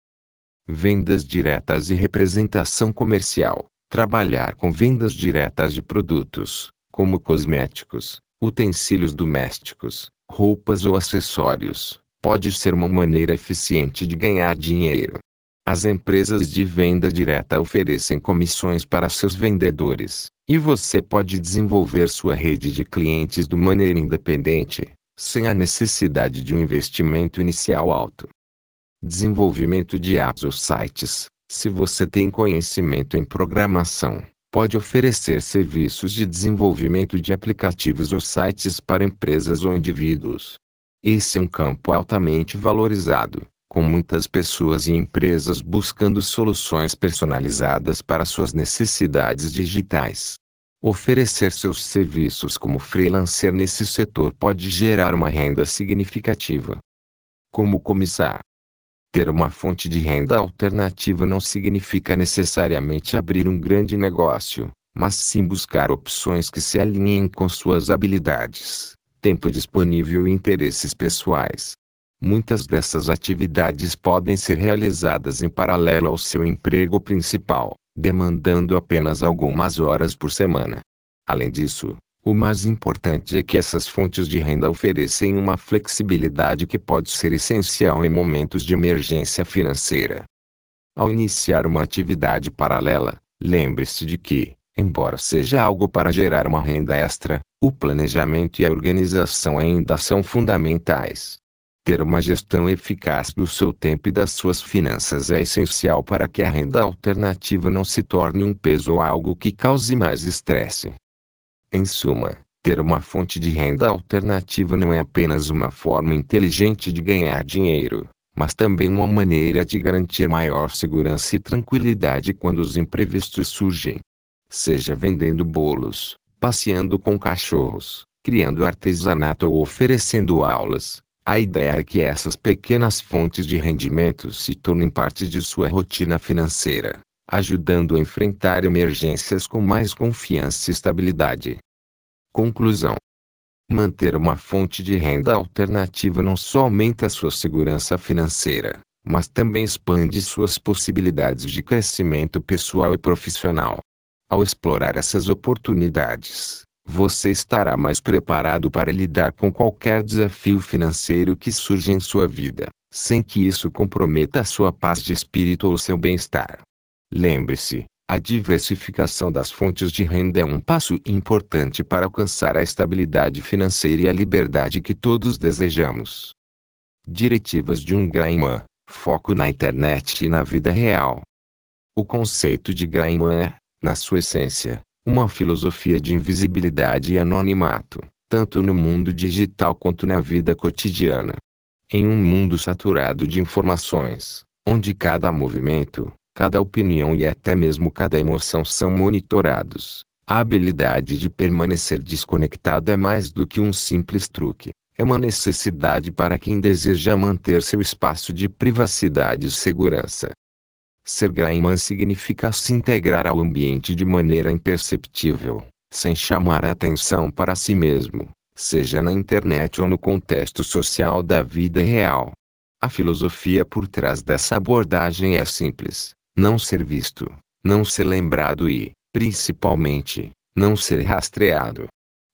Vendas diretas e representação comercial. Trabalhar com vendas diretas de produtos, como cosméticos, utensílios domésticos, roupas ou acessórios, pode ser uma maneira eficiente de ganhar dinheiro. As empresas de venda direta oferecem comissões para seus vendedores, e você pode desenvolver sua rede de clientes de maneira independente, sem a necessidade de um investimento inicial alto. Desenvolvimento de apps ou sites. Se você tem conhecimento em programação, pode oferecer serviços de desenvolvimento de aplicativos ou sites para empresas ou indivíduos. Esse é um campo altamente valorizado, com muitas pessoas e empresas buscando soluções personalizadas para suas necessidades digitais. Oferecer seus serviços como freelancer nesse setor pode gerar uma renda significativa. Como começar? Ter uma fonte de renda alternativa não significa necessariamente abrir um grande negócio, mas sim buscar opções que se alinhem com suas habilidades, tempo disponível e interesses pessoais. Muitas dessas atividades podem ser realizadas em paralelo ao seu emprego principal, demandando apenas algumas horas por semana. Além disso, o mais importante é que essas fontes de renda oferecem uma flexibilidade que pode ser essencial em momentos de emergência financeira. Ao iniciar uma atividade paralela, lembre-se de que, embora seja algo para gerar uma renda extra, o planejamento e a organização ainda são fundamentais. Ter uma gestão eficaz do seu tempo e das suas finanças é essencial para que a renda alternativa não se torne um peso ou algo que cause mais estresse. Em suma, ter uma fonte de renda alternativa não é apenas uma forma inteligente de ganhar dinheiro, mas também uma maneira de garantir maior segurança e tranquilidade quando os imprevistos surgem. Seja vendendo bolos, passeando com cachorros, criando artesanato ou oferecendo aulas, a ideia é que essas pequenas fontes de rendimento se tornem parte de sua rotina financeira, ajudando a enfrentar emergências com mais confiança e estabilidade. Conclusão: manter uma fonte de renda alternativa não só aumenta sua segurança financeira, mas também expande suas possibilidades de crescimento pessoal e profissional. Ao explorar essas oportunidades, você estará mais preparado para lidar com qualquer desafio financeiro que surja em sua vida, sem que isso comprometa a sua paz de espírito ou seu bem-estar. Lembre-se, a diversificação das fontes de renda é um passo importante para alcançar a estabilidade financeira e a liberdade que todos desejamos. Diretivas de um Gaiman: foco na internet e na vida real. O conceito de Gaiman é, na sua essência, uma filosofia de invisibilidade e anonimato, tanto no mundo digital quanto na vida cotidiana. Em um mundo saturado de informações, onde cada movimento, cada opinião e até mesmo cada emoção são monitorados, a habilidade de permanecer desconectado é mais do que um simples truque, é uma necessidade para quem deseja manter seu espaço de privacidade e segurança. Ser Gaiman significa se integrar ao ambiente de maneira imperceptível, sem chamar a atenção para si mesmo, seja na internet ou no contexto social da vida real. A filosofia por trás dessa abordagem é simples: não ser visto, não ser lembrado e, principalmente, não ser rastreado.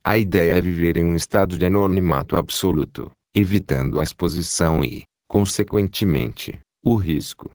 A ideia é viver em um estado de anonimato absoluto, evitando a exposição e, consequentemente, o risco.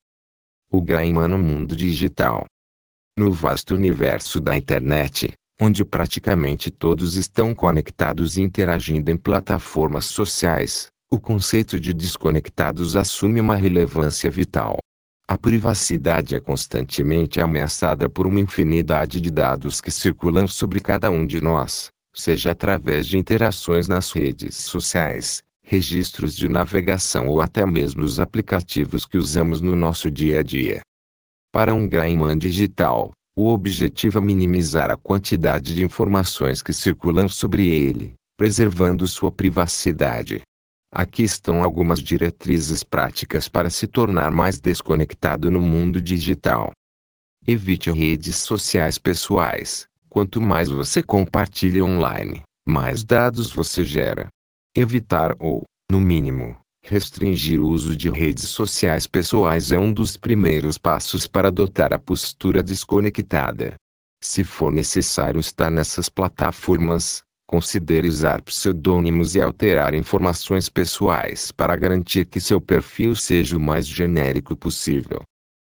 O Graiman no mundo digital. No vasto universo da internet, onde praticamente todos estão conectados e interagindo em plataformas sociais, o conceito de desconectados assume uma relevância vital. A privacidade é constantemente ameaçada por uma infinidade de dados que circulam sobre cada um de nós, seja através de interações nas redes sociais, registros de navegação ou até mesmo os aplicativos que usamos no nosso dia a dia. Para um Graiman digital, o objetivo é minimizar a quantidade de informações que circulam sobre ele, preservando sua privacidade. Aqui estão algumas diretrizes práticas para se tornar mais desconectado no mundo digital. Evite redes sociais pessoais. Quanto mais você compartilha online, mais dados você gera. Evitar ou, no mínimo, restringir o uso de redes sociais pessoais é um dos primeiros passos para adotar a postura desconectada. Se for necessário estar nessas plataformas, considere usar pseudônimos e alterar informações pessoais para garantir que seu perfil seja o mais genérico possível.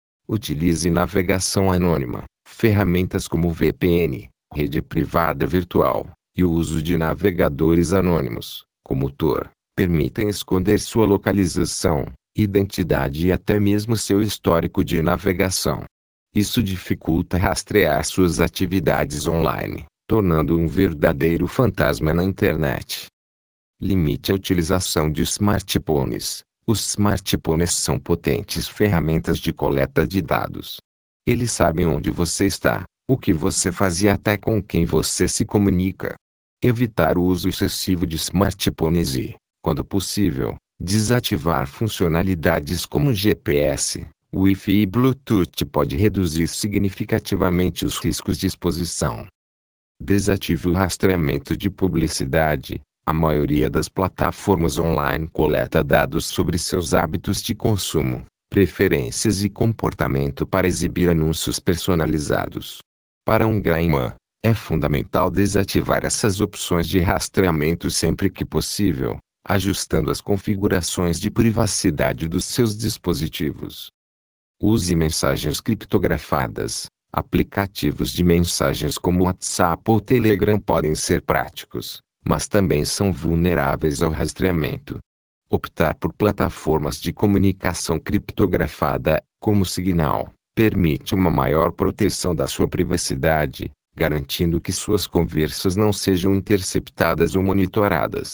Utilize navegação anônima, ferramentas como V P N, rede privada virtual, e o uso de navegadores anônimos, como Tor, permitem esconder sua localização, identidade e até mesmo seu histórico de navegação. Isso dificulta rastrear suas atividades online, tornando-o um verdadeiro fantasma na internet. Limite a utilização de smartphones. Os smartphones são potentes ferramentas de coleta de dados. Eles sabem onde você está, o que você faz e até com quem você se comunica. Evitar o uso excessivo de smartphones e, quando possível, desativar funcionalidades como G P S, Wi-Fi e Bluetooth pode reduzir significativamente os riscos de exposição. Desative o rastreamento de publicidade. A maioria das plataformas online coleta dados sobre seus hábitos de consumo, preferências e comportamento para exibir anúncios personalizados. Para um Graiman, é fundamental desativar essas opções de rastreamento sempre que possível, ajustando as configurações de privacidade dos seus dispositivos. Use mensagens criptografadas. Aplicativos de mensagens como WhatsApp ou Telegram podem ser práticos, mas também são vulneráveis ao rastreamento. Optar por plataformas de comunicação criptografada, como Signal, permite uma maior proteção da sua privacidade, garantindo que suas conversas não sejam interceptadas ou monitoradas.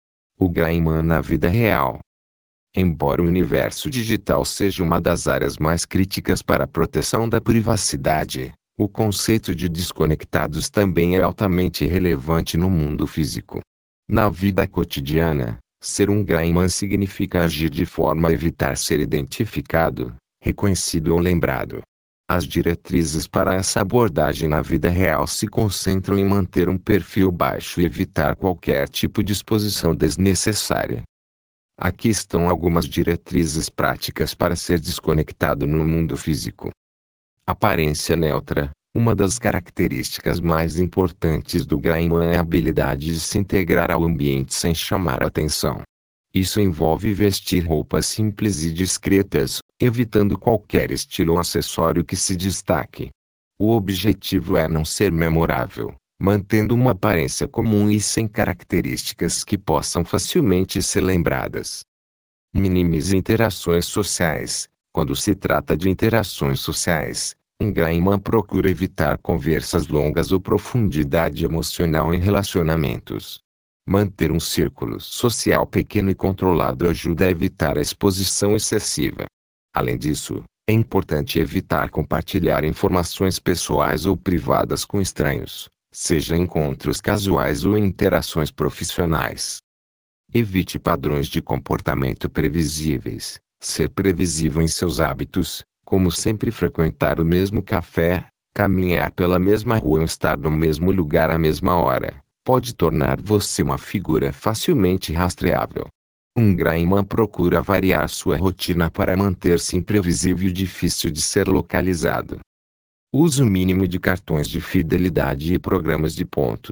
O Graiman na vida real. Embora o universo digital seja uma das áreas mais críticas para a proteção da privacidade, o conceito de desconectados também é altamente relevante no mundo físico. Na vida cotidiana, ser um Graiman significa agir de forma a evitar ser identificado, reconhecido ou lembrado. As diretrizes para essa abordagem na vida real se concentram em manter um perfil baixo e evitar qualquer tipo de exposição desnecessária. Aqui estão algumas diretrizes práticas para ser desconectado no mundo físico. Aparência neutra. Uma das características mais importantes do Graiman é a habilidade de se integrar ao ambiente sem chamar atenção. Isso envolve vestir roupas simples e discretas, evitando qualquer estilo ou acessório que se destaque. O objetivo é não ser memorável, mantendo uma aparência comum e sem características que possam facilmente ser lembradas. Minimize interações sociais. Quando se trata de interações sociais, um Graiman procura evitar conversas longas ou profundidade emocional em relacionamentos. Manter um círculo social pequeno e controlado ajuda a evitar a exposição excessiva. Além disso, é importante evitar compartilhar informações pessoais ou privadas com estranhos, seja em encontros casuais ou em interações profissionais. Evite padrões de comportamento previsíveis. Ser previsível em seus hábitos, como sempre frequentar o mesmo café, caminhar pela mesma rua ou estar no mesmo lugar à mesma hora, pode tornar você uma figura facilmente rastreável. Um Graiman procura variar sua rotina para manter-se imprevisível e difícil de ser localizado. Uso mínimo de cartões de fidelidade e programas de pontos.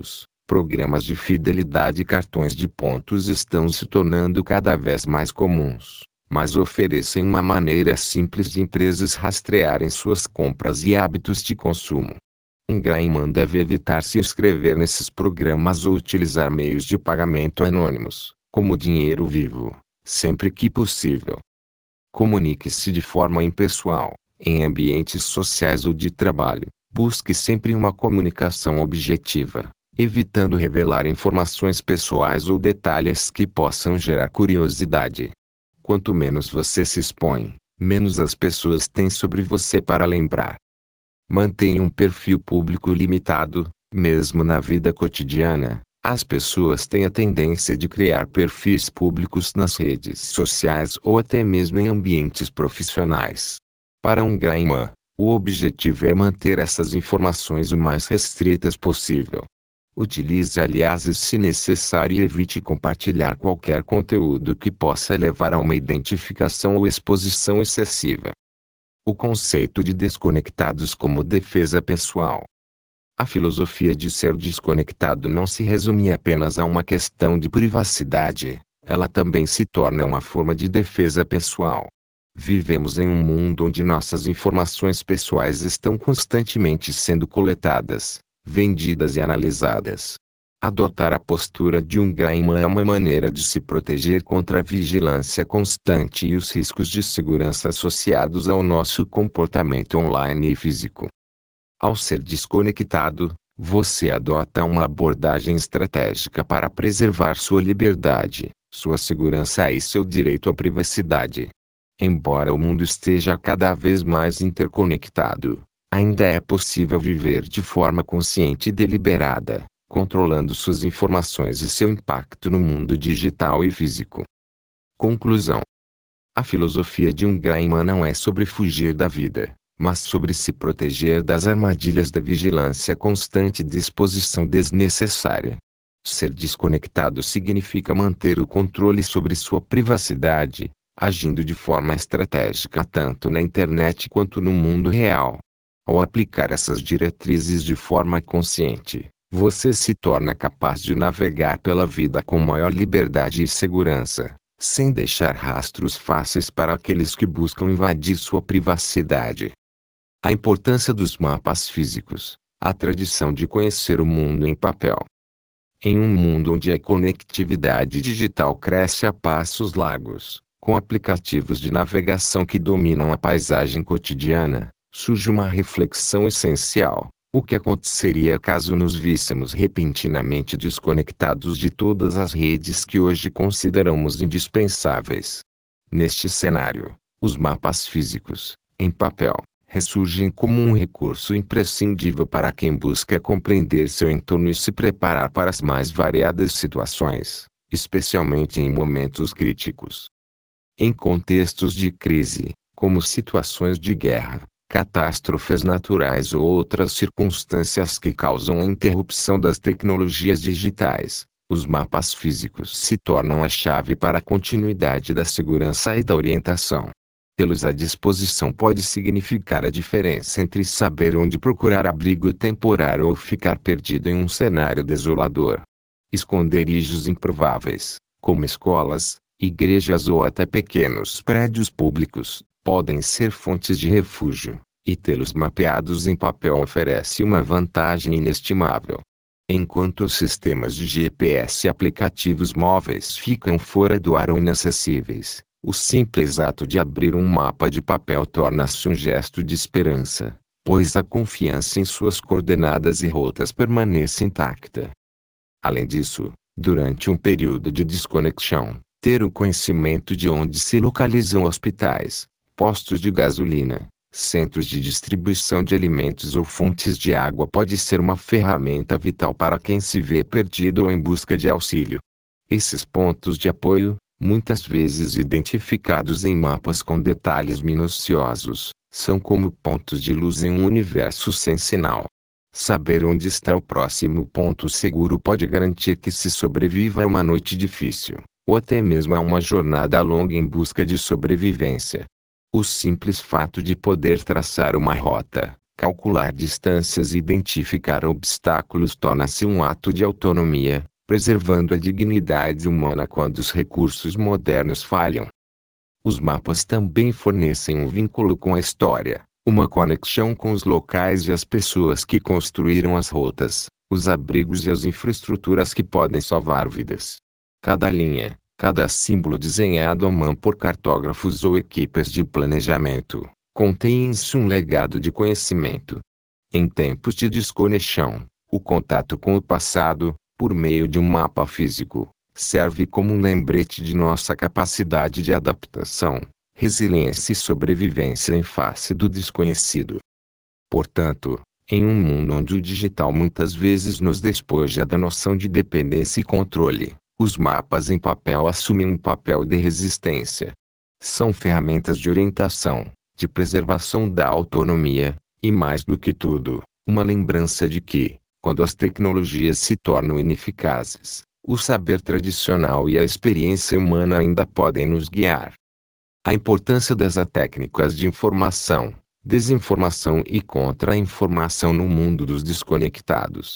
Programas de fidelidade e cartões de pontos estão se tornando cada vez mais comuns, mas oferecem uma maneira simples de empresas rastrearem suas compras e hábitos de consumo. Um Graiman deve evitar se inscrever nesses programas ou utilizar meios de pagamento anônimos, como dinheiro vivo, sempre que possível. Comunique-se de forma impessoal, em ambientes sociais ou de trabalho. Busque sempre uma comunicação objetiva, evitando revelar informações pessoais ou detalhes que possam gerar curiosidade. Quanto menos você se expõe, menos as pessoas têm sobre você para lembrar. Mantenha um perfil público limitado. Mesmo na vida cotidiana, as pessoas têm a tendência de criar perfis públicos nas redes sociais ou até mesmo em ambientes profissionais. Para um Graiman, o objetivo é manter essas informações o mais restritas possível. Utilize aliases se necessário e evite compartilhar qualquer conteúdo que possa levar a uma identificação ou exposição excessiva. O conceito de desconectados como defesa pessoal. A filosofia de ser desconectado não se resume apenas a uma questão de privacidade, ela também se torna uma forma de defesa pessoal. Vivemos em um mundo onde nossas informações pessoais estão constantemente sendo coletadas, vendidas e analisadas. Adotar a postura de um Graiman é uma maneira de se proteger contra a vigilância constante e os riscos de segurança associados ao nosso comportamento online e físico. Ao ser desconectado, você adota uma abordagem estratégica para preservar sua liberdade, sua segurança e seu direito à privacidade. Embora o mundo esteja cada vez mais interconectado, ainda é possível viver de forma consciente e deliberada, controlando suas informações e seu impacto no mundo digital e físico. Conclusão: a filosofia de um Graiman não é sobre fugir da vida, mas sobre se proteger das armadilhas da vigilância constante e de exposição desnecessária. Ser desconectado significa manter o controle sobre sua privacidade, agindo de forma estratégica tanto na internet quanto no mundo real. Ao aplicar essas diretrizes de forma consciente, você se torna capaz de navegar pela vida com maior liberdade e segurança, sem deixar rastros fáceis para aqueles que buscam invadir sua privacidade. A importância dos mapas físicos, a tradição de conhecer o mundo em papel. Em um mundo onde a conectividade digital cresce a passos largos, com aplicativos de navegação que dominam a paisagem cotidiana, surge uma reflexão essencial: o que aconteceria caso nos víssemos repentinamente desconectados de todas as redes que hoje consideramos indispensáveis? Neste cenário, os mapas físicos, em papel, ressurgem como um recurso imprescindível para quem busca compreender seu entorno e se preparar para as mais variadas situações, especialmente em momentos críticos. Em contextos de crise, como situações de guerra, catástrofes naturais ou outras circunstâncias que causam a interrupção das tecnologias digitais, os mapas físicos se tornam a chave para a continuidade da segurança e da orientação. Tê-los à disposição pode significar a diferença entre saber onde procurar abrigo temporário ou ficar perdido em um cenário desolador. Esconderijos improváveis, como escolas, igrejas ou até pequenos prédios públicos, podem ser fontes de refúgio, e tê-los mapeados em papel oferece uma vantagem inestimável. Enquanto os sistemas de G P S e aplicativos móveis ficam fora do ar ou inacessíveis, o simples ato de abrir um mapa de papel torna-se um gesto de esperança, pois a confiança em suas coordenadas e rotas permanece intacta. Além disso, durante um período de desconexão, ter o conhecimento de onde se localizam hospitais, postos de gasolina, centros de distribuição de alimentos ou fontes de água pode ser uma ferramenta vital para quem se vê perdido ou em busca de auxílio. Esses pontos de apoio, muitas vezes identificados em mapas com detalhes minuciosos, são como pontos de luz em um universo sem sinal. Saber onde está o próximo ponto seguro pode garantir que se sobreviva a uma noite difícil, ou até mesmo a uma jornada longa em busca de sobrevivência. O simples fato de poder traçar uma rota, Calcular distâncias e identificar obstáculos torna-se um ato de autonomia, preservando a dignidade humana quando os recursos modernos falham. Os mapas também fornecem um vínculo com a história, uma conexão com os locais e as pessoas que construíram as rotas, os abrigos e as infraestruturas que podem salvar vidas. Cada linha, cada símbolo desenhado à mão por cartógrafos ou equipes de planejamento, contém em si um legado de conhecimento. Em tempos de desconexão, o contato com o passado, por meio de um mapa físico, serve como um lembrete de nossa capacidade de adaptação, resiliência e sobrevivência em face do desconhecido. Portanto, em um mundo onde o digital muitas vezes nos despoja da noção de dependência e controle, os mapas em papel assumem um papel de resistência. São ferramentas de orientação, de preservação da autonomia, e mais do que tudo, uma lembrança de que, quando as tecnologias se tornam ineficazes, o saber tradicional e a experiência humana ainda podem nos guiar. A importância das técnicas de informação, desinformação e contra-informação no mundo dos desconectados.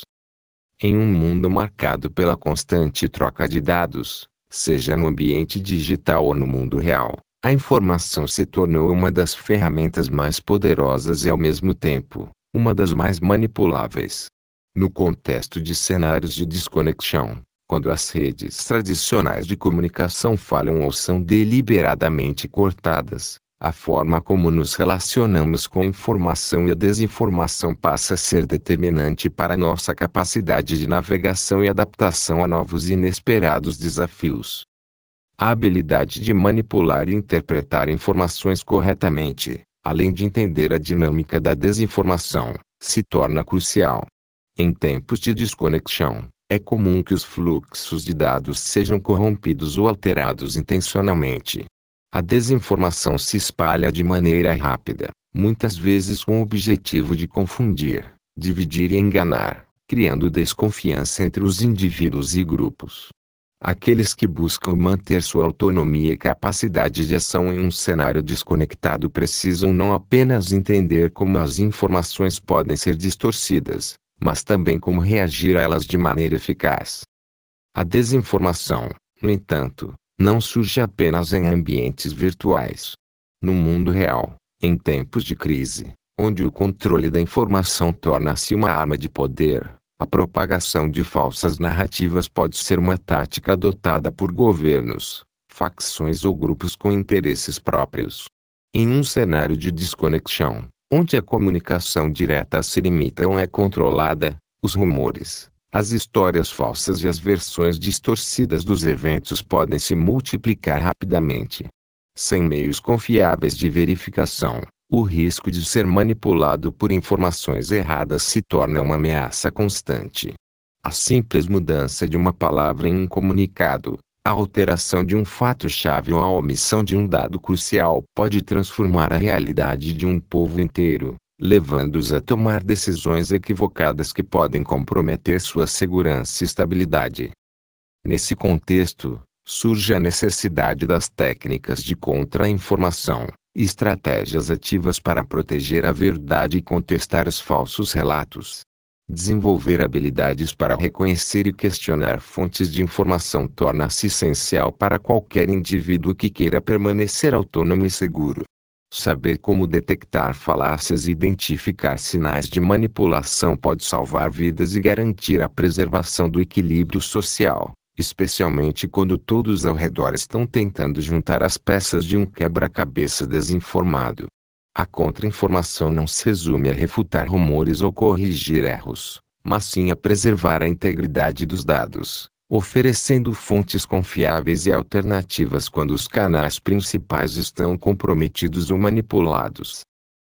Em um mundo marcado pela constante troca de dados, seja no ambiente digital ou no mundo real, a informação se tornou uma das ferramentas mais poderosas e ao mesmo tempo, uma das mais manipuláveis. No contexto de cenários de desconexão, quando as redes tradicionais de comunicação falham ou são deliberadamente cortadas, a forma como nos relacionamos com a informação e a desinformação passa a ser determinante para nossa capacidade de navegação e adaptação a novos e inesperados desafios. A habilidade de manipular e interpretar informações corretamente, além de entender a dinâmica da desinformação, se torna crucial. Em tempos de desconexão, é comum que os fluxos de dados sejam corrompidos ou alterados intencionalmente. A desinformação se espalha de maneira rápida, muitas vezes com o objetivo de confundir, dividir e enganar, criando desconfiança entre os indivíduos e grupos. Aqueles que buscam manter sua autonomia e capacidade de ação em um cenário desconectado precisam não apenas entender como as informações podem ser distorcidas, mas também como reagir a elas de maneira eficaz. A desinformação, no entanto, não surge apenas em ambientes virtuais. No mundo real, em tempos de crise, onde o controle da informação torna-se uma arma de poder, a propagação de falsas narrativas pode ser uma tática adotada por governos, facções ou grupos com interesses próprios. Em um cenário de desconexão, onde a comunicação direta se limita ou é controlada, os rumores, as histórias falsas e as versões distorcidas dos eventos podem se multiplicar rapidamente. Sem meios confiáveis de verificação, o risco de ser manipulado por informações erradas se torna uma ameaça constante. A simples mudança de uma palavra em um comunicado, a alteração de um fato-chave ou a omissão de um dado crucial pode transformar a realidade de um povo inteiro, levando-os a tomar decisões equivocadas que podem comprometer sua segurança e estabilidade. Nesse contexto, surge a necessidade das técnicas de contra-informação, estratégias ativas para proteger a verdade e contestar os falsos relatos. Desenvolver habilidades para reconhecer e questionar fontes de informação torna-se essencial para qualquer indivíduo que queira permanecer autônomo e seguro. Saber como detectar falácias e identificar sinais de manipulação pode salvar vidas e garantir a preservação do equilíbrio social, especialmente quando todos ao redor estão tentando juntar as peças de um quebra-cabeça desinformado. A contra-informação não se resume a refutar rumores ou corrigir erros, mas sim a preservar a integridade dos dados, oferecendo fontes confiáveis e alternativas quando os canais principais estão comprometidos ou manipulados.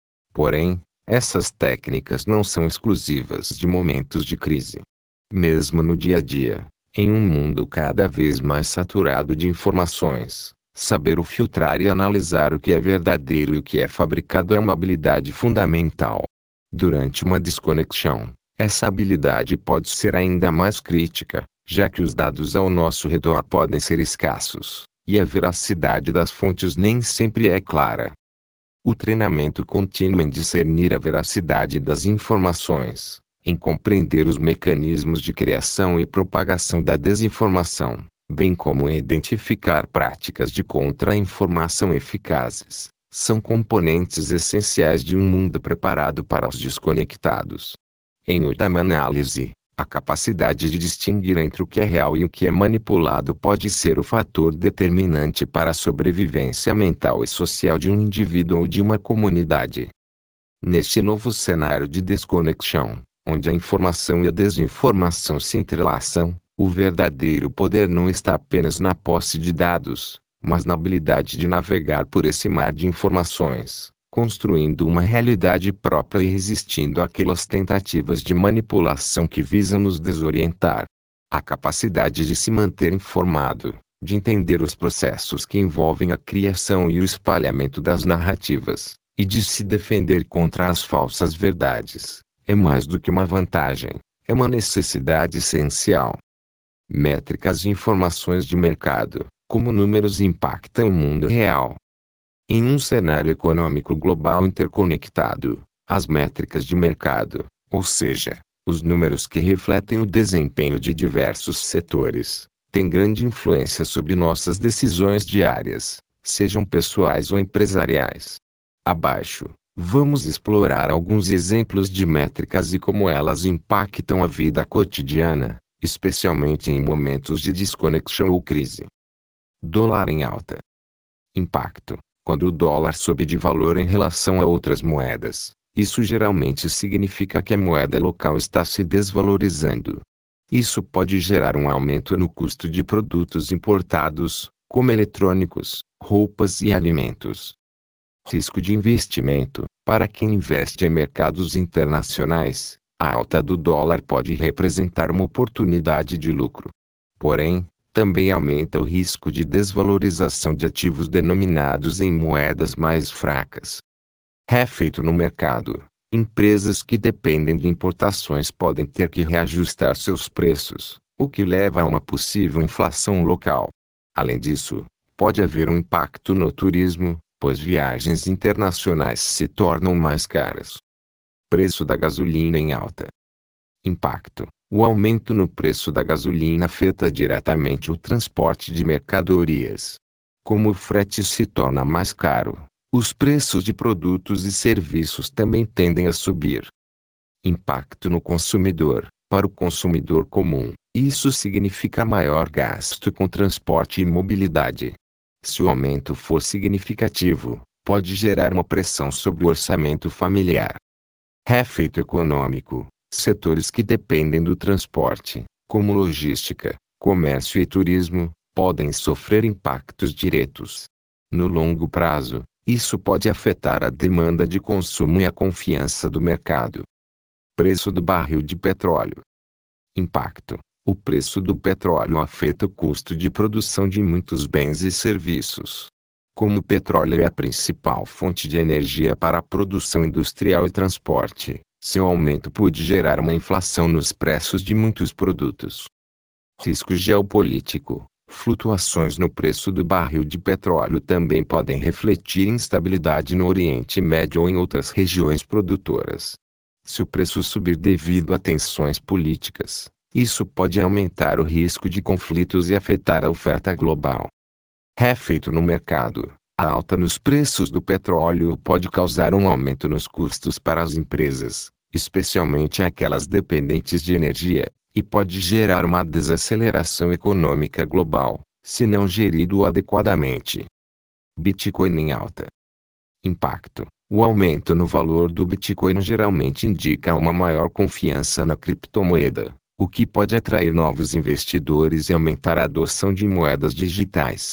Porém, essas técnicas não são exclusivas de momentos de crise. Mesmo no dia a dia, em um mundo cada vez mais saturado de informações, saber o filtrar e analisar o que é verdadeiro e o que é fabricado é uma habilidade fundamental. Durante uma desconexão, essa habilidade pode ser ainda mais crítica, já que os dados ao nosso redor podem ser escassos, e a veracidade das fontes nem sempre é clara. O treinamento contínuo em discernir a veracidade das informações, em compreender os mecanismos de criação e propagação da desinformação, bem como em identificar práticas de contra-informação eficazes, são componentes essenciais de um mundo preparado para os desconectados. Em última análise, a capacidade de distinguir entre o que é real e o que é manipulado pode ser o fator determinante para a sobrevivência mental e social de um indivíduo ou de uma comunidade. Neste novo cenário de desconexão, onde a informação e a desinformação se entrelaçam, o verdadeiro poder não está apenas na posse de dados, mas na habilidade de navegar por esse mar de informações, construindo uma realidade própria e resistindo àquelas tentativas de manipulação que visam nos desorientar. A capacidade de se manter informado, de entender os processos que envolvem a criação e o espalhamento das narrativas, e de se defender contra as falsas verdades, é mais do que uma vantagem, é uma necessidade essencial. Métricas e informações de mercado, como números impactam o mundo real. Em um cenário econômico global interconectado, as métricas de mercado, ou seja, os números que refletem o desempenho de diversos setores, têm grande influência sobre nossas decisões diárias, sejam pessoais ou empresariais. Abaixo, vamos explorar alguns exemplos de métricas e como elas impactam a vida cotidiana, especialmente em momentos de desconexão ou crise. Dólar em alta. Impacto. Quando o dólar sobe de valor em relação a outras moedas, isso geralmente significa que a moeda local está se desvalorizando. Isso pode gerar um aumento no custo de produtos importados, como eletrônicos, roupas e alimentos. Risco de investimento. Para quem investe em mercados internacionais, a alta do dólar pode representar uma oportunidade de lucro. Porém, também aumenta o risco de desvalorização de ativos denominados em moedas mais fracas. Refeito no mercado. Empresas que dependem de importações podem ter que reajustar seus preços, o que leva a uma possível inflação local. Além disso, pode haver um impacto no turismo, pois viagens internacionais se tornam mais caras. Preço da gasolina em alta. Impacto. O aumento no preço da gasolina afeta diretamente o transporte de mercadorias. Como o frete se torna mais caro, os preços de produtos e serviços também tendem a subir. Impacto no consumidor. Para o consumidor comum, isso significa maior gasto com transporte e mobilidade. Se o aumento for significativo, pode gerar uma pressão sobre o orçamento familiar. Refeito econômico. Setores que dependem do transporte, como logística, comércio e turismo, podem sofrer impactos diretos. No longo prazo, isso pode afetar a demanda de consumo e a confiança do mercado. Preço do barril de petróleo. Impacto. O preço do petróleo afeta o custo de produção de muitos bens e serviços. Como o petróleo é a principal fonte de energia para a produção industrial e transporte, seu aumento pode gerar uma inflação nos preços de muitos produtos. Risco geopolítico. Flutuações no preço do barril de petróleo também podem refletir instabilidade no Oriente Médio ou em outras regiões produtoras. Se o preço subir devido a tensões políticas, isso pode aumentar o risco de conflitos e afetar a oferta global. Refeito no mercado. A alta nos preços do petróleo pode causar um aumento nos custos para as empresas, especialmente aquelas dependentes de energia, e pode gerar uma desaceleração econômica global, se não gerido adequadamente. Bitcoin em alta. Impacto. O aumento no valor do Bitcoin geralmente indica uma maior confiança na criptomoeda, o que pode atrair novos investidores e aumentar a adoção de moedas digitais.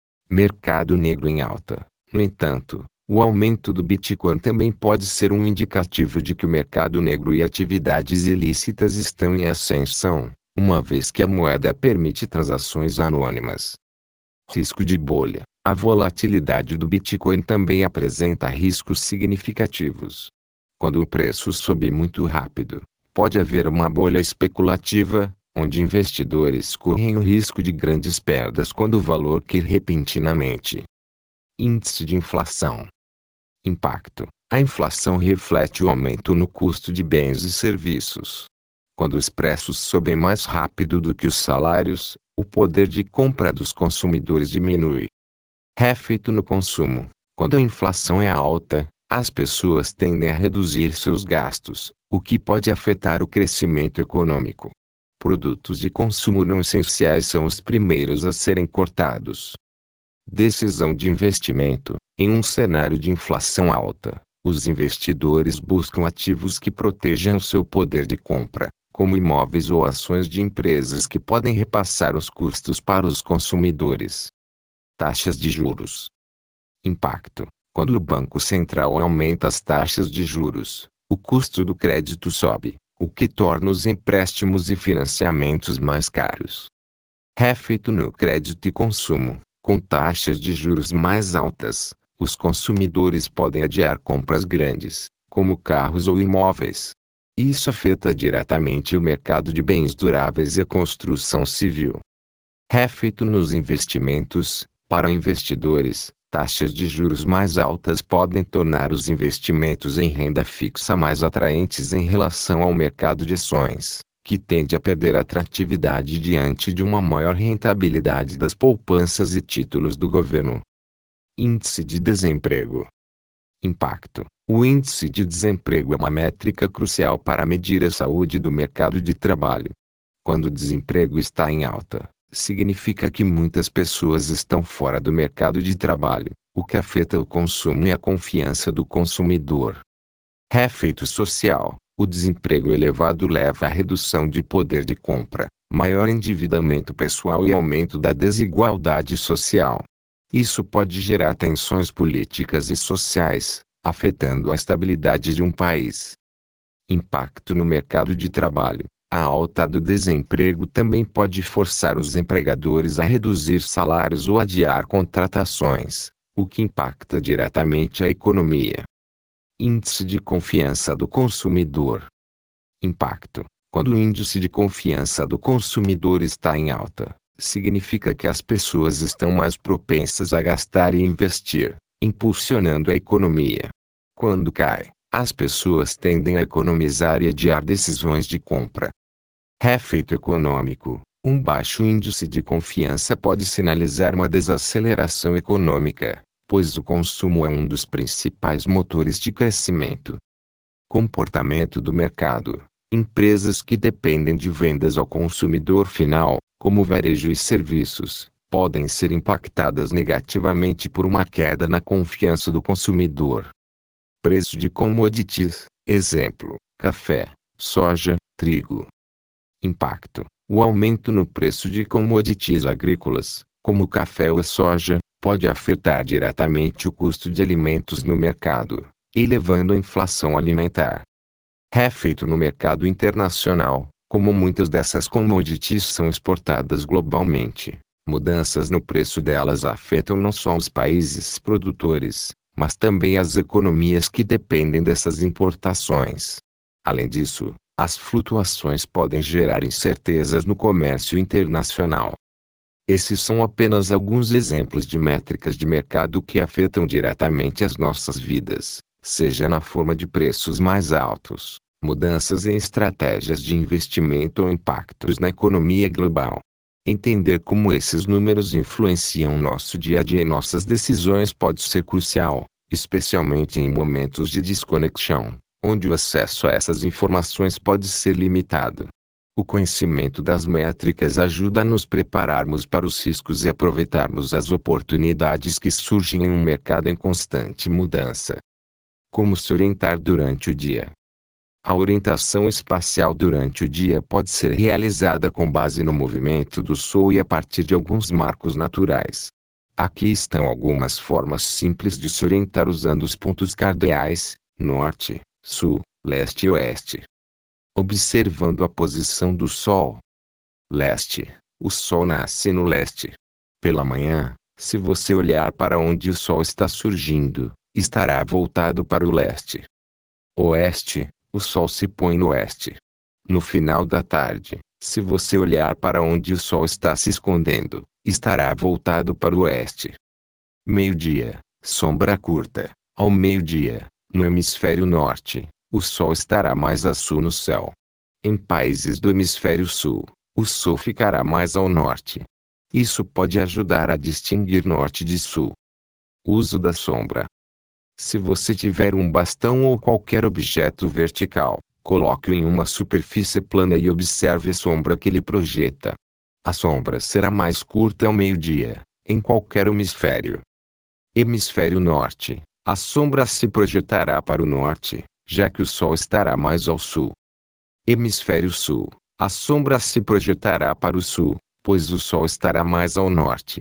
Mercado negro em alta. No entanto, o aumento do Bitcoin também pode ser um indicativo de que o mercado negro e atividades ilícitas estão em ascensão, uma vez que a moeda permite transações anônimas. Risco de bolha. A volatilidade do Bitcoin também apresenta riscos significativos. Quando o preço sobe muito rápido, pode haver uma bolha especulativa, onde investidores correm o risco de grandes perdas quando o valor cai repentinamente. Índice de inflação. Impacto. A inflação reflete o aumento no custo de bens e serviços. Quando os preços sobem mais rápido do que os salários, o poder de compra dos consumidores diminui. Refletido no consumo. Quando a inflação é alta, as pessoas tendem a reduzir seus gastos, o que pode afetar o crescimento econômico. Produtos de consumo não essenciais são os primeiros a serem cortados. Decisão de investimento. Em um cenário de inflação alta, os investidores buscam ativos que protejam seu poder de compra, como imóveis ou ações de empresas que podem repassar os custos para os consumidores. Taxas de juros. Impacto. Quando o Banco Central aumenta as taxas de juros, o custo do crédito sobe, o que torna os empréstimos e financiamentos mais caros. Refletido no crédito e consumo. Com taxas de juros mais altas, os consumidores podem adiar compras grandes, como carros ou imóveis. Isso afeta diretamente o mercado de bens duráveis e a construção civil. Refletido nos investimentos. Para investidores, taxas de juros mais altas podem tornar os investimentos em renda fixa mais atraentes em relação ao mercado de ações, que tende a perder atratividade diante de uma maior rentabilidade das poupanças e títulos do governo. Índice de desemprego. Impacto. O índice de desemprego é uma métrica crucial para medir a saúde do mercado de trabalho. Quando o desemprego está em alta, significa que muitas pessoas estão fora do mercado de trabalho, o que afeta o consumo e a confiança do consumidor. Refletido social. O desemprego elevado leva à redução de poder de compra, maior endividamento pessoal e aumento da desigualdade social. Isso pode gerar tensões políticas e sociais, afetando a estabilidade de um país. Impacto no mercado de trabalho. A alta do desemprego também pode forçar os empregadores a reduzir salários ou adiar contratações, o que impacta diretamente a economia. Índice de confiança do consumidor. Impacto. Quando o índice de confiança do consumidor está em alta, significa que as pessoas estão mais propensas a gastar e investir, impulsionando a economia. Quando cai, as pessoas tendem a economizar e adiar decisões de compra. Refletido econômico. Um baixo índice de confiança pode sinalizar uma desaceleração econômica, pois o consumo é um dos principais motores de crescimento. Comportamento do mercado. Empresas que dependem de vendas ao consumidor final, como varejo e serviços, podem ser impactadas negativamente por uma queda na confiança do consumidor. Preço de commodities, exemplo, café, soja, trigo. Impacto. O aumento no preço de commodities agrícolas, como café ou soja, pode afetar diretamente o custo de alimentos no mercado, elevando a inflação alimentar. Refletido no mercado internacional. Como muitas dessas commodities são exportadas globalmente, mudanças no preço delas afetam não só os países produtores, mas também as economias que dependem dessas importações. Além disso, as flutuações podem gerar incertezas no comércio internacional. Esses são apenas alguns exemplos de métricas de mercado que afetam diretamente as nossas vidas, seja na forma de preços mais altos, mudanças em estratégias de investimento ou impactos na economia global. Entender como esses números influenciam nosso dia a dia e nossas decisões pode ser crucial, especialmente em momentos de desconexão, onde o acesso a essas informações pode ser limitado. O conhecimento das métricas ajuda a nos prepararmos para os riscos e aproveitarmos as oportunidades que surgem em um mercado em constante mudança. Como se orientar durante o dia? A orientação espacial durante o dia pode ser realizada com base no movimento do Sol e a partir de alguns marcos naturais. Aqui estão algumas formas simples de se orientar usando os pontos cardeais: norte, sul, leste e oeste. Observando a posição do Sol. Leste. O Sol nasce no leste. Pela manhã, se você olhar para onde o Sol está surgindo, estará voltado para o leste. Oeste. O Sol se põe no oeste. No final da tarde, se você olhar para onde o Sol está se escondendo, estará voltado para o oeste. Meio-dia. Sombra curta. Ao meio-dia, no hemisfério norte, o Sol estará mais a sul no céu. Em países do hemisfério sul, o Sol ficará mais ao norte. Isso pode ajudar a distinguir norte de sul. Uso da sombra. Se você tiver um bastão ou qualquer objeto vertical, coloque-o em uma superfície plana e observe a sombra que ele projeta. A sombra será mais curta ao meio-dia, em qualquer hemisfério. Hemisfério norte, a sombra se projetará para o norte, já que o Sol estará mais ao sul. Hemisfério sul, a sombra se projetará para o sul, pois o Sol estará mais ao norte.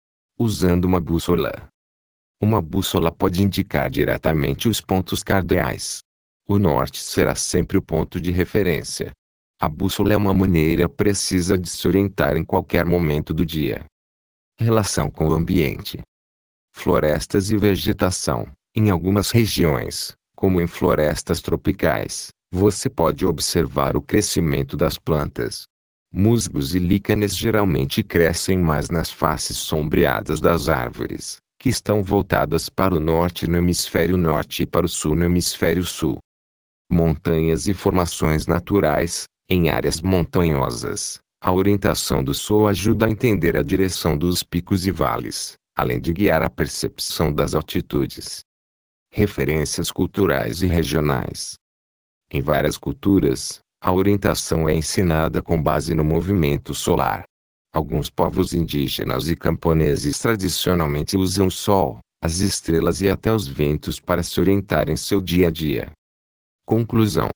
Usando uma bússola. Uma bússola pode indicar diretamente os pontos cardeais. O norte será sempre o ponto de referência. A bússola é uma maneira precisa de se orientar em qualquer momento do dia. Relação com o ambiente. Florestas e vegetação. Em algumas regiões, como em florestas tropicais, você pode observar o crescimento das plantas. Musgos e líquenes geralmente crescem mais nas faces sombreadas das árvores, que estão voltadas para o norte no hemisfério norte e para o sul no hemisfério sul. Montanhas e formações naturais. Em áreas montanhosas, a orientação do Sol ajuda a entender a direção dos picos e vales, além de guiar a percepção das altitudes. Referências culturais e regionais. Em várias culturas, a orientação é ensinada com base no movimento solar. Alguns povos indígenas e camponeses tradicionalmente usam o Sol, as estrelas e até os ventos para se orientar em seu dia a dia. Conclusão.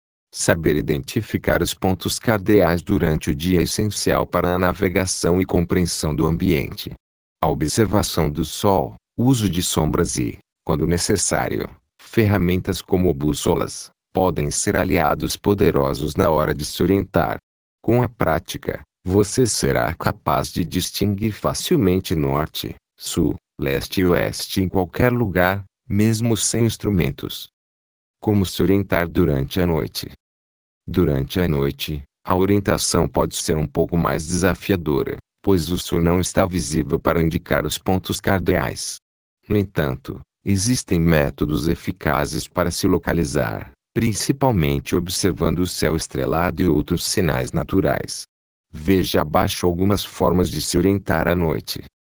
Saber identificar os pontos cardeais durante o dia é essencial para a navegação e compreensão do ambiente. A observação do Sol, o uso de sombras e, quando necessário, ferramentas como bússolas, podem ser aliados poderosos na hora de se orientar. Com a prática, você será capaz de distinguir facilmente norte, sul, leste e oeste em qualquer lugar, mesmo sem instrumentos. Como se orientar durante a noite? Durante a noite, a orientação pode ser um pouco mais desafiadora, pois o Sol não está visível para indicar os pontos cardeais. No entanto, existem métodos eficazes para se localizar, principalmente observando o céu estrelado e outros sinais naturais. Veja abaixo algumas formas de se orientar à noite.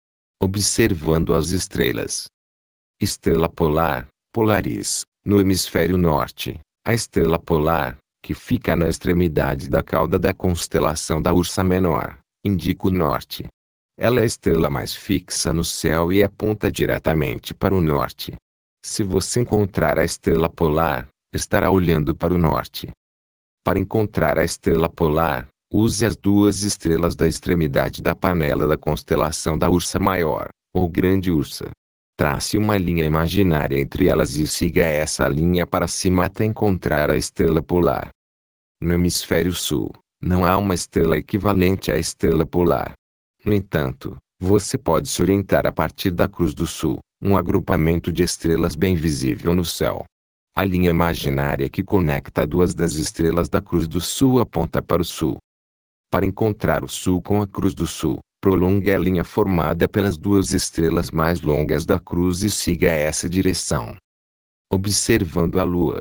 Observando as estrelas. Estrela polar, Polaris, no hemisfério norte. A estrela polar, que fica na extremidade da cauda da constelação da Ursa Menor, indica o norte. Ela é a estrela mais fixa no céu e aponta diretamente para o norte. Se você encontrar a estrela polar, estará olhando para o norte. Para encontrar a estrela polar, use as duas estrelas da extremidade da panela da constelação da Ursa Maior, ou Grande Ursa. Trace uma linha imaginária entre elas e siga essa linha para cima até encontrar a estrela polar. No hemisfério sul, não há uma estrela equivalente à estrela polar. No entanto, você pode se orientar a partir da Cruz do Sul, um agrupamento de estrelas bem visível no céu. A linha imaginária que conecta duas das estrelas da Cruz do Sul aponta para o sul. Para encontrar o sul com a Cruz do Sul, prolongue a linha formada pelas duas estrelas mais longas da cruz e siga essa direção. Observando a Lua.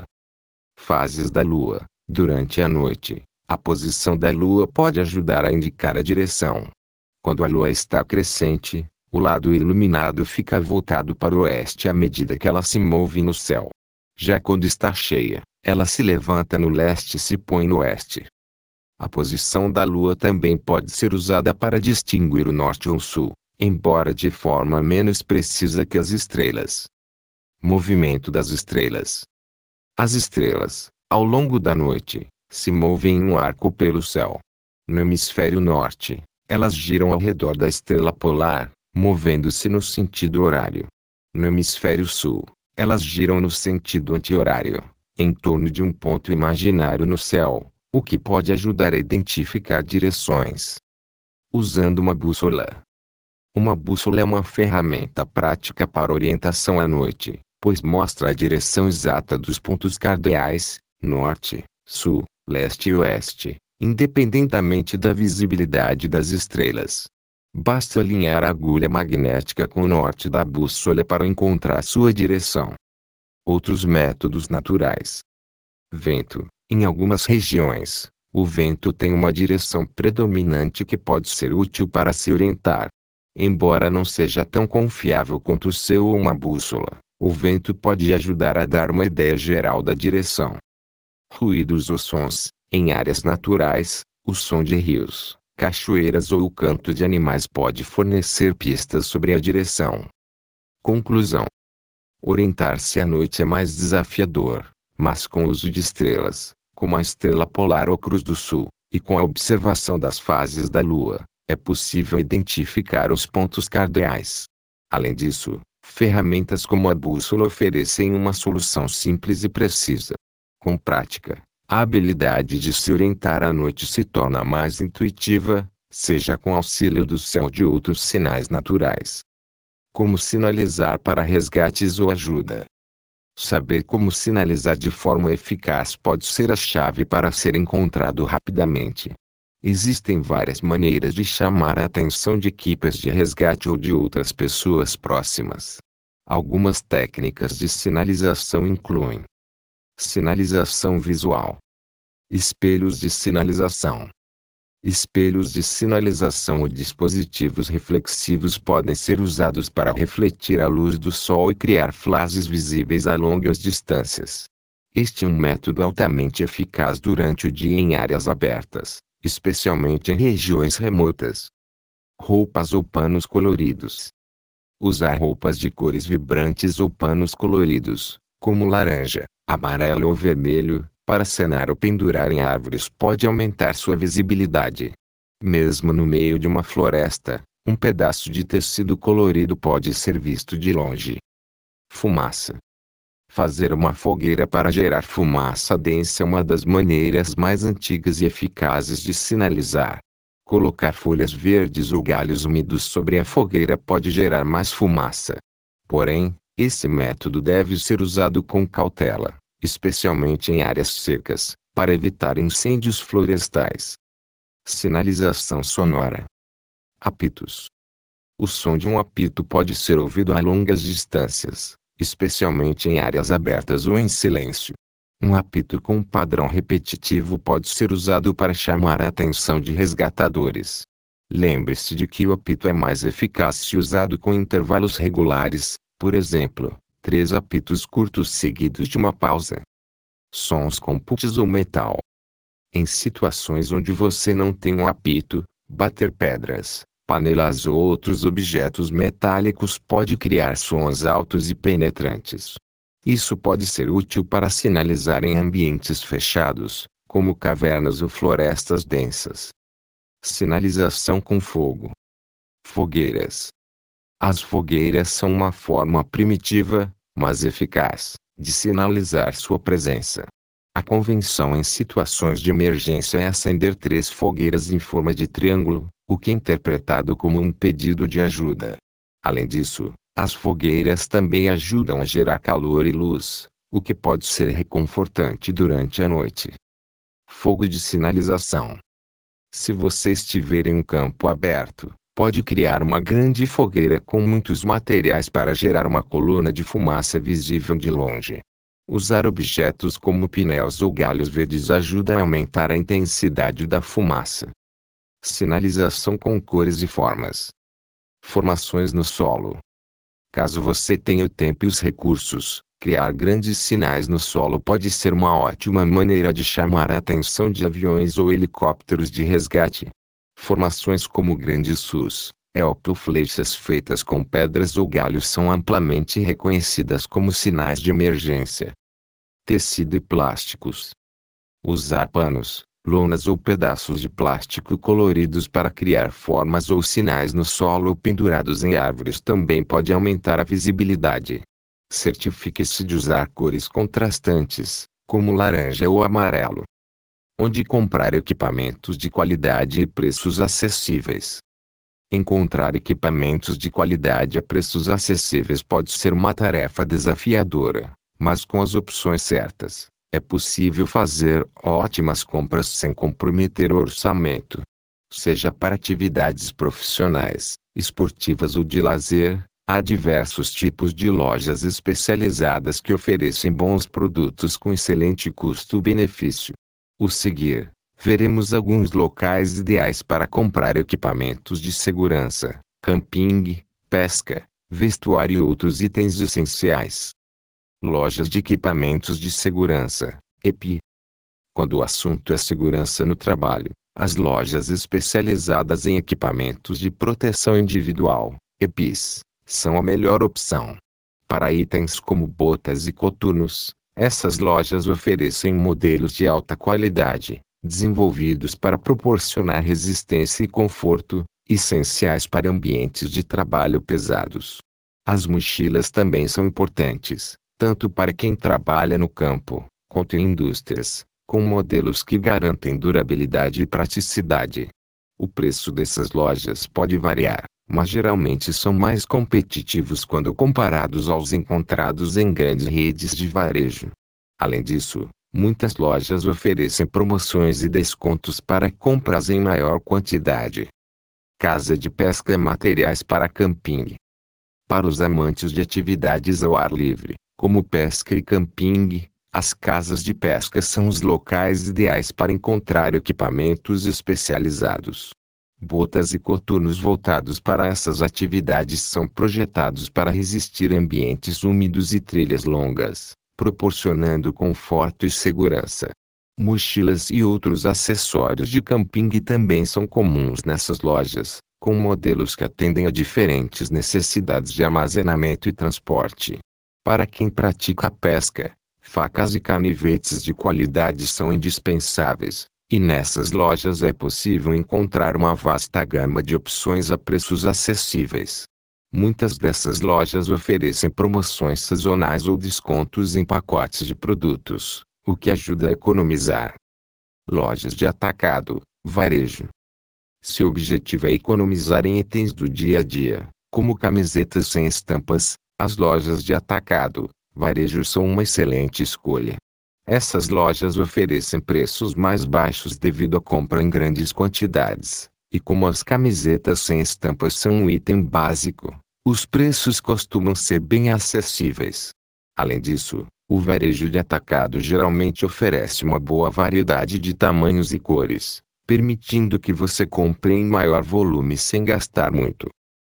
Fases da Lua. Durante a noite, a posição da Lua pode ajudar a indicar a direção. Quando a Lua está crescente, o lado iluminado fica voltado para o oeste à medida que ela se move no céu. Já quando está cheia, ela se levanta no leste e se põe no oeste. A posição da Lua também pode ser usada para distinguir o norte ou o sul, embora de forma menos precisa que as estrelas. Movimento das estrelas. As estrelas, ao longo da noite, se movem em um arco pelo céu. No hemisfério norte, elas giram ao redor da estrela polar, movendo-se no sentido horário. No hemisfério sul, elas giram no sentido anti-horário, em torno de um ponto imaginário no céu, o que pode ajudar a identificar direções. Usando uma bússola. Uma bússola é uma ferramenta prática para orientação à noite, pois mostra a direção exata dos pontos cardeais, norte, sul, leste e oeste, independentemente da visibilidade das estrelas. Basta alinhar a agulha magnética com o norte da bússola para encontrar sua direção. Outros métodos naturais. Vento. Em algumas regiões, o vento tem uma direção predominante que pode ser útil para se orientar. Embora não seja tão confiável quanto o seu ou uma bússola, o vento pode ajudar a dar uma ideia geral da direção. Ruídos ou sons. Em áreas naturais, o som de rios, cachoeiras ou o canto de animais pode fornecer pistas sobre a direção. Conclusão. Orientar-se à noite é mais desafiador, mas com o uso de estrelas, como a estrela polar ou Cruz do Sul, e com a observação das fases da Lua, é possível identificar os pontos cardeais. Além disso, ferramentas como a bússola oferecem uma solução simples e precisa. Com prática, a habilidade de se orientar à noite se torna mais intuitiva, seja com auxílio do céu ou de outros sinais naturais. Como sinalizar para resgates ou ajuda? Saber como sinalizar de forma eficaz pode ser a chave para ser encontrado rapidamente. Existem várias maneiras de chamar a atenção de equipes de resgate ou de outras pessoas próximas. Algumas técnicas de sinalização incluem: sinalização visual, espelhos de sinalização. Espelhos de sinalização ou dispositivos reflexivos podem ser usados para refletir a luz do sol e criar flashes visíveis a longas distâncias. Este é um método altamente eficaz durante o dia em áreas abertas, especialmente em regiões remotas. Roupas ou panos coloridos. Usar roupas de cores vibrantes ou panos coloridos, como laranja, amarelo ou vermelho, para acenar ou pendurar em árvores pode aumentar sua visibilidade. Mesmo no meio de uma floresta, um pedaço de tecido colorido pode ser visto de longe. Fumaça. Fazer uma fogueira para gerar fumaça densa é uma das maneiras mais antigas e eficazes de sinalizar. Colocar folhas verdes ou galhos úmidos sobre a fogueira pode gerar mais fumaça. Porém, esse método deve ser usado com cautela, especialmente em áreas secas, para evitar incêndios florestais. Sinalização sonora. Apitos. O som de um apito pode ser ouvido a longas distâncias, especialmente em áreas abertas ou em silêncio. Um apito com um padrão repetitivo pode ser usado para chamar a atenção de resgatadores. Lembre-se de que o apito é mais eficaz se usado com intervalos regulares, por exemplo, três apitos curtos seguidos de uma pausa. Sons com pulses ou metal. Em situações onde você não tem um apito, bater pedras, panelas ou outros objetos metálicos pode criar sons altos e penetrantes. Isso pode ser útil para sinalizar em ambientes fechados, como cavernas ou florestas densas. Sinalização com fogo. Fogueiras. As fogueiras são uma forma primitiva, mas eficaz, de sinalizar sua presença. A convenção em situações de emergência é acender três fogueiras em forma de triângulo, o que é interpretado como um pedido de ajuda. Além disso, as fogueiras também ajudam a gerar calor e luz, o que pode ser reconfortante durante a noite. Fogo de sinalização. Se você estiver em um campo aberto, pode criar uma grande fogueira com muitos materiais para gerar uma coluna de fumaça visível de longe. Usar objetos como pneus ou galhos verdes ajuda a aumentar a intensidade da fumaça. Sinalização com cores e formas. Formações no solo. Caso você tenha o tempo e os recursos, criar grandes sinais no solo pode ser uma ótima maneira de chamar a atenção de aviões ou helicópteros de resgate. Formações como grandes sus, ou flechas feitas com pedras ou galhos são amplamente reconhecidas como sinais de emergência. Tecido e plásticos. Usar panos, lonas ou pedaços de plástico coloridos para criar formas ou sinais no solo ou pendurados em árvores também pode aumentar a visibilidade. Certifique-se de usar cores contrastantes, como laranja ou amarelo. Onde comprar equipamentos de qualidade e preços acessíveis. Encontrar equipamentos de qualidade a preços acessíveis pode ser uma tarefa desafiadora, mas com as opções certas, é possível fazer ótimas compras sem comprometer o orçamento. Seja para atividades profissionais, esportivas ou de lazer, Há diversos tipos de lojas especializadas que oferecem bons produtos com excelente custo-benefício. O seguir, veremos alguns locais ideais para comprar equipamentos de segurança, camping, pesca, vestuário e outros itens essenciais. Lojas de equipamentos de segurança, E P I. Quando o assunto é segurança no trabalho, as lojas especializadas em equipamentos de proteção individual, E P Is, são a melhor opção. Para itens como botas e coturnos, essas lojas oferecem modelos de alta qualidade, desenvolvidos para proporcionar resistência e conforto, essenciais para ambientes de trabalho pesados. As mochilas também são importantes, tanto para quem trabalha no campo, quanto em indústrias, com modelos que garantem durabilidade e praticidade. O preço dessas lojas pode variar, mas geralmente são mais competitivos quando comparados aos encontrados em grandes redes de varejo. Além disso, muitas lojas oferecem promoções e descontos para compras em maior quantidade. Casa de pesca e materiais para camping. Para os amantes de atividades ao ar livre, como pesca e camping, as casas de pesca são os locais ideais para encontrar equipamentos especializados. Botas e coturnos voltados para essas atividades são projetados para resistir a ambientes úmidos e trilhas longas, proporcionando conforto e segurança. Mochilas e outros acessórios de camping também são comuns nessas lojas, com modelos que atendem a diferentes necessidades de armazenamento e transporte. Para quem pratica a pesca, facas e canivetes de qualidade são indispensáveis, e nessas lojas é possível encontrar uma vasta gama de opções a preços acessíveis. Muitas dessas lojas oferecem promoções sazonais ou descontos em pacotes de produtos, o que ajuda a economizar. Lojas de atacado, varejo. Se o objetivo é economizar em itens do dia a dia, como camisetas sem estampas, as lojas de atacado, varejo são uma excelente escolha. Essas lojas oferecem preços mais baixos devido à compra em grandes quantidades, e como as camisetas sem estampas são um item básico, os preços costumam ser bem acessíveis. Além disso, o varejo de atacado geralmente oferece uma boa variedade de tamanhos e cores, permitindo que você compre em maior volume sem gastar muito.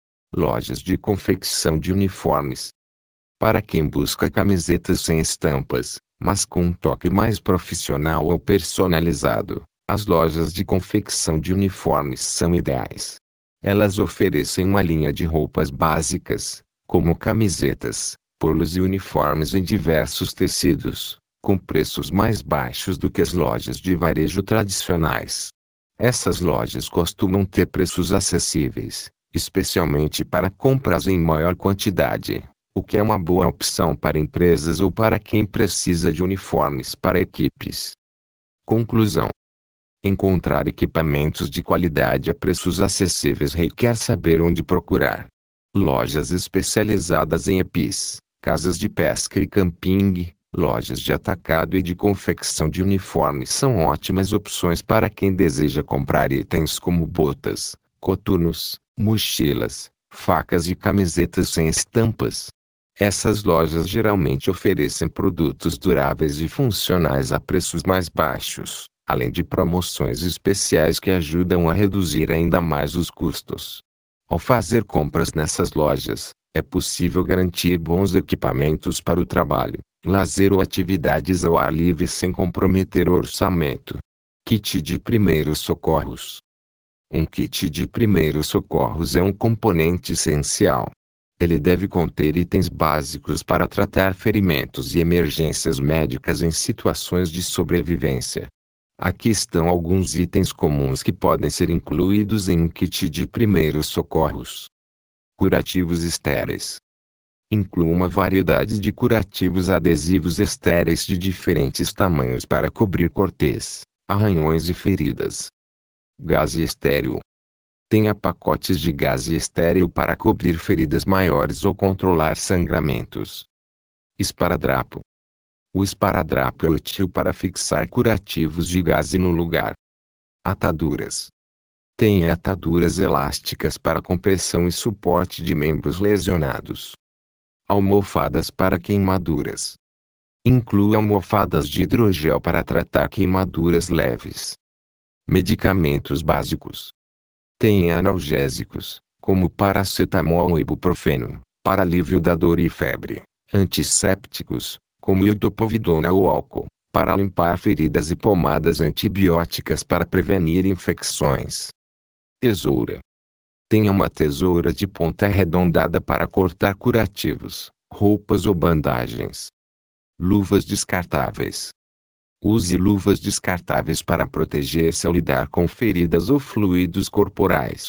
Lojas de confecção de uniformes. Para quem busca camisetas sem estampas, mas com um toque mais profissional ou personalizado, as lojas de confecção de uniformes são ideais. Elas oferecem uma linha de roupas básicas, como camisetas, polos e uniformes em diversos tecidos, com preços mais baixos do que as lojas de varejo tradicionais. Essas lojas costumam ter preços acessíveis, especialmente para compras em maior quantidade, o que é uma boa opção para empresas ou para quem precisa de uniformes para equipes. Conclusão: encontrar equipamentos de qualidade a preços acessíveis requer saber onde procurar. Lojas especializadas em E P Is, casas de pesca e camping, lojas de atacado e de confecção de uniformes são ótimas opções para quem deseja comprar itens como botas, coturnos, mochilas, facas e camisetas sem estampas. Essas lojas geralmente oferecem produtos duráveis e funcionais a preços mais baixos, além de promoções especiais que ajudam a reduzir ainda mais os custos. Ao fazer compras nessas lojas, é possível garantir bons equipamentos para o trabalho, lazer ou atividades ao ar livre sem comprometer o orçamento. Kit de primeiros socorros. Um kit de primeiros socorros é um componente essencial. Ele deve conter itens básicos para tratar ferimentos e emergências médicas em situações de sobrevivência. Aqui estão alguns itens comuns que podem ser incluídos em um kit de primeiros socorros. Curativos estéreis. Inclui uma variedade de curativos adesivos estéreis de diferentes tamanhos para cobrir cortes, arranhões e feridas. Gás estéril. Tenha pacotes de gás estéril para cobrir feridas maiores ou controlar sangramentos. Esparadrapo. O esparadrapo é útil para fixar curativos de gás no lugar. Ataduras. Tem ataduras elásticas para compressão e suporte de membros lesionados. Almofadas para queimaduras. Inclui almofadas de hidrogel para tratar queimaduras leves. Medicamentos básicos. Tem analgésicos, como paracetamol e ibuprofeno, para alívio da dor e febre. Antissépticos, como iodopovidona ou álcool, para limpar feridas e pomadas antibióticas para prevenir infecções. Tesoura. Tenha uma tesoura de ponta arredondada para cortar curativos, roupas ou bandagens. Luvas descartáveis. Use luvas descartáveis para proteger-se ao lidar com feridas ou fluidos corporais.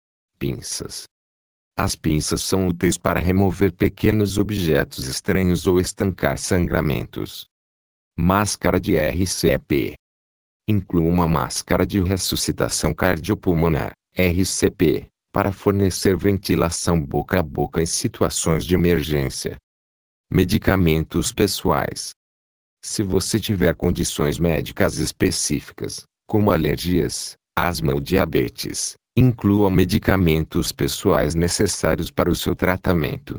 Pinças. As pinças são úteis para remover pequenos objetos estranhos ou estancar sangramentos. Máscara de R C P. Inclui uma máscara de ressuscitação cardiopulmonar, R C P, para fornecer ventilação boca a boca em situações de emergência. Medicamentos pessoais. Se você tiver condições médicas específicas, como alergias, asma ou diabetes, inclua medicamentos pessoais necessários para o seu tratamento.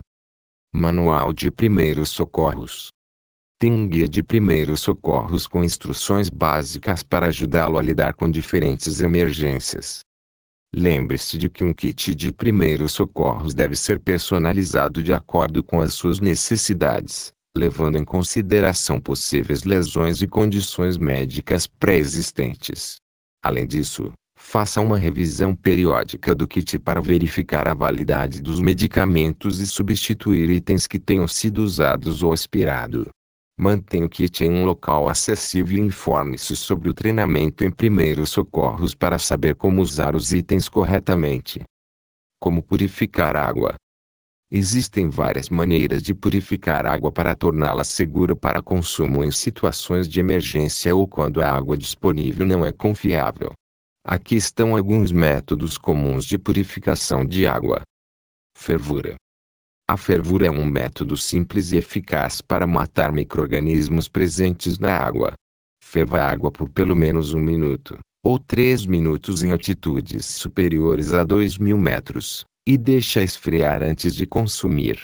Manual de Primeiros Socorros. Tem um guia de primeiros socorros com instruções básicas para ajudá-lo a lidar com diferentes emergências. Lembre-se de que um kit de primeiros socorros deve ser personalizado de acordo com as suas necessidades, levando em consideração possíveis lesões e condições médicas pré-existentes. Além disso, faça uma revisão periódica do kit para verificar a validade dos medicamentos e substituir itens que tenham sido usados ou expirado. Mantenha o kit em um local acessível e informe-se sobre o treinamento em primeiros socorros para saber como usar os itens corretamente. Como purificar água? Existem várias maneiras de purificar água para torná-la segura para consumo em situações de emergência ou quando a água disponível não é confiável. Aqui estão alguns métodos comuns de purificação de água. Fervura. A fervura é um método simples e eficaz para matar micro-organismos presentes na água. Ferva a água por pelo menos um minuto, ou três minutos em altitudes superiores a dois mil metros, e deixe esfriar antes de consumir.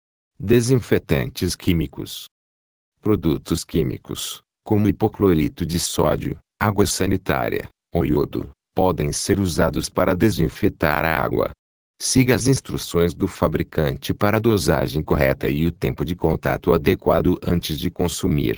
Desinfetantes químicos. Produtos químicos, como hipoclorito de sódio, água sanitária, ou iodo, podem ser usados para desinfetar a água. Siga as instruções do fabricante para a dosagem correta e o tempo de contato adequado antes de consumir.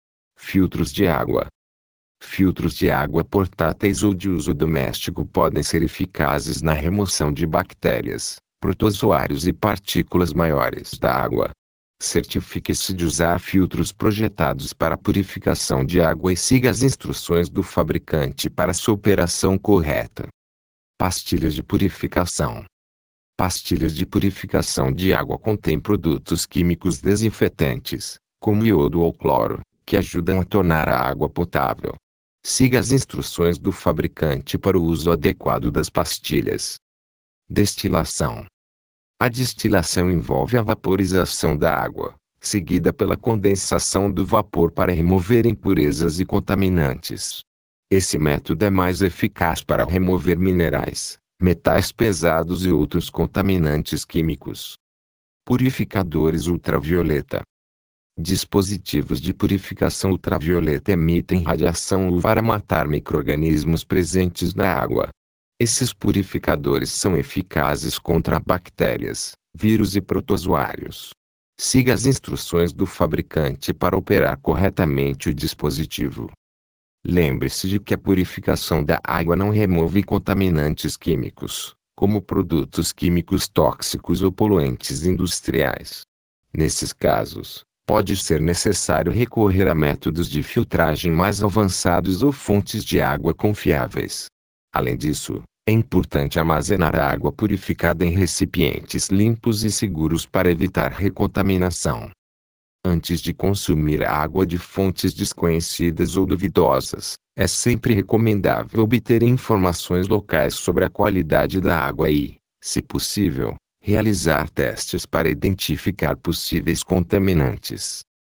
Filtros de água. Filtros de água portáteis ou de uso doméstico podem ser eficazes na remoção de bactérias, protozoários e partículas maiores da água. Certifique-se de usar filtros projetados para a purificação de água e siga as instruções do fabricante para sua operação correta. Pastilhas de purificação. Pastilhas de purificação de água contêm produtos químicos desinfetantes, como iodo ou cloro, que ajudam a tornar a água potável. Siga as instruções do fabricante para o uso adequado das pastilhas. Destilação. A destilação envolve a vaporização da água, seguida pela condensação do vapor para remover impurezas e contaminantes. Esse método é mais eficaz para remover minerais, metais pesados e outros contaminantes químicos. Purificadores ultravioleta. Dispositivos de purificação ultravioleta emitem radiação U V para matar micro-organismos presentes na água. Esses purificadores são eficazes contra bactérias, vírus e protozoários. Siga as instruções do fabricante para operar corretamente o dispositivo. Lembre-se de que a purificação da água não remove contaminantes químicos, como produtos químicos tóxicos ou poluentes industriais. Nesses casos, pode ser necessário recorrer a métodos de filtragem mais avançados ou fontes de água confiáveis. Além disso, é importante armazenar a água purificada em recipientes limpos e seguros para evitar recontaminação. Antes de consumir água de fontes desconhecidas ou duvidosas, é sempre recomendável obter informações locais sobre a qualidade da água e, se possível, realizar testes para identificar possíveis contaminantes.